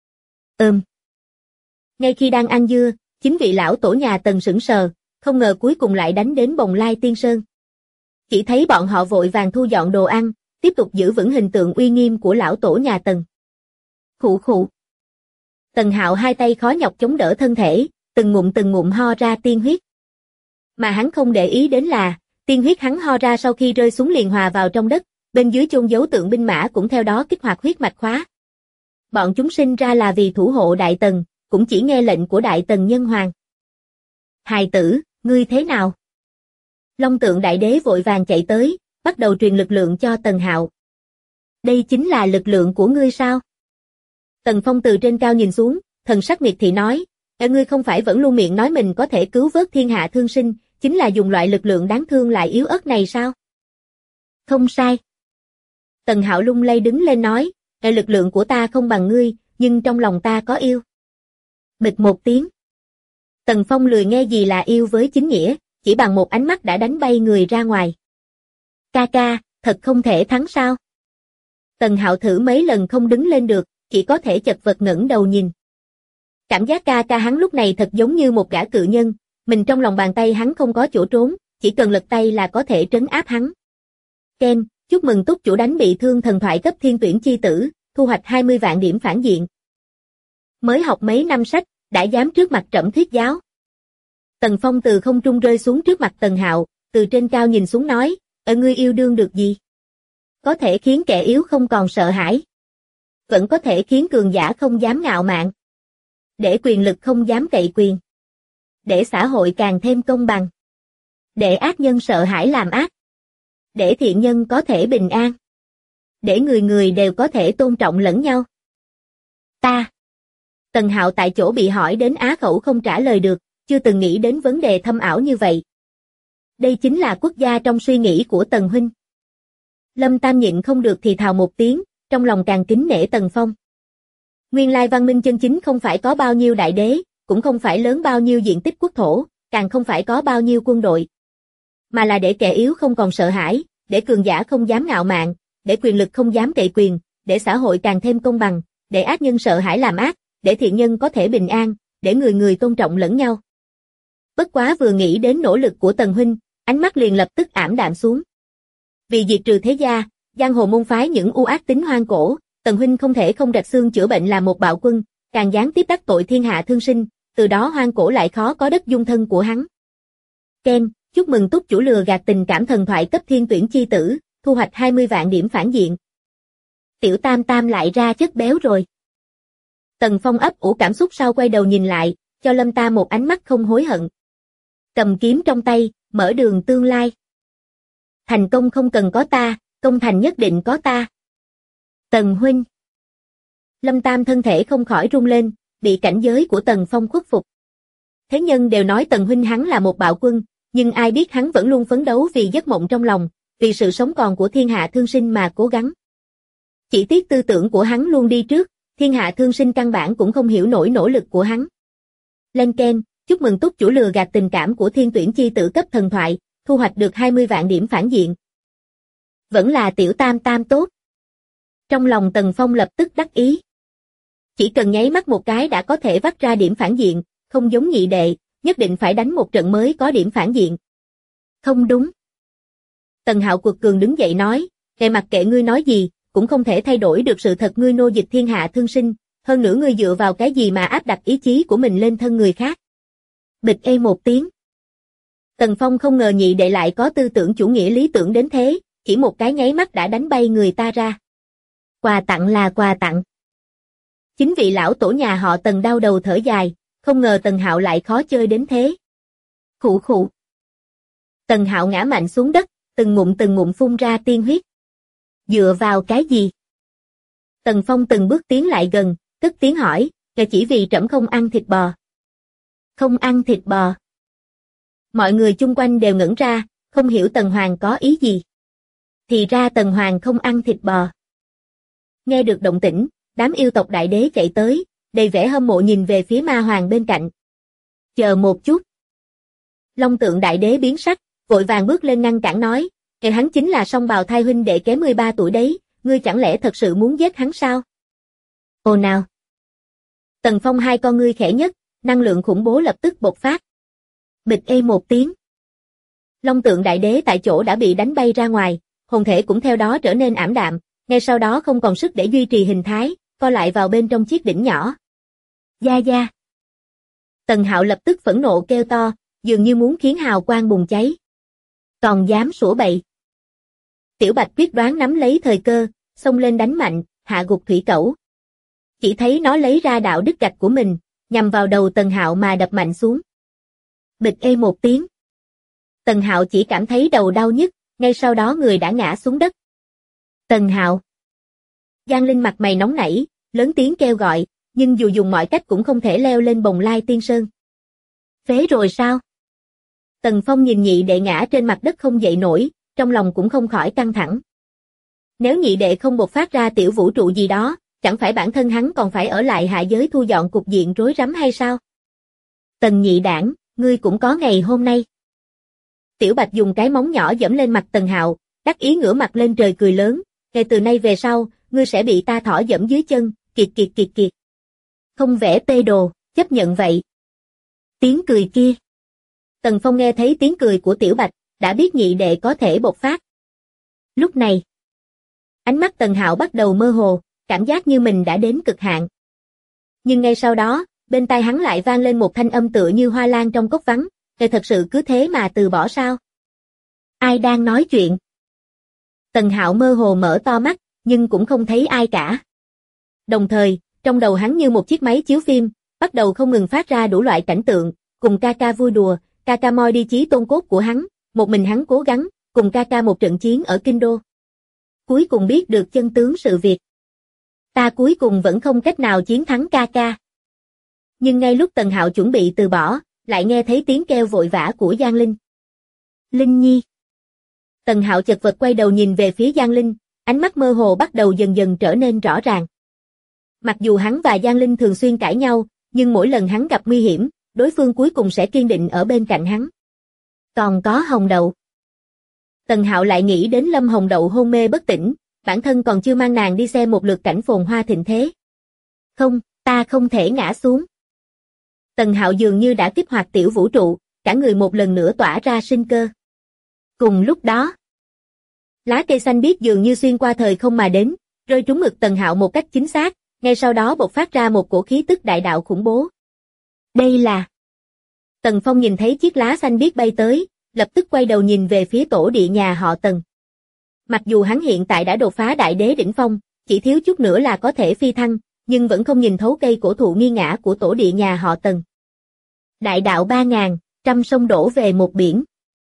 Ngay khi đang ăn dưa, chính vị lão tổ nhà Tần sững sờ, không ngờ cuối cùng lại đánh đến Bồng Lai Tiên Sơn. Chỉ thấy bọn họ vội vàng thu dọn đồ ăn, tiếp tục giữ vững hình tượng uy nghiêm của lão tổ nhà Tần. Khụ. Tần Hạo hai tay khó nhọc chống đỡ thân thể, từng ngụm ho ra tiên huyết. Mà hắn không để ý đến là, tiên huyết hắn ho ra sau khi rơi xuống liền hòa vào trong đất, bên dưới chôn giấu tượng binh mã cũng theo đó kích hoạt huyết mạch khóa. Bọn chúng sinh ra là vì thủ hộ Đại Tần, cũng chỉ nghe lệnh của Đại Tần Nhân Hoàng. Hài tử, ngươi thế nào? Long Tượng Đại Đế vội vàng chạy tới, bắt đầu truyền lực lượng cho Tần Hạo. Đây chính là lực lượng của ngươi sao? Tần Phong từ trên cao nhìn xuống, thần sắc miệt thị nói, ngươi không phải vẫn luôn miệng nói mình có thể cứu vớt thiên hạ thương sinh, chính là dùng loại lực lượng đáng thương lại yếu ớt này sao? Không sai. Tần Hạo lung lay đứng lên nói, lực lượng của ta không bằng ngươi, nhưng trong lòng ta có yêu. Bịch một tiếng. Tần Phong lười nghe gì là yêu với chính nghĩa, chỉ bằng một ánh mắt đã đánh bay người ra ngoài. Ca, thật không thể thắng sao? Tần Hạo thử mấy lần không đứng lên được, chỉ có thể chật vật ngẩng đầu nhìn. Cảm giác ca ca hắn lúc này thật giống như một gã cự nhân, mình trong lòng bàn tay hắn không có chỗ trốn, chỉ cần lật tay là có thể trấn áp hắn. Ken, chúc mừng túc chủ đánh bị thương thần thoại cấp thiên tuyển chi tử, thu hoạch 20 vạn điểm phản diện. Mới học mấy năm sách, đã dám trước mặt trẫm thuyết giáo. Tần Phong từ không trung rơi xuống trước mặt Tần Hạo, từ trên cao nhìn xuống nói, ngươi yêu đương được gì? Có thể khiến kẻ yếu không còn sợ hãi. Vẫn có thể khiến cường giả không dám ngạo mạn. Để quyền lực không dám cậy quyền. Để xã hội càng thêm công bằng. Để ác nhân sợ hãi làm ác. Để thiện nhân có thể bình an. Để người người đều có thể tôn trọng lẫn nhau. Ta. Tần Hạo tại chỗ bị hỏi đến á khẩu không trả lời được, chưa từng nghĩ đến vấn đề thâm ảo như vậy. Đây chính là quốc gia trong suy nghĩ của Tần huynh. Lâm Tam nhịn không được thì thào một tiếng, trong lòng càng kính nể Tần Phong. Nguyên lai văn minh chân chính không phải có bao nhiêu đại đế, cũng không phải lớn bao nhiêu diện tích quốc thổ, càng không phải có bao nhiêu quân đội. Mà là để kẻ yếu không còn sợ hãi, để cường giả không dám ngạo mạn, để quyền lực không dám cậy quyền, để xã hội càng thêm công bằng, để ác nhân sợ hãi làm ác, để thiện nhân có thể bình an, để người người tôn trọng lẫn nhau. Bất quá vừa nghĩ đến nỗ lực của Tần huynh, ánh mắt liền lập tức ảm đạm xuống. Vì diệt trừ thế gia, giang hồ môn phái những u ác tính hoang cổ, Tần huynh không thể không rạch xương chữa bệnh là một bạo quân, càng gián tiếp đắc tội thiên hạ thương sinh, từ đó hoang cổ lại khó có đất dung thân của hắn. Ken, chúc mừng túc chủ lừa gạt tình cảm thần thoại cấp thiên tuyển chi tử, thu hoạch 20 vạn điểm phản diện. Tiểu Tam Tam lại ra chất béo rồi. Tần Phong ấp ủ cảm xúc sau quay đầu nhìn lại, cho Lâm Tam một ánh mắt không hối hận. Cầm kiếm trong tay, mở đường tương lai. Thành công không cần có ta, công thành nhất định có ta. Tần huynh. Lâm Tam thân thể không khỏi rung lên, bị cảnh giới của Tần Phong khuất phục. Thế nhân đều nói Tần huynh hắn là một bạo quân, nhưng ai biết hắn vẫn luôn phấn đấu vì giấc mộng trong lòng, vì sự sống còn của thiên hạ thương sinh mà cố gắng. Chỉ tiếc tư tưởng của hắn luôn đi trước, thiên hạ thương sinh căn bản cũng không hiểu nổi nỗ lực của hắn. Lên Ken, chúc mừng túc chủ lừa gạt tình cảm của thiên tuyển chi tử cấp thần thoại, thu hoạch được 20 vạn điểm phản diện. Vẫn là tiểu Tam Tam tốt. Trong lòng Tần Phong lập tức đắc ý. Chỉ cần nháy mắt một cái đã có thể vắt ra điểm phản diện, không giống nhị đệ, nhất định phải đánh một trận mới có điểm phản diện. Không đúng. Tần Hạo cuột cường đứng dậy nói, kệ mặc kệ ngươi nói gì, cũng không thể thay đổi được sự thật ngươi nô dịch thiên hạ thương sinh, hơn nữa ngươi dựa vào cái gì mà áp đặt ý chí của mình lên thân người khác. Bịch ê một tiếng. Tần Phong không ngờ nhị đệ lại có tư tưởng chủ nghĩa lý tưởng đến thế, chỉ một cái nháy mắt đã đánh bay người ta ra. Quà tặng là quà tặng. Chính vị lão tổ nhà họ Tần đau đầu thở dài, không ngờ Tần Hạo lại khó chơi đến thế. Khụ khụ. Tần Hạo ngã mạnh xuống đất, từng ngụm phun ra tiên huyết. Dựa vào cái gì? Tần Phong từng bước tiến lại gần, cất tiếng hỏi, chỉ vì trẫm không ăn thịt bò. Không ăn thịt bò. Mọi người chung quanh đều ngẩn ra, không hiểu Tần Hoàng có ý gì. Thì ra Tần Hoàng không ăn thịt bò. Nghe được động tĩnh, đám yêu tộc đại đế chạy tới, đầy vẻ hâm mộ nhìn về phía Ma Hoàng bên cạnh. Chờ một chút. Long Tượng đại đế biến sắc, vội vàng bước lên ngăn cản nói, hắn chính là song bào thai huynh đệ kế 13 tuổi đấy, ngươi chẳng lẽ thật sự muốn giết hắn sao? Ồ nào. Tần Phong hai con ngươi khẽ nhất, năng lượng khủng bố lập tức bộc phát. Bịch ê một tiếng. Long Tượng đại đế tại chỗ đã bị đánh bay ra ngoài, hồn thể cũng theo đó trở nên ảm đạm, ngay sau đó không còn sức để duy trì hình thái, co lại vào bên trong chiếc đỉnh nhỏ. Gia gia. Tần Hạo lập tức phẫn nộ kêu to, dường như muốn khiến hào quang bùng cháy. Còn dám sủa bậy. Tiểu Bạch quyết đoán nắm lấy thời cơ, xông lên đánh mạnh, hạ gục thủy cẩu. Chỉ thấy nó lấy ra đạo đức gạch của mình, nhằm vào đầu Tần Hạo mà đập mạnh xuống. Bịch ê một tiếng. Tần Hạo chỉ cảm thấy đầu đau nhức, ngay sau đó người đã ngã xuống đất. Tần Hạo. Giang Linh mặt mày nóng nảy, lớn tiếng kêu gọi, nhưng dù dùng mọi cách cũng không thể leo lên bồng lai tiên sơn. Phế rồi sao? Tần Phong nhìn nhị đệ ngã trên mặt đất không dậy nổi, trong lòng cũng không khỏi căng thẳng. Nếu nhị đệ không bộc phát ra tiểu vũ trụ gì đó, chẳng phải bản thân hắn còn phải ở lại hạ giới thu dọn cục diện rối rắm hay sao? Tần nhị đảng, ngươi cũng có ngày hôm nay. Tiểu Bạch dùng cái móng nhỏ giẫm lên mặt Tần Hạo, đắc ý ngửa mặt lên trời cười lớn, kể từ nay về sau, ngươi sẽ bị ta thỏ giẫm dưới chân, kiệt kiệt kiệt kiệt. Không vẽ tê đồ, chấp nhận vậy. Tiếng cười kia. Tần Phong nghe thấy tiếng cười của Tiểu Bạch, đã biết nhị đệ có thể bộc phát. Lúc này, ánh mắt Tần Hạo bắt đầu mơ hồ, cảm giác như mình đã đến cực hạn. Nhưng ngay sau đó, bên tai hắn lại vang lên một thanh âm tựa như hoa lan trong cốc vắng, "Ngài thật sự cứ thế mà từ bỏ sao? Ai đang nói chuyện?" Tần Hạo mơ hồ mở to mắt, nhưng cũng không thấy ai cả. Đồng thời, trong đầu hắn như một chiếc máy chiếu phim, bắt đầu không ngừng phát ra đủ loại cảnh tượng, cùng ca ca vui đùa, ca ca moi đi chí tôn cốt của hắn, một mình hắn cố gắng, cùng ca ca một trận chiến ở Kinh Đô. Cuối cùng biết được chân tướng sự việc. Ta cuối cùng vẫn không cách nào chiến thắng ca ca. Nhưng ngay lúc Tần Hạo chuẩn bị từ bỏ, lại nghe thấy tiếng kêu vội vã của Giang Linh. Linh Nhi. Tần Hạo chật vật quay đầu nhìn về phía Giang Linh, ánh mắt mơ hồ bắt đầu dần dần trở nên rõ ràng. Mặc dù hắn và Giang Linh thường xuyên cãi nhau, nhưng mỗi lần hắn gặp nguy hiểm, đối phương cuối cùng sẽ kiên định ở bên cạnh hắn. Còn có Hồng Đậu. Tần Hạo lại nghĩ đến Lâm Hồng Đậu hôn mê bất tỉnh, bản thân còn chưa mang nàng đi xem một lượt cảnh phồn hoa thịnh thế. Không, ta không thể ngã xuống. Tần Hạo dường như đã kích hoạt tiểu vũ trụ, cả người một lần nữa tỏa ra sinh cơ. Cùng lúc đó, lá cây xanh biếc dường như xuyên qua thời không mà đến, rơi trúng ngực Tần Hạo một cách chính xác, ngay sau đó bộc phát ra một cổ khí tức đại đạo khủng bố. Đây là... Tần Phong nhìn thấy chiếc lá xanh biếc bay tới, lập tức quay đầu nhìn về phía tổ địa nhà họ Tần. Mặc dù hắn hiện tại đã đột phá đại đế đỉnh phong, chỉ thiếu chút nữa là có thể phi thăng, nhưng vẫn không nhìn thấu cây cổ thụ nghi ngã của tổ địa nhà họ Tần. Đại đạo 3000, trăm sông đổ về một biển.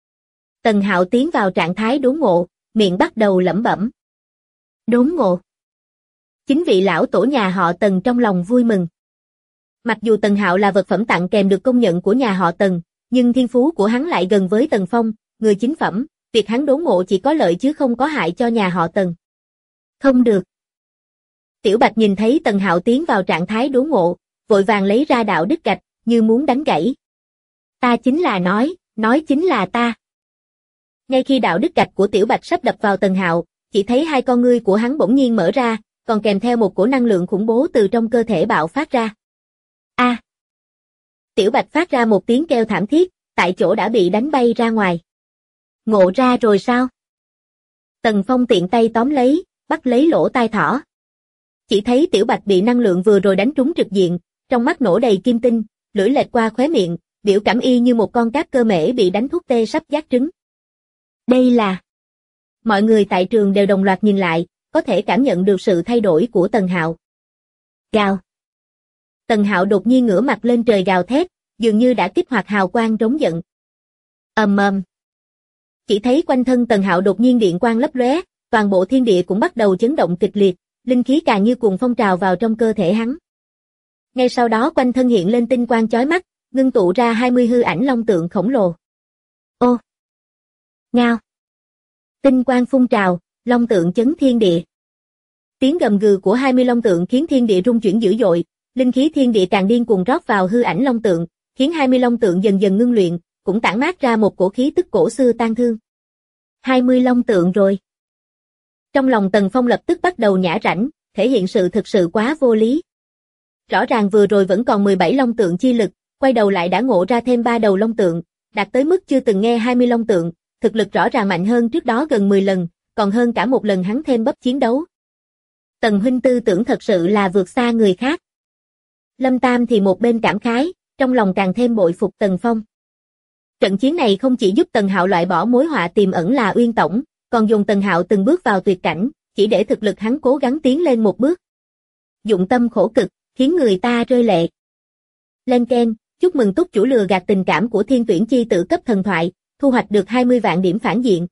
Tần Hạo tiến vào trạng thái đốn ngộ, miệng bắt đầu lẩm bẩm. Đốn ngộ. Chính vị lão tổ nhà họ Tần trong lòng vui mừng. Mặc dù Tần Hạo là vật phẩm tặng kèm được công nhận của nhà họ Tần, nhưng thiên phú của hắn lại gần với Tần Phong, người chính phẩm, việc hắn đốn ngộ chỉ có lợi chứ không có hại cho nhà họ Tần. Không được. Tiểu Bạch nhìn thấy Tần Hạo tiến vào trạng thái đốn ngộ, vội vàng lấy ra đạo đức gạch, như muốn đánh gãy. Ta chính là nói chính là ta. Ngay khi đạo đức gạch của Tiểu Bạch sắp đập vào Tần Hạo, chỉ thấy hai con ngươi của hắn bỗng nhiên mở ra, còn kèm theo một cổ năng lượng khủng bố từ trong cơ thể bạo phát ra. A! Tiểu Bạch phát ra một tiếng kêu thảm thiết, tại chỗ đã bị đánh bay ra ngoài. Ngộ ra rồi sao? Tần Phong tiện tay tóm lấy, bắt lấy lỗ tai thỏ. Chỉ thấy Tiểu Bạch bị năng lượng vừa rồi đánh trúng trực diện, trong mắt nổ đầy kim tinh, lưỡi lệch qua khóe miệng, biểu cảm y như một con cáp cơ mễ bị đánh thuốc tê sắp giác trứng. Đây là... Mọi người tại trường đều đồng loạt nhìn lại, có thể cảm nhận được sự thay đổi của Tần Hạo. Gào. Tần Hạo đột nhiên ngửa mặt lên trời gào thét, dường như đã kích hoạt hào quang trống giận. Ầm ầm. Chỉ thấy quanh thân Tần Hạo đột nhiên điện quang lấp lóe, toàn bộ thiên địa cũng bắt đầu chấn động kịch liệt, linh khí càng như cuồng phong trào vào trong cơ thể hắn. Ngay sau đó quanh thân hiện lên tinh quang chói mắt, ngưng tụ ra 20 hư ảnh long tượng khổng lồ. Ô! Ngao! Tinh quang phun trào, long tượng chấn thiên địa. Tiếng gầm gừ của 20 long tượng khiến thiên địa rung chuyển dữ dội, linh khí thiên địa càng điên cuồng rót vào hư ảnh long tượng, khiến 20 long tượng dần dần ngưng luyện, cũng tản mát ra một cổ khí tức cổ xưa tang thương. 20 long tượng rồi. Trong lòng Tần Phong lập tức bắt đầu nhả rãnh, thể hiện sự thực sự quá vô lý. Rõ ràng vừa rồi vẫn còn 17 long tượng chi lực, quay đầu lại đã ngộ ra thêm 3 đầu long tượng, đạt tới mức chưa từng nghe 20 long tượng, thực lực rõ ràng mạnh hơn trước đó gần 10 lần, còn hơn cả một lần hắn thêm bấp chiến đấu. Tần huynh tư tưởng thật sự là vượt xa người khác. Lâm Tam thì một bên cảm khái, trong lòng càng thêm bội phục Tần Phong. Trận chiến này không chỉ giúp Tần Hạo loại bỏ mối họa tiềm ẩn là Uyên Tổng, còn dùng Tần Hạo từng bước vào tuyệt cảnh, chỉ để thực lực hắn cố gắng tiến lên một bước. Dụng tâm khổ cực, khiến người ta rơi lệ. Lên keng, chúc mừng túc chủ lừa gạt tình cảm của thiên tuyển chi tử cấp thần thoại, thu hoạch được 20 vạn điểm phản diện.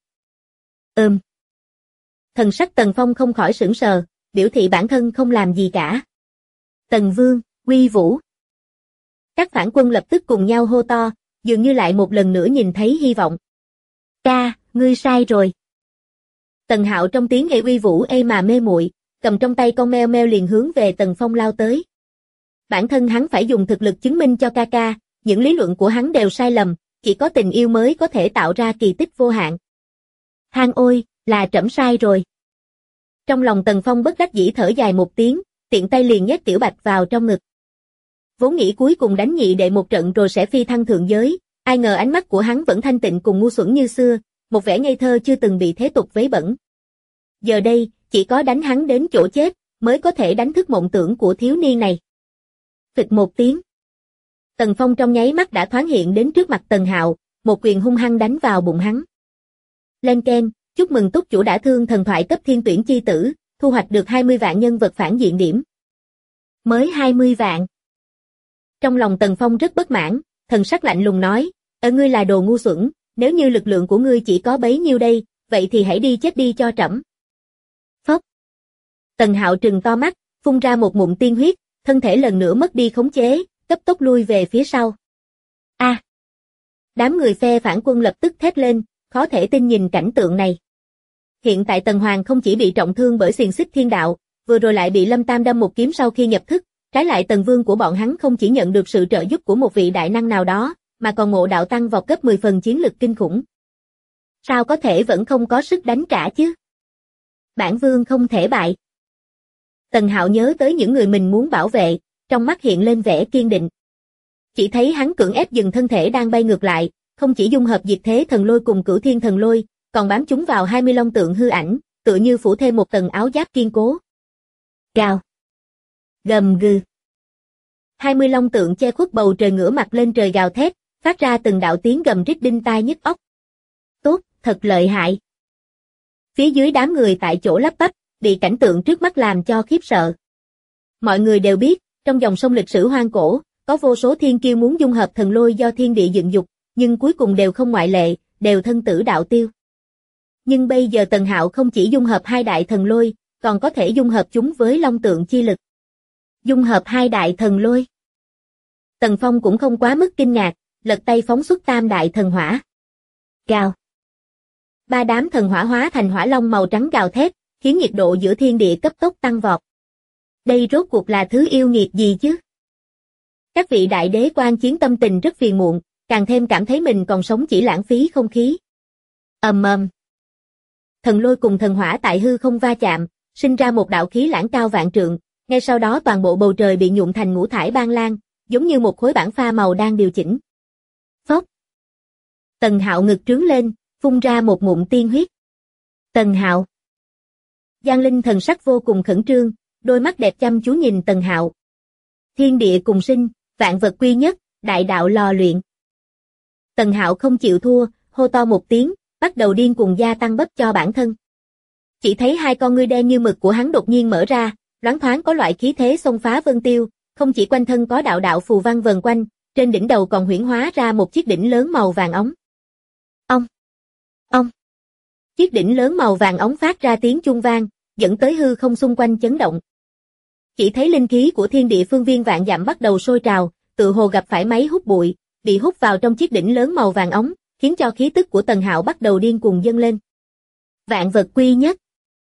Thần sắc Tần Phong không khỏi sửng sờ, biểu thị bản thân không làm gì cả. Tần Vương, uy vũ. Các phản quân lập tức cùng nhau hô to, dường như lại một lần nữa nhìn thấy hy vọng. Ca, ngươi sai rồi. Tần Hạo trong tiếng nghe uy vũ ê mà mê muội, cầm trong tay con meo meo liền hướng về Tần Phong lao tới. Bản thân hắn phải dùng thực lực chứng minh cho ca ca, những lý luận của hắn đều sai lầm, chỉ có tình yêu mới có thể tạo ra kỳ tích vô hạn. Hang ôi, là trẫm sai rồi. Trong lòng Tần Phong bất đắc dĩ thở dài một tiếng, tiện tay liền nhét Tiểu Bạch vào trong ngực. Vốn nghĩ cuối cùng đánh nhị đệ một trận rồi sẽ phi thăng thượng giới, ai ngờ ánh mắt của hắn vẫn thanh tịnh cùng ngu xuẩn như xưa, một vẻ ngây thơ chưa từng bị thế tục vấy bẩn. Giờ đây, chỉ có đánh hắn đến chỗ chết, mới có thể đánh thức mộng tưởng của thiếu niên này. Phịch một tiếng. Tần Phong trong nháy mắt đã thoáng hiện đến trước mặt Tần Hạo, một quyền hung hăng đánh vào bụng hắn. Lên keng, chúc mừng túc chủ đã thương thần thoại cấp thiên tuyển chi tử, thu hoạch được 20 vạn nhân vật phản diện điểm. Mới 20 vạn. Trong lòng Tần Phong rất bất mãn, thần sắc lạnh lùng nói, ngươi là đồ ngu xuẩn, nếu như lực lượng của ngươi chỉ có bấy nhiêu đây, vậy thì hãy đi chết đi cho trẫm. Phốc. Tần Hạo trừng to mắt, phun ra một ngụm tiên huyết, thân thể lần nữa mất đi khống chế, cấp tốc lui về phía sau. A! Đám người phe phản quân lập tức thét lên, khó thể tin nhìn cảnh tượng này. Hiện tại Tần Hoàng không chỉ bị trọng thương bởi xiềng xích thiên đạo, vừa rồi lại bị Lâm Tam đâm một kiếm sau khi nhập thức, trái lại Tần Vương của bọn hắn không chỉ nhận được sự trợ giúp của một vị đại năng nào đó, mà còn ngộ đạo tăng vọt gấp 10 phần chiến lực kinh khủng. Sao có thể vẫn không có sức đánh trả chứ? Bản Vương không thể bại. Tần Hạo nhớ tới những người mình muốn bảo vệ, trong mắt hiện lên vẻ kiên định. Chỉ thấy hắn cưỡng ép dừng thân thể đang bay ngược lại, không chỉ dung hợp diệt thế thần lôi cùng cửu thiên thần lôi, còn bám chúng vào 20 long tượng hư ảnh, tựa như phủ thêm một tầng áo giáp kiên cố. Gào. Gầm gừ. 20 long tượng che khuất bầu trời ngửa mặt lên trời gào thét, phát ra từng đạo tiếng gầm rít đinh tai nhức óc. Tốt, thật lợi hại. Phía dưới đám người tại chỗ lắp bắp, bị cảnh tượng trước mắt làm cho khiếp sợ. Mọi người đều biết, trong dòng sông lịch sử hoang cổ, có vô số thiên kiêu muốn dung hợp thần lôi do thiên địa dựng dục, nhưng cuối cùng đều không ngoại lệ, đều thân tử đạo tiêu. Nhưng bây giờ Tần Hạo không chỉ dung hợp hai đại thần lôi, còn có thể dung hợp chúng với long tượng chi lực. Dung hợp hai đại thần lôi. Tần Phong cũng không quá mức kinh ngạc, lật tay phóng xuất tam đại thần hỏa. Gào. Ba đám thần hỏa hóa thành hỏa long màu trắng gào thét, khiến nhiệt độ giữa thiên địa cấp tốc tăng vọt. Đây rốt cuộc là thứ yêu nghiệt gì chứ? Các vị đại đế quan chiến tâm tình rất phiền muộn, càng thêm cảm thấy mình còn sống chỉ lãng phí không khí. Ầm ầm. Thần lôi cùng thần hỏa tại hư không va chạm, sinh ra một đạo khí lãng cao vạn trượng, ngay sau đó toàn bộ bầu trời bị nhuộm thành ngũ thải ban lan, giống như một khối bảng pha màu đang điều chỉnh. Phốc. Tần Hạo ngực trướng lên, phun ra một ngụm tiên huyết. Tần Hạo. Giang Linh thần sắc vô cùng khẩn trương, đôi mắt đẹp chăm chú nhìn Tần Hạo. Thiên địa cùng sinh, vạn vật quy nhất, đại đạo lò luyện. Tần Hạo không chịu thua, hô to một tiếng, bắt đầu điên cuồng gia tăng bắp cho bản thân. Chỉ thấy hai con ngươi đen như mực của hắn đột nhiên mở ra, loáng thoáng có loại khí thế xông phá vân tiêu, không chỉ quanh thân có đạo đạo phù văn vần quanh, trên đỉnh đầu còn huyễn hóa ra một chiếc đỉnh lớn màu vàng óng. Ông! Ông! Chiếc đỉnh lớn màu vàng óng phát ra tiếng chuông vang, dẫn tới hư không xung quanh chấn động. Chỉ thấy linh khí của thiên địa phương viên vạn dặm bắt đầu sôi trào, tự hồ gặp phải máy hút bụi, bị hút vào trong chiếc đỉnh lớn màu vàng óng, khiến cho khí tức của Tần Hạo bắt đầu điên cuồng dâng lên. Vạn vật quy nhất.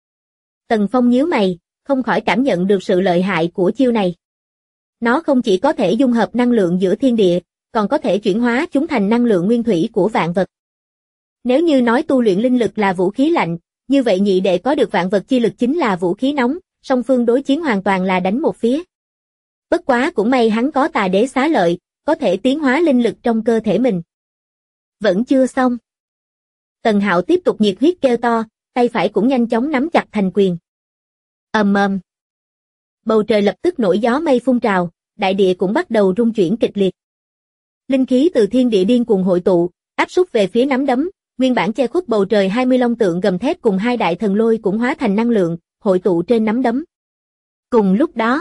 Tần Phong nhíu mày, không khỏi cảm nhận được sự lợi hại của chiêu này. Nó không chỉ có thể dung hợp năng lượng giữa thiên địa, còn có thể chuyển hóa chúng thành năng lượng nguyên thủy của vạn vật. Nếu như nói tu luyện linh lực là vũ khí lạnh, như vậy nhị đệ có được vạn vật chi lực chính là vũ khí nóng, song phương đối chiến hoàn toàn là đánh một phía. Bất quá cũng may hắn có tà đế xá lợi, có thể tiến hóa linh lực trong cơ thể mình. Vẫn chưa xong. Tần Hạo tiếp tục nhiệt huyết kêu to, tay phải cũng nhanh chóng nắm chặt thành quyền. Ầm ầm. Bầu trời lập tức nổi gió mây phun trào, đại địa cũng bắt đầu rung chuyển kịch liệt. Linh khí từ thiên địa điên cuồng hội tụ, áp súc về phía nắm đấm, nguyên bản che khuất bầu trời 20 long tượng gầm thét cùng hai đại thần lôi cũng hóa thành năng lượng, hội tụ trên nắm đấm. Cùng lúc đó,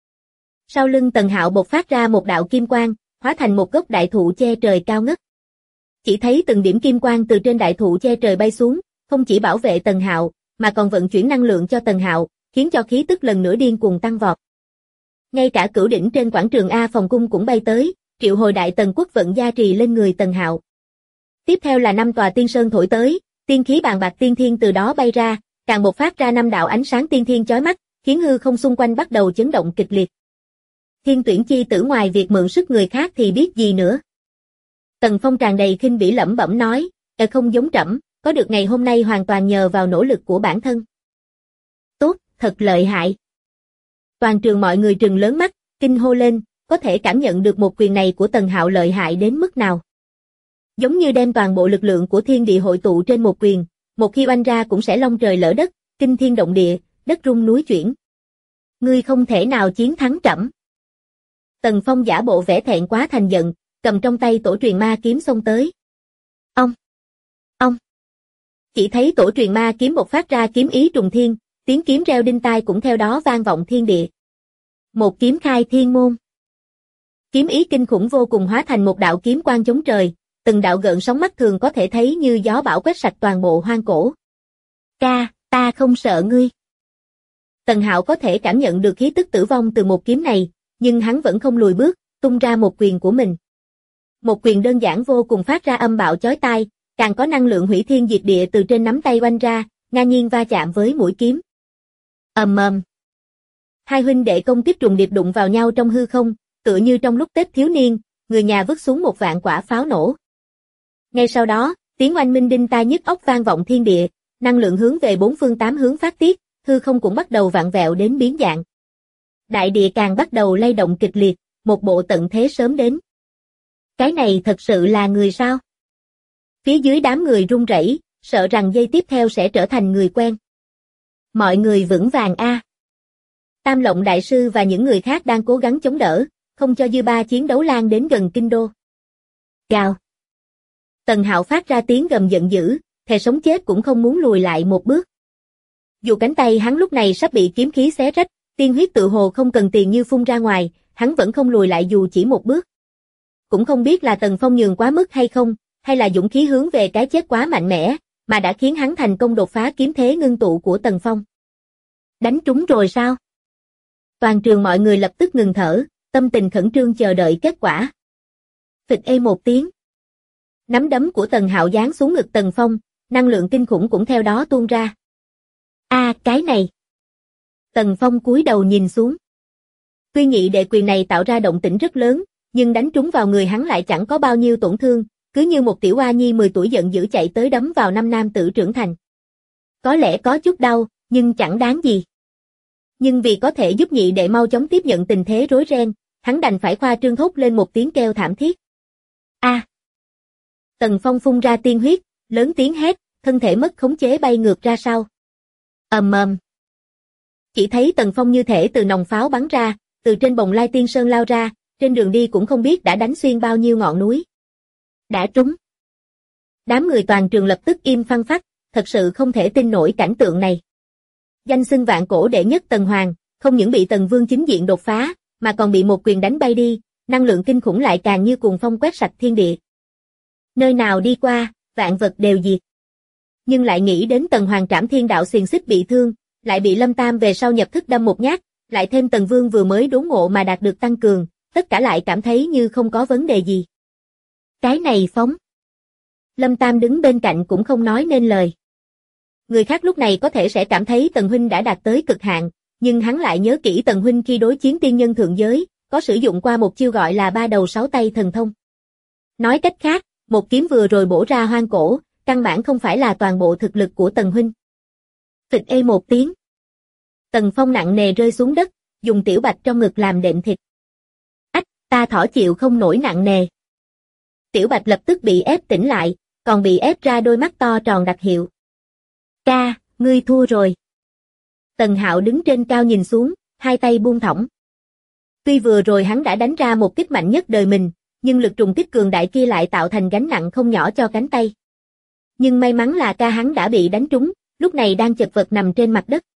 sau lưng Tần Hạo bộc phát ra một đạo kim quang, hóa thành một gốc đại thụ che trời cao ngất. Chỉ thấy từng điểm kim quang từ trên đại thụ che trời bay xuống, không chỉ bảo vệ Tần Hạo, mà còn vận chuyển năng lượng cho Tần Hạo, khiến cho khí tức lần nữa điên cuồng tăng vọt. Ngay cả cửu đỉnh trên quảng trường A Phòng Cung cũng bay tới, triệu hồi đại tần quốc vận gia trì lên người Tần Hạo. Tiếp theo là 5 tòa tiên sơn thổi tới, tiên khí bàn bạc tiên thiên từ đó bay ra, càng bộc phát ra 5 đạo ánh sáng tiên thiên chói mắt, khiến hư không xung quanh bắt đầu chấn động kịch liệt. Thiên tuyển chi tử ngoài việc mượn sức người khác thì biết gì nữa. Tần Phong tràn đầy khinh bỉ lẩm bẩm nói, không giống trẫm, có được ngày hôm nay hoàn toàn nhờ vào nỗ lực của bản thân. Tốt, thật lợi hại. Toàn trường mọi người trừng lớn mắt, kinh hô lên, có thể cảm nhận được một quyền này của Tần Hạo lợi hại đến mức nào. Giống như đem toàn bộ lực lượng của thiên địa hội tụ trên một quyền, một khi oanh ra cũng sẽ long trời lỡ đất, kinh thiên động địa, đất rung núi chuyển. Ngươi không thể nào chiến thắng trẫm. Tần Phong giả bộ vẻ thẹn quá thành giận, cầm trong tay tổ truyền ma kiếm xông tới. Ông. Chỉ thấy tổ truyền ma kiếm bộc phát ra kiếm ý trùng thiên, tiếng kiếm reo đinh tai cũng theo đó vang vọng thiên địa. Một kiếm khai thiên môn. Kiếm ý kinh khủng vô cùng hóa thành một đạo kiếm quang chống trời, từng đạo gợn sóng mắt thường có thể thấy như gió bão quét sạch toàn bộ hoang cổ. Ta không sợ ngươi. Tần Hạo có thể cảm nhận được khí tức tử vong từ một kiếm này, nhưng hắn vẫn không lùi bước, tung ra một quyền của mình. Một quyền đơn giản vô cùng phát ra âm bạo chói tai, càng có năng lượng hủy thiên diệt địa từ trên nắm tay oanh ra, ngang nhiên va chạm với mũi kiếm. Ầm ầm. Hai huynh đệ công kích trùng điệp đụng vào nhau trong hư không, tựa như trong lúc Tết thiếu niên, người nhà vứt xuống một vạn quả pháo nổ. Ngay sau đó, tiếng oanh minh đinh tai nhức óc vang vọng thiên địa, năng lượng hướng về bốn phương tám hướng phát tiết, hư không cũng bắt đầu vặn vẹo đến biến dạng. Đại địa càng bắt đầu lay động kịch liệt, một bộ tận thế sớm đến. Cái này thật sự là người sao? Phía dưới đám người run rẩy, sợ rằng giây tiếp theo sẽ trở thành người quen. Mọi người vững vàng a. Tam Lộng đại sư và những người khác đang cố gắng chống đỡ, không cho dư ba chiến đấu lan đến gần kinh đô. Gào. Tần Hạo phát ra tiếng gầm giận dữ, thề sống chết cũng không muốn lùi lại một bước. Dù cánh tay hắn lúc này sắp bị kiếm khí xé rách, tiên huyết tự hồ không cần tiền như phun ra ngoài, hắn vẫn không lùi lại dù chỉ một bước. Cũng không biết là Tần Phong nhường quá mức hay không, hay là dũng khí hướng về cái chết quá mạnh mẽ, mà đã khiến hắn thành công đột phá kiếm thế ngưng tụ của Tần Phong. Đánh trúng rồi sao? Toàn trường mọi người lập tức ngừng thở, tâm tình khẩn trương chờ đợi kết quả. Phịch ê một tiếng. Nắm đấm của Tần Hạo giáng xuống ngực Tần Phong, năng lượng kinh khủng cũng theo đó tuôn ra. Cái này. Tần Phong cúi đầu nhìn xuống. Tuy nhị đệ quyền này tạo ra động tĩnh rất lớn, nhưng đánh trúng vào người hắn lại chẳng có bao nhiêu tổn thương, cứ như một tiểu oa nhi 10 tuổi giận dữ chạy tới đấm vào năm nam tử trưởng thành. Có lẽ có chút đau, nhưng chẳng đáng gì. Nhưng vì có thể giúp nhị đệ mau chóng tiếp nhận tình thế rối ren, hắn đành phải khoa trương thốt lên một tiếng kêu thảm thiết. Tần Phong phun ra tiên huyết, lớn tiếng hét, thân thể mất khống chế bay ngược ra sau. Ầm ầm. Chỉ thấy Tần Phong như thể từ nòng pháo bắn ra, từ trên bồng lai tiên sơn lao ra, trên đường đi cũng không biết đã đánh xuyên bao nhiêu ngọn núi. Đã trúng. Đám người toàn trường lập tức im phăng phắc, thật sự không thể tin nổi cảnh tượng này. Danh xưng vạn cổ đệ nhất Tần Hoàng, không những bị Tần Vương chính diện đột phá, mà còn bị một quyền đánh bay đi, năng lượng kinh khủng lại càng như cuồng phong quét sạch thiên địa. Nơi nào đi qua, vạn vật đều diệt. Nhưng lại nghĩ đến Tần Hoàng trảm thiên đạo xiềng xích bị thương, lại bị Lâm Tam về sau nhập thức đâm một nhát, lại thêm Tần Vương vừa mới đốn ngộ mà đạt được tăng cường, tất cả lại cảm thấy như không có vấn đề gì. Cái này phóng. Lâm Tam đứng bên cạnh cũng không nói nên lời. Người khác lúc này có thể sẽ cảm thấy Tần Huynh đã đạt tới cực hạn, nhưng hắn lại nhớ kỹ Tần Huynh khi đối chiến tiên nhân thượng giới, có sử dụng qua một chiêu gọi là 3 đầu 6 tay thần thông. Nói cách khác, một kiếm vừa rồi bổ ra hoang cổ, căn bản không phải là toàn bộ thực lực của Tần Huynh. Phịch ê một tiếng. Tần Phong nặng nề rơi xuống đất, dùng tiểu bạch trong ngực làm đệm thịt. Ta thỏ chịu không nổi nặng nề. Tiểu bạch lập tức bị ép tỉnh lại, còn bị ép ra đôi mắt to tròn đặc hiệu. Ngươi thua rồi. Tần Hạo đứng trên cao nhìn xuống, hai tay buông thõng. Tuy vừa rồi hắn đã đánh ra một kích mạnh nhất đời mình, nhưng lực trùng kích cường đại kia lại tạo thành gánh nặng không nhỏ cho cánh tay. Nhưng may mắn là hắn đã bị đánh trúng, lúc này đang chật vật nằm trên mặt đất.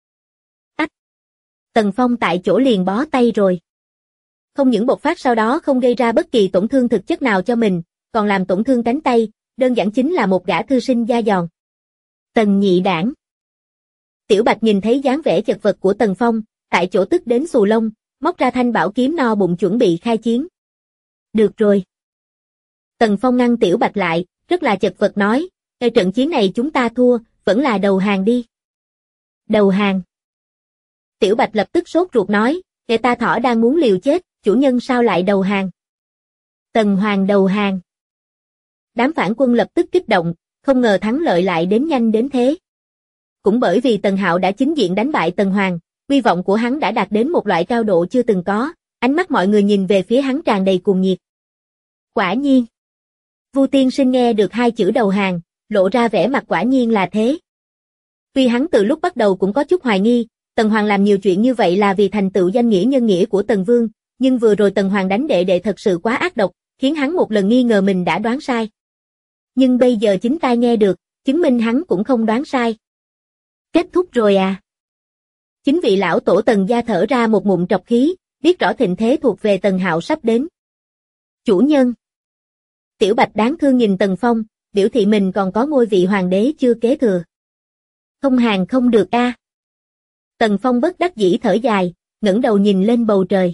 Tần Phong tại chỗ liền bó tay rồi. Không những bộc phát sau đó không gây ra bất kỳ tổn thương thực chất nào cho mình, còn làm tổn thương cánh tay, đơn giản chính là một gã thư sinh da giòn. Tần nhị đảng. Tiểu Bạch nhìn thấy dáng vẻ chật vật của Tần Phong, tại chỗ tức đến xù lông, móc ra thanh bảo kiếm no bụng chuẩn bị khai chiến. Được rồi. Tần Phong ngăn Tiểu Bạch lại, rất là chật vật nói, trận chiến này chúng ta thua, vẫn là đầu hàng đi. Đầu hàng. Tiểu Bạch lập tức sốt ruột nói, ta thỏ đang muốn liều chết, chủ nhân sao lại đầu hàng? Tần Hoàng đầu hàng. Đám phản quân lập tức kích động, không ngờ thắng lợi lại đến nhanh đến thế. Cũng bởi vì Tần Hạo đã chính diện đánh bại Tần Hoàng, uy vọng của hắn đã đạt đến một loại cao độ chưa từng có, ánh mắt mọi người nhìn về phía hắn tràn đầy cuồng nhiệt. Quả nhiên. Vu tiên sinh nghe được hai chữ đầu hàng, lộ ra vẻ mặt quả nhiên là thế. Tuy hắn từ lúc bắt đầu cũng có chút hoài nghi, Tần Hoàng làm nhiều chuyện như vậy là vì thành tựu danh nghĩa nhân nghĩa của Tần Vương, nhưng vừa rồi Tần Hoàng đánh đệ đệ thật sự quá ác độc, khiến hắn một lần nghi ngờ mình đã đoán sai. Nhưng bây giờ chính tai nghe được, chứng minh hắn cũng không đoán sai. Kết thúc rồi à? Chính vị lão tổ Tần gia thở ra một ngụm trọc khí, biết rõ thịnh thế thuộc về Tần Hạo sắp đến. Chủ nhân. Tiểu Bạch đáng thương nhìn Tần Phong, biểu thị mình còn có ngôi vị hoàng đế chưa kế thừa. Không hàng không được a. Tần Phong bất đắc dĩ thở dài, ngẩng đầu nhìn lên bầu trời.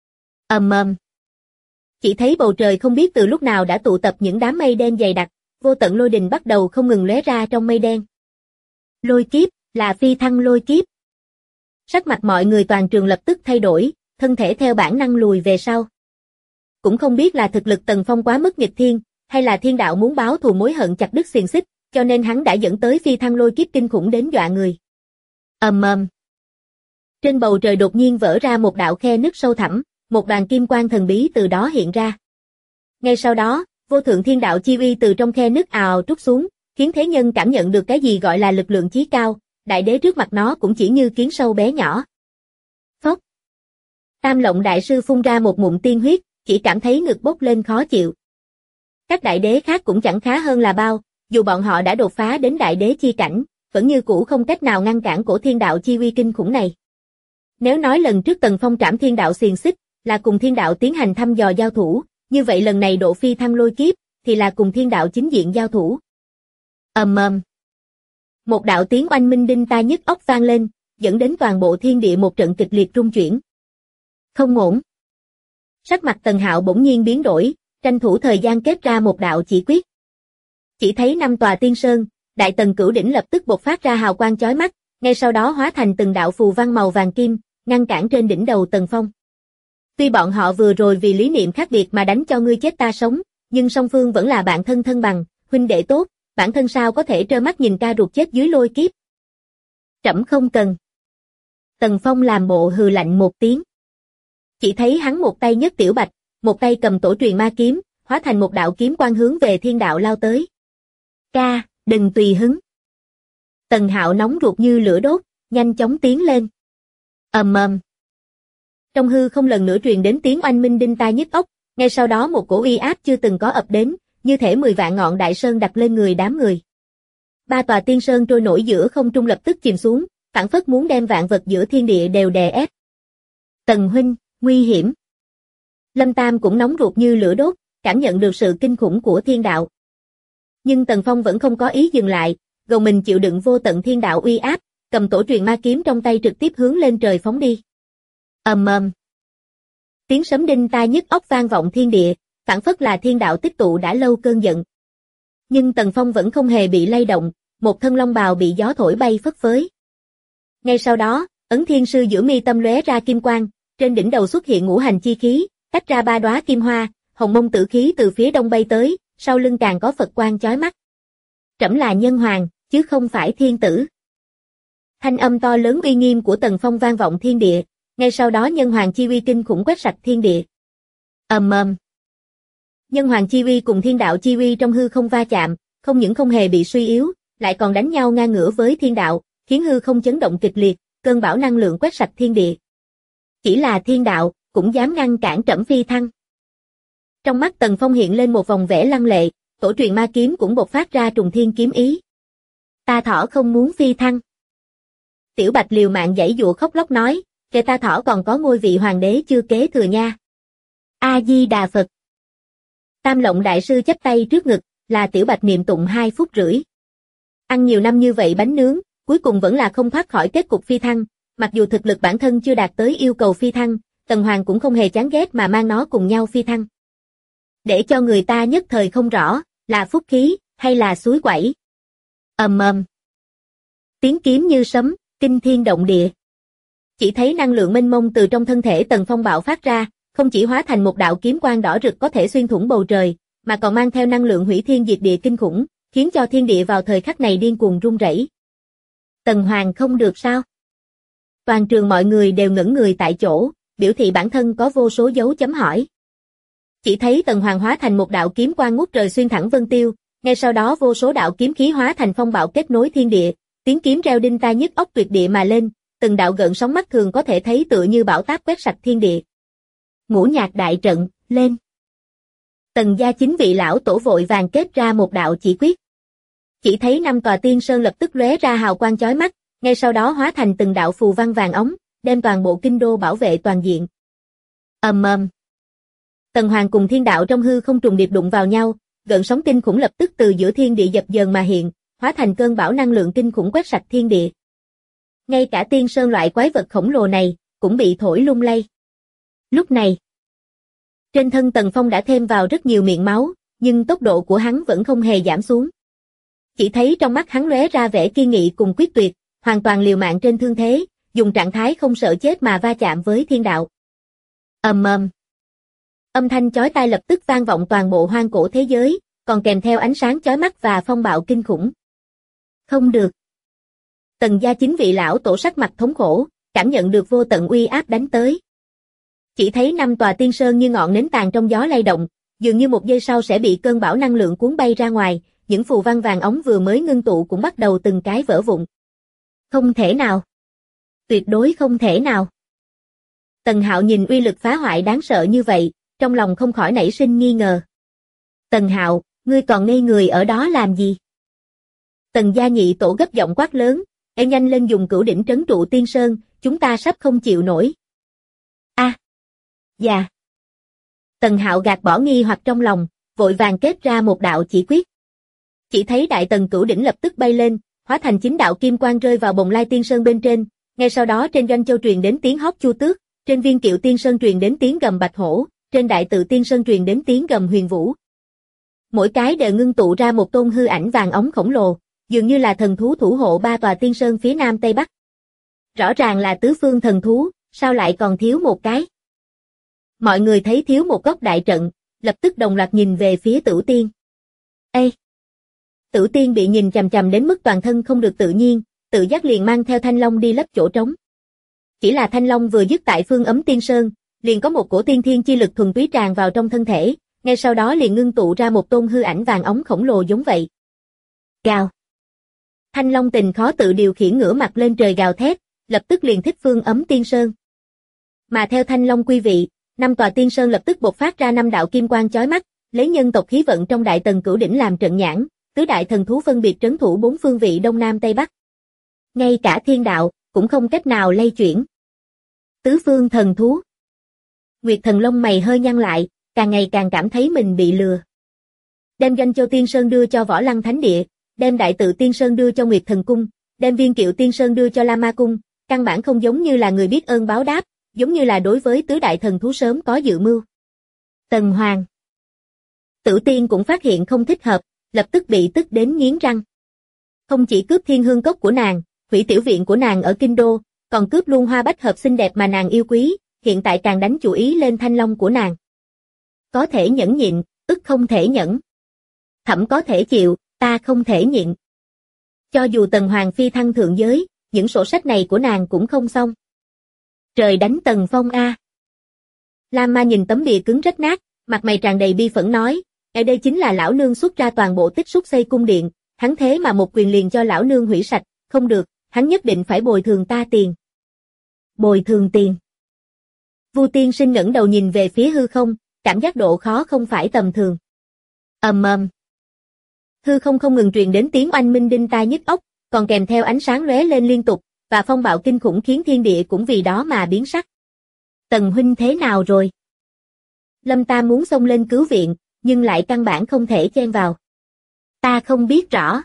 Chỉ thấy bầu trời không biết từ lúc nào đã tụ tập những đám mây đen dày đặc, vô tận lôi đình bắt đầu không ngừng lóe ra trong mây đen. Lôi kiếp, là phi thăng lôi kiếp. Sắc mặt mọi người toàn trường lập tức thay đổi, thân thể theo bản năng lùi về sau. Cũng không biết là thực lực Tần Phong quá mức nghịch thiên, hay là thiên đạo muốn báo thù mối hận chặt đứt xiềng xích, cho nên hắn đã dẫn tới phi thăng lôi kiếp kinh khủng đến dọa người. Trên bầu trời đột nhiên vỡ ra một đạo khe nứt sâu thẳm, một đoàn kim quang thần bí từ đó hiện ra. Ngay sau đó, vô thượng thiên đạo chi uy từ trong khe nứt ào trút xuống, khiến thế nhân cảm nhận được cái gì gọi là lực lượng chí cao, đại đế trước mặt nó cũng chỉ như kiến sâu bé nhỏ. Phốc. Tam Lộng đại sư phun ra một ngụm tiên huyết, chỉ cảm thấy ngực bốc lên khó chịu. Các đại đế khác cũng chẳng khá hơn là bao, dù bọn họ đã đột phá đến đại đế chi cảnh, vẫn như cũ không cách nào ngăn cản cổ thiên đạo chi uy kinh khủng này. Nếu nói lần trước Tần Phong trảm thiên đạo xiềng xích là cùng thiên đạo tiến hành thăm dò giao thủ, như vậy lần này độ phi thăng lôi kiếp thì là cùng thiên đạo chính diện giao thủ. Một đạo tiếng oanh minh đinh tai nhức óc vang lên, dẫn đến toàn bộ thiên địa một trận kịch liệt rung chuyển. Không ổn. Sắc mặt Tần Hạo bỗng nhiên biến đổi, tranh thủ thời gian kết ra một đạo chỉ quyết. Chỉ thấy 5 tòa tiên sơn, Đại Tần Cửu Đỉnh lập tức bộc phát ra hào quang chói mắt, ngay sau đó hóa thành từng đạo phù văn màu vàng kim, ngăn cản trên đỉnh đầu Tần Phong. Tuy bọn họ vừa rồi vì lý niệm khác biệt mà đánh cho ngươi chết ta sống, nhưng song phương vẫn là bạn thân thân bằng, huynh đệ tốt, bản thân sao có thể trơ mắt nhìn ca ruột chết dưới lôi kiếp. Trẫm không cần. Tần Phong làm bộ hừ lạnh một tiếng. Chỉ thấy hắn một tay nhấc Tiểu Bạch, một tay cầm tổ truyền ma kiếm, hóa thành một đạo kiếm quang hướng về thiên đạo lao tới. Ca, đừng tùy hứng. Tần Hạo nóng ruột như lửa đốt, nhanh chóng tiến lên. Trong hư không lần nữa truyền đến tiếng oanh minh đinh tai nhức óc, ngay sau đó một cổ uy áp chưa từng có ập đến, như thể 10 vạn ngọn đại sơn đặt lên người đám người. 3 tòa tiên sơn trôi nổi giữa không trung lập tức chìm xuống, phảng phất muốn đem vạn vật giữa thiên địa đều đè ép. Tần huynh, nguy hiểm. Lâm Tam cũng nóng ruột như lửa đốt, cảm nhận được sự kinh khủng của thiên đạo. Nhưng Tần Phong vẫn không có ý dừng lại, gồng mình chịu đựng vô tận thiên đạo uy áp, cầm tổ truyền ma kiếm trong tay trực tiếp hướng lên trời phóng đi. Tiếng sấm đinh tai nhức óc vang vọng thiên địa, phảng phất là thiên đạo tích tụ đã lâu cơn giận. Nhưng Tần Phong vẫn không hề bị lay động, một thân long bào bị gió thổi bay phất phới. Ngay sau đó, ấn thiên sư giữa mi tâm lóe ra kim quang, trên đỉnh đầu xuất hiện ngũ hành chi khí, tách ra 3 đóa kim hoa, hồng mông tử khí từ phía đông bay tới, sau lưng càng có Phật quang chói mắt. Trẫm là nhân hoàng, chứ không phải thiên tử. Thanh âm to lớn uy nghiêm của Tần Phong vang vọng thiên địa, ngay sau đó nhân hoàng chi uy kinh khủng quét sạch thiên địa. Nhân hoàng chi uy cùng thiên đạo chi uy trong hư không va chạm, không những không hề bị suy yếu, lại còn đánh nhau ngang ngửa với thiên đạo, khiến hư không chấn động kịch liệt, cơn bão năng lượng quét sạch thiên địa. Chỉ là thiên đạo, cũng dám ngăn cản trẫm phi thăng. Trong mắt Tần Phong hiện lên một vòng vẻ lăng lệ, tổ truyền ma kiếm cũng bộc phát ra trùng thiên kiếm ý. Ta thỏ không muốn phi thăng. Tiểu Bạch liều mạng giãy giụa khóc lóc nói, kể ta thỏ còn có ngôi vị hoàng đế chưa kế thừa nha. A Di Đà Phật. Tam Lộng đại sư chắp tay trước ngực, là Tiểu Bạch niệm tụng 2 phút rưỡi. Ăn nhiều năm như vậy bánh nướng, cuối cùng vẫn là không thoát khỏi kết cục phi thăng, mặc dù thực lực bản thân chưa đạt tới yêu cầu phi thăng, Tần Hoàng cũng không hề chán ghét mà mang nó cùng nhau phi thăng. Để cho người ta nhất thời không rõ, là phúc khí, hay là suối quẩy. Tiếng kiếm như sấm, kinh thiên động địa. Chỉ thấy năng lượng mênh mông từ trong thân thể Tần Phong bạo phát ra, không chỉ hóa thành một đạo kiếm quang đỏ rực có thể xuyên thủng bầu trời, mà còn mang theo năng lượng hủy thiên diệt địa kinh khủng, khiến cho thiên địa vào thời khắc này điên cuồng rung rẩy. Tần Hoàng không được sao? Toàn trường mọi người đều ngẩn người tại chỗ, biểu thị bản thân có vô số dấu chấm hỏi. Chỉ thấy Tần Hoàng hóa thành một đạo kiếm quang ngút trời xuyên thẳng vân tiêu, ngay sau đó vô số đạo kiếm khí hóa thành phong bạo kết nối thiên địa, tiếng kiếm reo đinh tai nhức óc tuyệt địa mà lên, từng đạo gợn sóng mắt thường có thể thấy tựa như bão táp quét sạch thiên địa. Ngũ nhạc đại trận, lên. Tần gia 9 vị lão tổ vội vàng kết ra một đạo chỉ quyết. Chỉ thấy 5 tòa tiên sơn lập tức lóe ra hào quang chói mắt, ngay sau đó hóa thành từng đạo phù văn vàng óng, đem toàn bộ kinh đô bảo vệ toàn diện. Ầm ầm. Tần Hoàng cùng thiên đạo trong hư không trùng điệp đụng vào nhau, gợn sóng kinh khủng lập tức từ giữa thiên địa dập dờn mà hiện, hóa thành cơn bão năng lượng kinh khủng quét sạch thiên địa. Ngay cả tiên sơn loại quái vật khổng lồ này cũng bị thổi lung lay. Lúc này, trên thân Tần Phong đã thêm vào rất nhiều miệng máu, nhưng tốc độ của hắn vẫn không hề giảm xuống. Chỉ thấy trong mắt hắn lóe ra vẻ kiên nghị cùng quyết tuyệt, hoàn toàn liều mạng trên thương thế, dùng trạng thái không sợ chết mà va chạm với thiên đạo. Ầm ầm. Âm thanh chói tai lập tức vang vọng toàn bộ hoang cổ thế giới, còn kèm theo ánh sáng chói mắt và phong bạo kinh khủng. Không được. Tần gia 9 vị lão tổ sắc mặt thống khổ, cảm nhận được vô tận uy áp đánh tới. Chỉ thấy 5 tòa tiên sơn như ngọn nến tàn trong gió lay động, dường như một giây sau sẽ bị cơn bão năng lượng cuốn bay ra ngoài, những phù văn vàng óng vừa mới ngưng tụ cũng bắt đầu từng cái vỡ vụn. Không thể nào. Tuyệt đối không thể nào. Tần Hạo nhìn uy lực phá hoại đáng sợ như vậy, trong lòng không khỏi nảy sinh nghi ngờ. Tần Hạo, ngươi còn ngây người ở đó làm gì? Tần gia nhị tổ gấp giọng quát lớn, em nhanh lên dùng cửu đỉnh trấn trụ tiên sơn, chúng ta sắp không chịu nổi. Dạ. Tần Hạo gạt bỏ nghi hoặc trong lòng, vội vàng kết ra một đạo chỉ quyết. Chỉ thấy đại tần cửu đỉnh lập tức bay lên, hóa thành 9 đạo kim quang rơi vào Bồng Lai Tiên Sơn bên trên, ngay sau đó trên Doanh Châu truyền đến tiếng hót chu tước, trên Viên Kiệu Tiên Sơn truyền đến tiếng gầm bạch hổ, trên Đại Tự Tiên Sơn truyền đến tiếng gầm huyền vũ. Mỗi cái đều ngưng tụ ra một tôn hư ảnh vàng óng khổng lồ, dường như là thần thú thủ hộ 3 tòa tiên sơn phía nam tây bắc. Rõ ràng là tứ phương thần thú, sao lại còn thiếu một cái? Mọi người thấy thiếu một góc đại trận, lập tức đồng loạt nhìn về phía Tửu Tiên. Ê! Tửu Tiên bị nhìn chằm chằm đến mức toàn thân không được tự nhiên, tự giác liền mang theo Thanh Long đi lấp chỗ trống. Chỉ là Thanh Long vừa dứt tại Phương Ấm Tiên Sơn, liền có một cổ tiên thiên chi lực thuần túy tràn vào trong thân thể, ngay sau đó liền ngưng tụ ra một tôn hư ảnh vàng óng khổng lồ giống vậy. Gào! Thanh Long tình khó tự điều khiển ngửa mặt lên trời gào thét, lập tức liền thích Phương Ấm Tiên Sơn. Mà theo Thanh Long quy vị, 5 tòa tiên sơn lập tức bộc phát ra 5 đạo kim quang chói mắt, lấy nhân tộc khí vận trong đại tần cửu đỉnh làm trận nhãn, tứ đại thần thú phân biệt trấn thủ 4 phương vị đông nam tây bắc. Ngay cả thiên đạo cũng không cách nào lay chuyển. Tứ phương thần thú. Nguyệt Thần lông mày hơi nhăn lại, càng ngày càng cảm thấy mình bị lừa. Đem Doanh Châu Tiên Sơn đưa cho Võ Lăng Thánh Địa, đem Đại Tự Tiên Sơn đưa cho Nguyệt Thần Cung, đem Viên Kiệu Tiên Sơn đưa cho La Ma Cung, căn bản không giống như là người biết ơn báo đáp, giống như là đối với tứ đại thần thú sớm có dự mưu. Tần Hoàng. Tửu Tiên cũng phát hiện không thích hợp, lập tức bị tức đến nghiến răng. Không chỉ cướp Thiên Hương Cốc của nàng, hủy tiểu viện của nàng ở Kinh Đô, còn cướp luôn hoa bách hợp xinh đẹp mà nàng yêu quý, hiện tại càng đánh chủ ý lên Thanh Long của nàng. Có thể nhẫn nhịn, ức không thể nhẫn. Thẩm có thể chịu, ta không thể nhịn. Cho dù Tần Hoàng phi thăng thượng giới, những sổ sách này của nàng cũng không xong. Trời đánh Tần Phong a. Lam Ma nhìn tấm bìa cứng rách nát, mặt mày tràn đầy bi phẫn nói, ở đây chính là lão nương xuất ra toàn bộ tích xúc xây cung điện, hắn thế mà một quyền liền cho lão nương hủy sạch, không được, hắn nhất định phải bồi thường ta tiền. Bồi thường tiền. Vu Tiên Sinh ngẩng đầu nhìn về phía hư không, cảm giác độ khó không phải tầm thường. Ầm ầm. Hư không không ngừng truyền đến tiếng oanh minh đinh tai nhức óc, còn kèm theo ánh sáng lóe lên liên tục, và phong bạo kinh khủng khiến thiên địa cũng vì đó mà biến sắc. Tần huynh thế nào rồi? Lâm Tam muốn xông lên cứu viện, nhưng lại căn bản không thể chen vào. Ta không biết rõ.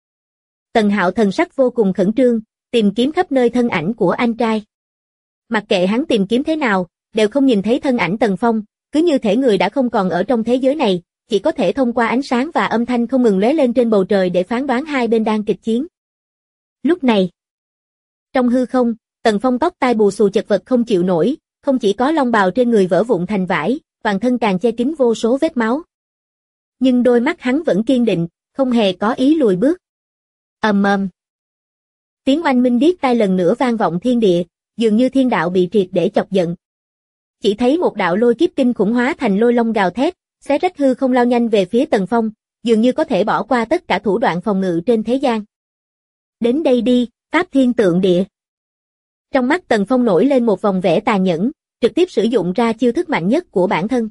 Tần Hạo thần sắc vô cùng khẩn trương, tìm kiếm khắp nơi thân ảnh của anh trai. Mặc kệ hắn tìm kiếm thế nào, đều không nhìn thấy thân ảnh Tần Phong, cứ như thể người đã không còn ở trong thế giới này, chỉ có thể thông qua ánh sáng và âm thanh không ngừng lóe lên trên bầu trời để phán đoán hai bên đang kịch chiến. Lúc này, trong hư không, Tần Phong tóc tai bù xù chật vật không chịu nổi, không chỉ có long bào trên người vỡ vụn thành vải, toàn thân càng che kín vô số vết máu. Nhưng đôi mắt hắn vẫn kiên định, không hề có ý lùi bước. Ầm ầm. Tiếng oanh minh điếc tai lần nữa vang vọng thiên địa, dường như thiên đạo bị triệt để chọc giận. Chỉ thấy một đạo lôi kiếp kinh khủng hóa thành lôi long gào thét, xé rách hư không lao nhanh về phía Tần Phong, dường như có thể bỏ qua tất cả thủ đoạn phòng ngự trên thế gian. Đến đây đi, Pháp Thiên Tượng Địa. Trong mắt Tần Phong nổi lên một vòng vẻ tàn nhẫn, trực tiếp sử dụng ra chiêu thức mạnh nhất của bản thân.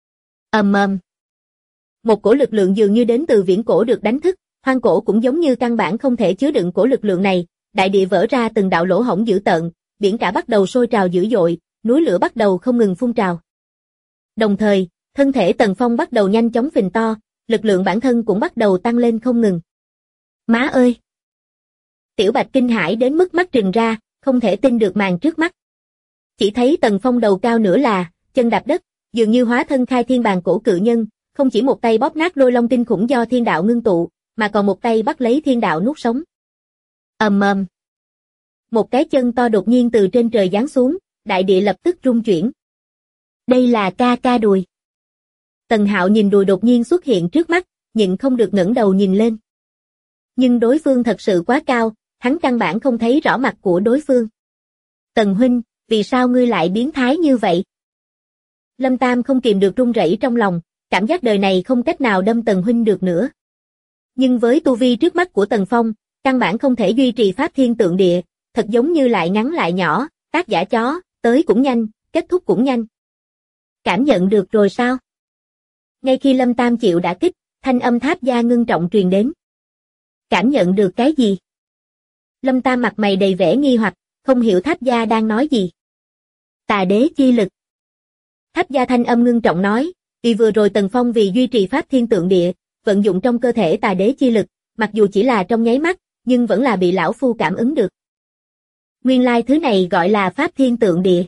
Ầm ầm. Một cổ lực lượng dường như đến từ viễn cổ được đánh thức, hoang cổ cũng giống như căn bản không thể chứa đựng cổ lực lượng này, đại địa vỡ ra từng đạo lỗ hổng dữ tợn, biển cả bắt đầu sôi trào dữ dội, núi lửa bắt đầu không ngừng phun trào. Đồng thời, thân thể Tần Phong bắt đầu nhanh chóng phình to, lực lượng bản thân cũng bắt đầu tăng lên không ngừng. Má ơi! Tiểu Bạch kinh hãi đến mức mắt trừng ra, không thể tin được màn trước mắt. Chỉ thấy Tần Phong đầu cao nửa là, chân đạp đất, dường như hóa thân khai thiên bàn cổ cự nhân, không chỉ một tay bóp nát lôi long kinh khủng do thiên đạo ngưng tụ, mà còn một tay bắt lấy thiên đạo nuốt sống. Ầm ầm. Một cái chân to đột nhiên từ trên trời giáng xuống, đại địa lập tức rung chuyển. Đây là ca ca đùi. Tần Hạo nhìn đùi đột nhiên xuất hiện trước mắt, nhịn không được ngẩng đầu nhìn lên. Nhưng đối phương thật sự quá cao, hắn căn bản không thấy rõ mặt của đối phương. Tần huynh, vì sao ngươi lại biến thái như vậy? Lâm Tam không kìm được run rẩy trong lòng, cảm giác đời này không cách nào đâm Tần huynh được nữa. Nhưng với tu vi trước mắt của Tần Phong, căn bản không thể duy trì Pháp Thiên Tượng Địa, thật giống như lại ngắn lại nhỏ, tác giả chó, tới cũng nhanh, kết thúc cũng nhanh. Cảm nhận được rồi sao? Ngay khi Lâm Tam chịu đả kích, thanh âm Tháp Gia ngưng trọng truyền đến. Cảm nhận được cái gì? Lâm Tam mặt mày đầy vẻ nghi hoặc, không hiểu Tháp Gia đang nói gì. Tà đế chi lực. Tháp Gia thanh âm ngưng trọng nói, vì vừa rồi Tần Phong vì duy trì Pháp Thiên Tượng Địa, vận dụng trong cơ thể tà đế chi lực, mặc dù chỉ là trong nháy mắt, nhưng vẫn là bị lão phu cảm ứng được. Nguyên lai thứ này gọi là Pháp Thiên Tượng Địa.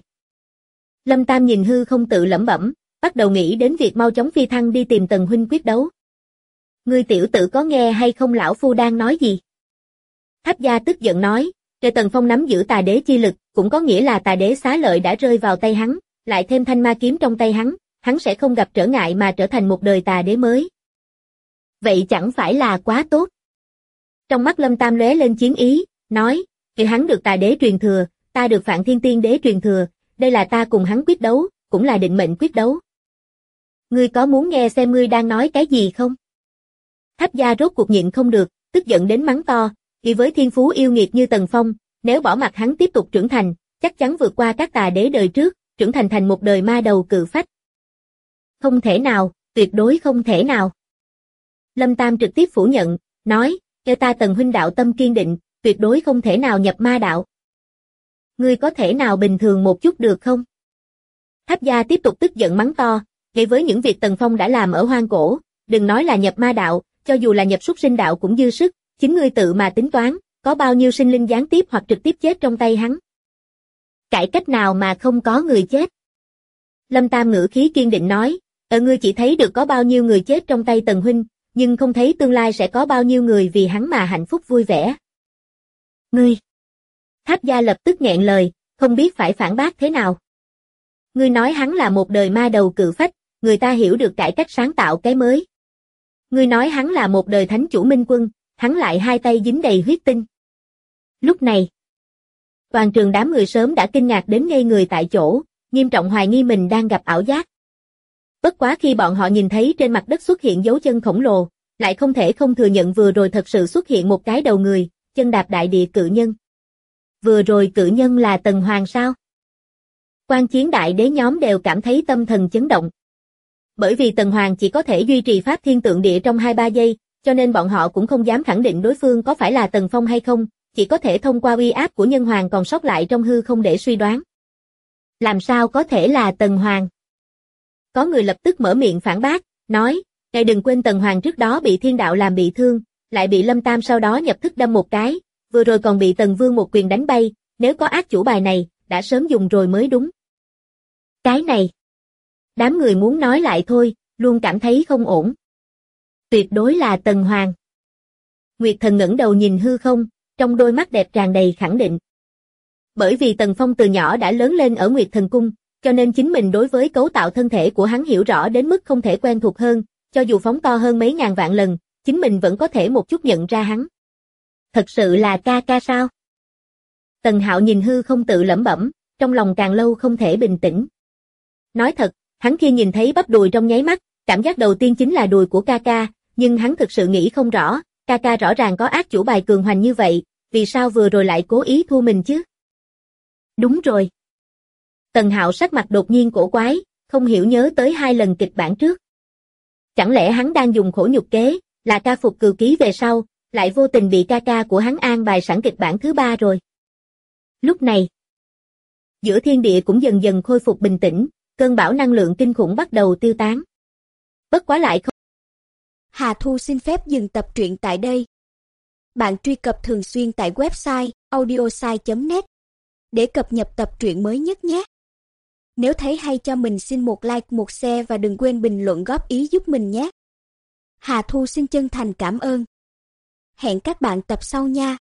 Lâm Tam nhìn hư không tự lẩm bẩm, bắt đầu nghĩ đến việc mau chóng phi thăng đi tìm Tần huynh quyết đấu. Ngươi tiểu tử có nghe hay không lão phu đang nói gì? Tháp Gia tức giận nói, kể Tần Phong nắm giữ tà đế chi lực, cũng có nghĩa là tà đế xá lợi đã rơi vào tay hắn, lại thêm thanh ma kiếm trong tay hắn sẽ không gặp trở ngại mà trở thành một đời tà đế mới. Vậy chẳng phải là quá tốt. Trong mắt Lâm Tam lóe lên chiến ý, nói, kể hắn được tà đế truyền thừa, ta được Phạn Thiên Tiên Đế truyền thừa, đây là ta cùng hắn quyết đấu, cũng là định mệnh quyết đấu. Ngươi có muốn nghe xem ngươi đang nói cái gì không? Tháp Gia rốt cuộc nhịn không được, tức giận đến mắng to, vì với thiên phú yêu nghiệt như Tần Phong, nếu bỏ mặc hắn tiếp tục trưởng thành, chắc chắn vượt qua các tà đế đời trước, trưởng thành thành một đời ma đầu cự phách. Không thể nào, tuyệt đối không thể nào. Lâm Tam trực tiếp phủ nhận, nói, kêu ta Tần huynh đạo tâm kiên định, tuyệt đối không thể nào nhập ma đạo. Ngươi có thể nào bình thường một chút được không? Tháp Gia tiếp tục tức giận mắng to, ngay với những việc Tần Phong đã làm ở hoang cổ, đừng nói là nhập ma đạo, cho dù là nhập súc sinh đạo cũng dư sức, chính ngươi tự mà tính toán, có bao nhiêu sinh linh gián tiếp hoặc trực tiếp chết trong tay hắn. Cải cách nào mà không có người chết? Lâm Tam ngữ khí kiên định nói, ngươi chỉ thấy được có bao nhiêu người chết trong tay Tần huynh, nhưng không thấy tương lai sẽ có bao nhiêu người vì hắn mà hạnh phúc vui vẻ. Ngươi! Tháp Gia lập tức nghẹn lời, không biết phải phản bác thế nào. Ngươi nói hắn là một đời ma đầu cự phách, người ta hiểu được cải cách sáng tạo cái mới. Ngươi nói hắn là một đời thánh chủ minh quân, hắn lại hai tay dính đầy huyết tinh. Lúc này, toàn trường đám người sớm đã kinh ngạc đến ngây người tại chỗ, nghiêm trọng hoài nghi mình đang gặp ảo giác. Bất quá khi bọn họ nhìn thấy trên mặt đất xuất hiện dấu chân khổng lồ, lại không thể không thừa nhận vừa rồi thật sự xuất hiện một cái đầu người, chân đạp đại địa cự nhân. Vừa rồi cự nhân là Tần Hoàng sao? Quan chiến đại đế nhóm đều cảm thấy tâm thần chấn động. Bởi vì Tần Hoàng chỉ có thể duy trì Pháp Thiên Tượng Địa trong 2-3 giây, cho nên bọn họ cũng không dám khẳng định đối phương có phải là Tần Phong hay không, chỉ có thể thông qua uy áp của nhân hoàng còn sót lại trong hư không để suy đoán. Làm sao có thể là Tần Hoàng? Có người lập tức mở miệng phản bác, nói, ngài đừng quên Tần Hoàng trước đó bị thiên đạo làm bị thương, lại bị Lâm Tam sau đó nhập thức đâm một cái, vừa rồi còn bị Tần Vương một quyền đánh bay, nếu có ác chủ bài này, đã sớm dùng rồi mới đúng. Cái này, đám người muốn nói lại thôi, luôn cảm thấy không ổn. Tuyệt đối là Tần Hoàng. Nguyệt Thần ngẩng đầu nhìn hư không, trong đôi mắt đẹp tràn đầy khẳng định. Bởi vì Tần Phong từ nhỏ đã lớn lên ở Nguyệt Thần Cung, cho nên chính mình đối với cấu tạo thân thể của hắn hiểu rõ đến mức không thể quen thuộc hơn, cho dù phóng to hơn mấy ngàn vạn lần, chính mình vẫn có thể một chút nhận ra hắn. Thật sự là ca ca sao? Tần Hạo nhìn hư không tự lẩm bẩm, trong lòng càng lâu không thể bình tĩnh. Nói thật, hắn khi nhìn thấy bắp đùi trong nháy mắt, cảm giác đầu tiên chính là đùi của Kaka, nhưng hắn thực sự nghĩ không rõ, Kaka rõ ràng có ác chủ bài cường hoành như vậy, vì sao vừa rồi lại cố ý thua mình chứ? Đúng rồi. Tần Hạo sắc mặt đột nhiên cổ quái, không hiểu nhớ tới 2 lần kịch bản trước. Chẳng lẽ hắn đang dùng khổ nhục kế, là ca phục cừu ký về sau, lại vô tình bị Kaka của hắn an bài sẵn kịch bản thứ 3 rồi. Lúc này, giữa thiên địa cũng dần dần khôi phục bình tĩnh, cơn bão năng lượng kinh khủng bắt đầu tiêu tán. Bất quá lại không. Hà Thu xin phép dừng tập truyện tại đây. Bạn truy cập thường xuyên tại website audiosai.net để cập nhật tập truyện mới nhất nhé. Nếu thấy hay cho mình xin một like, một share và đừng quên bình luận góp ý giúp mình nhé. Hà Thu xin chân thành cảm ơn. Hẹn các bạn tập sau nha.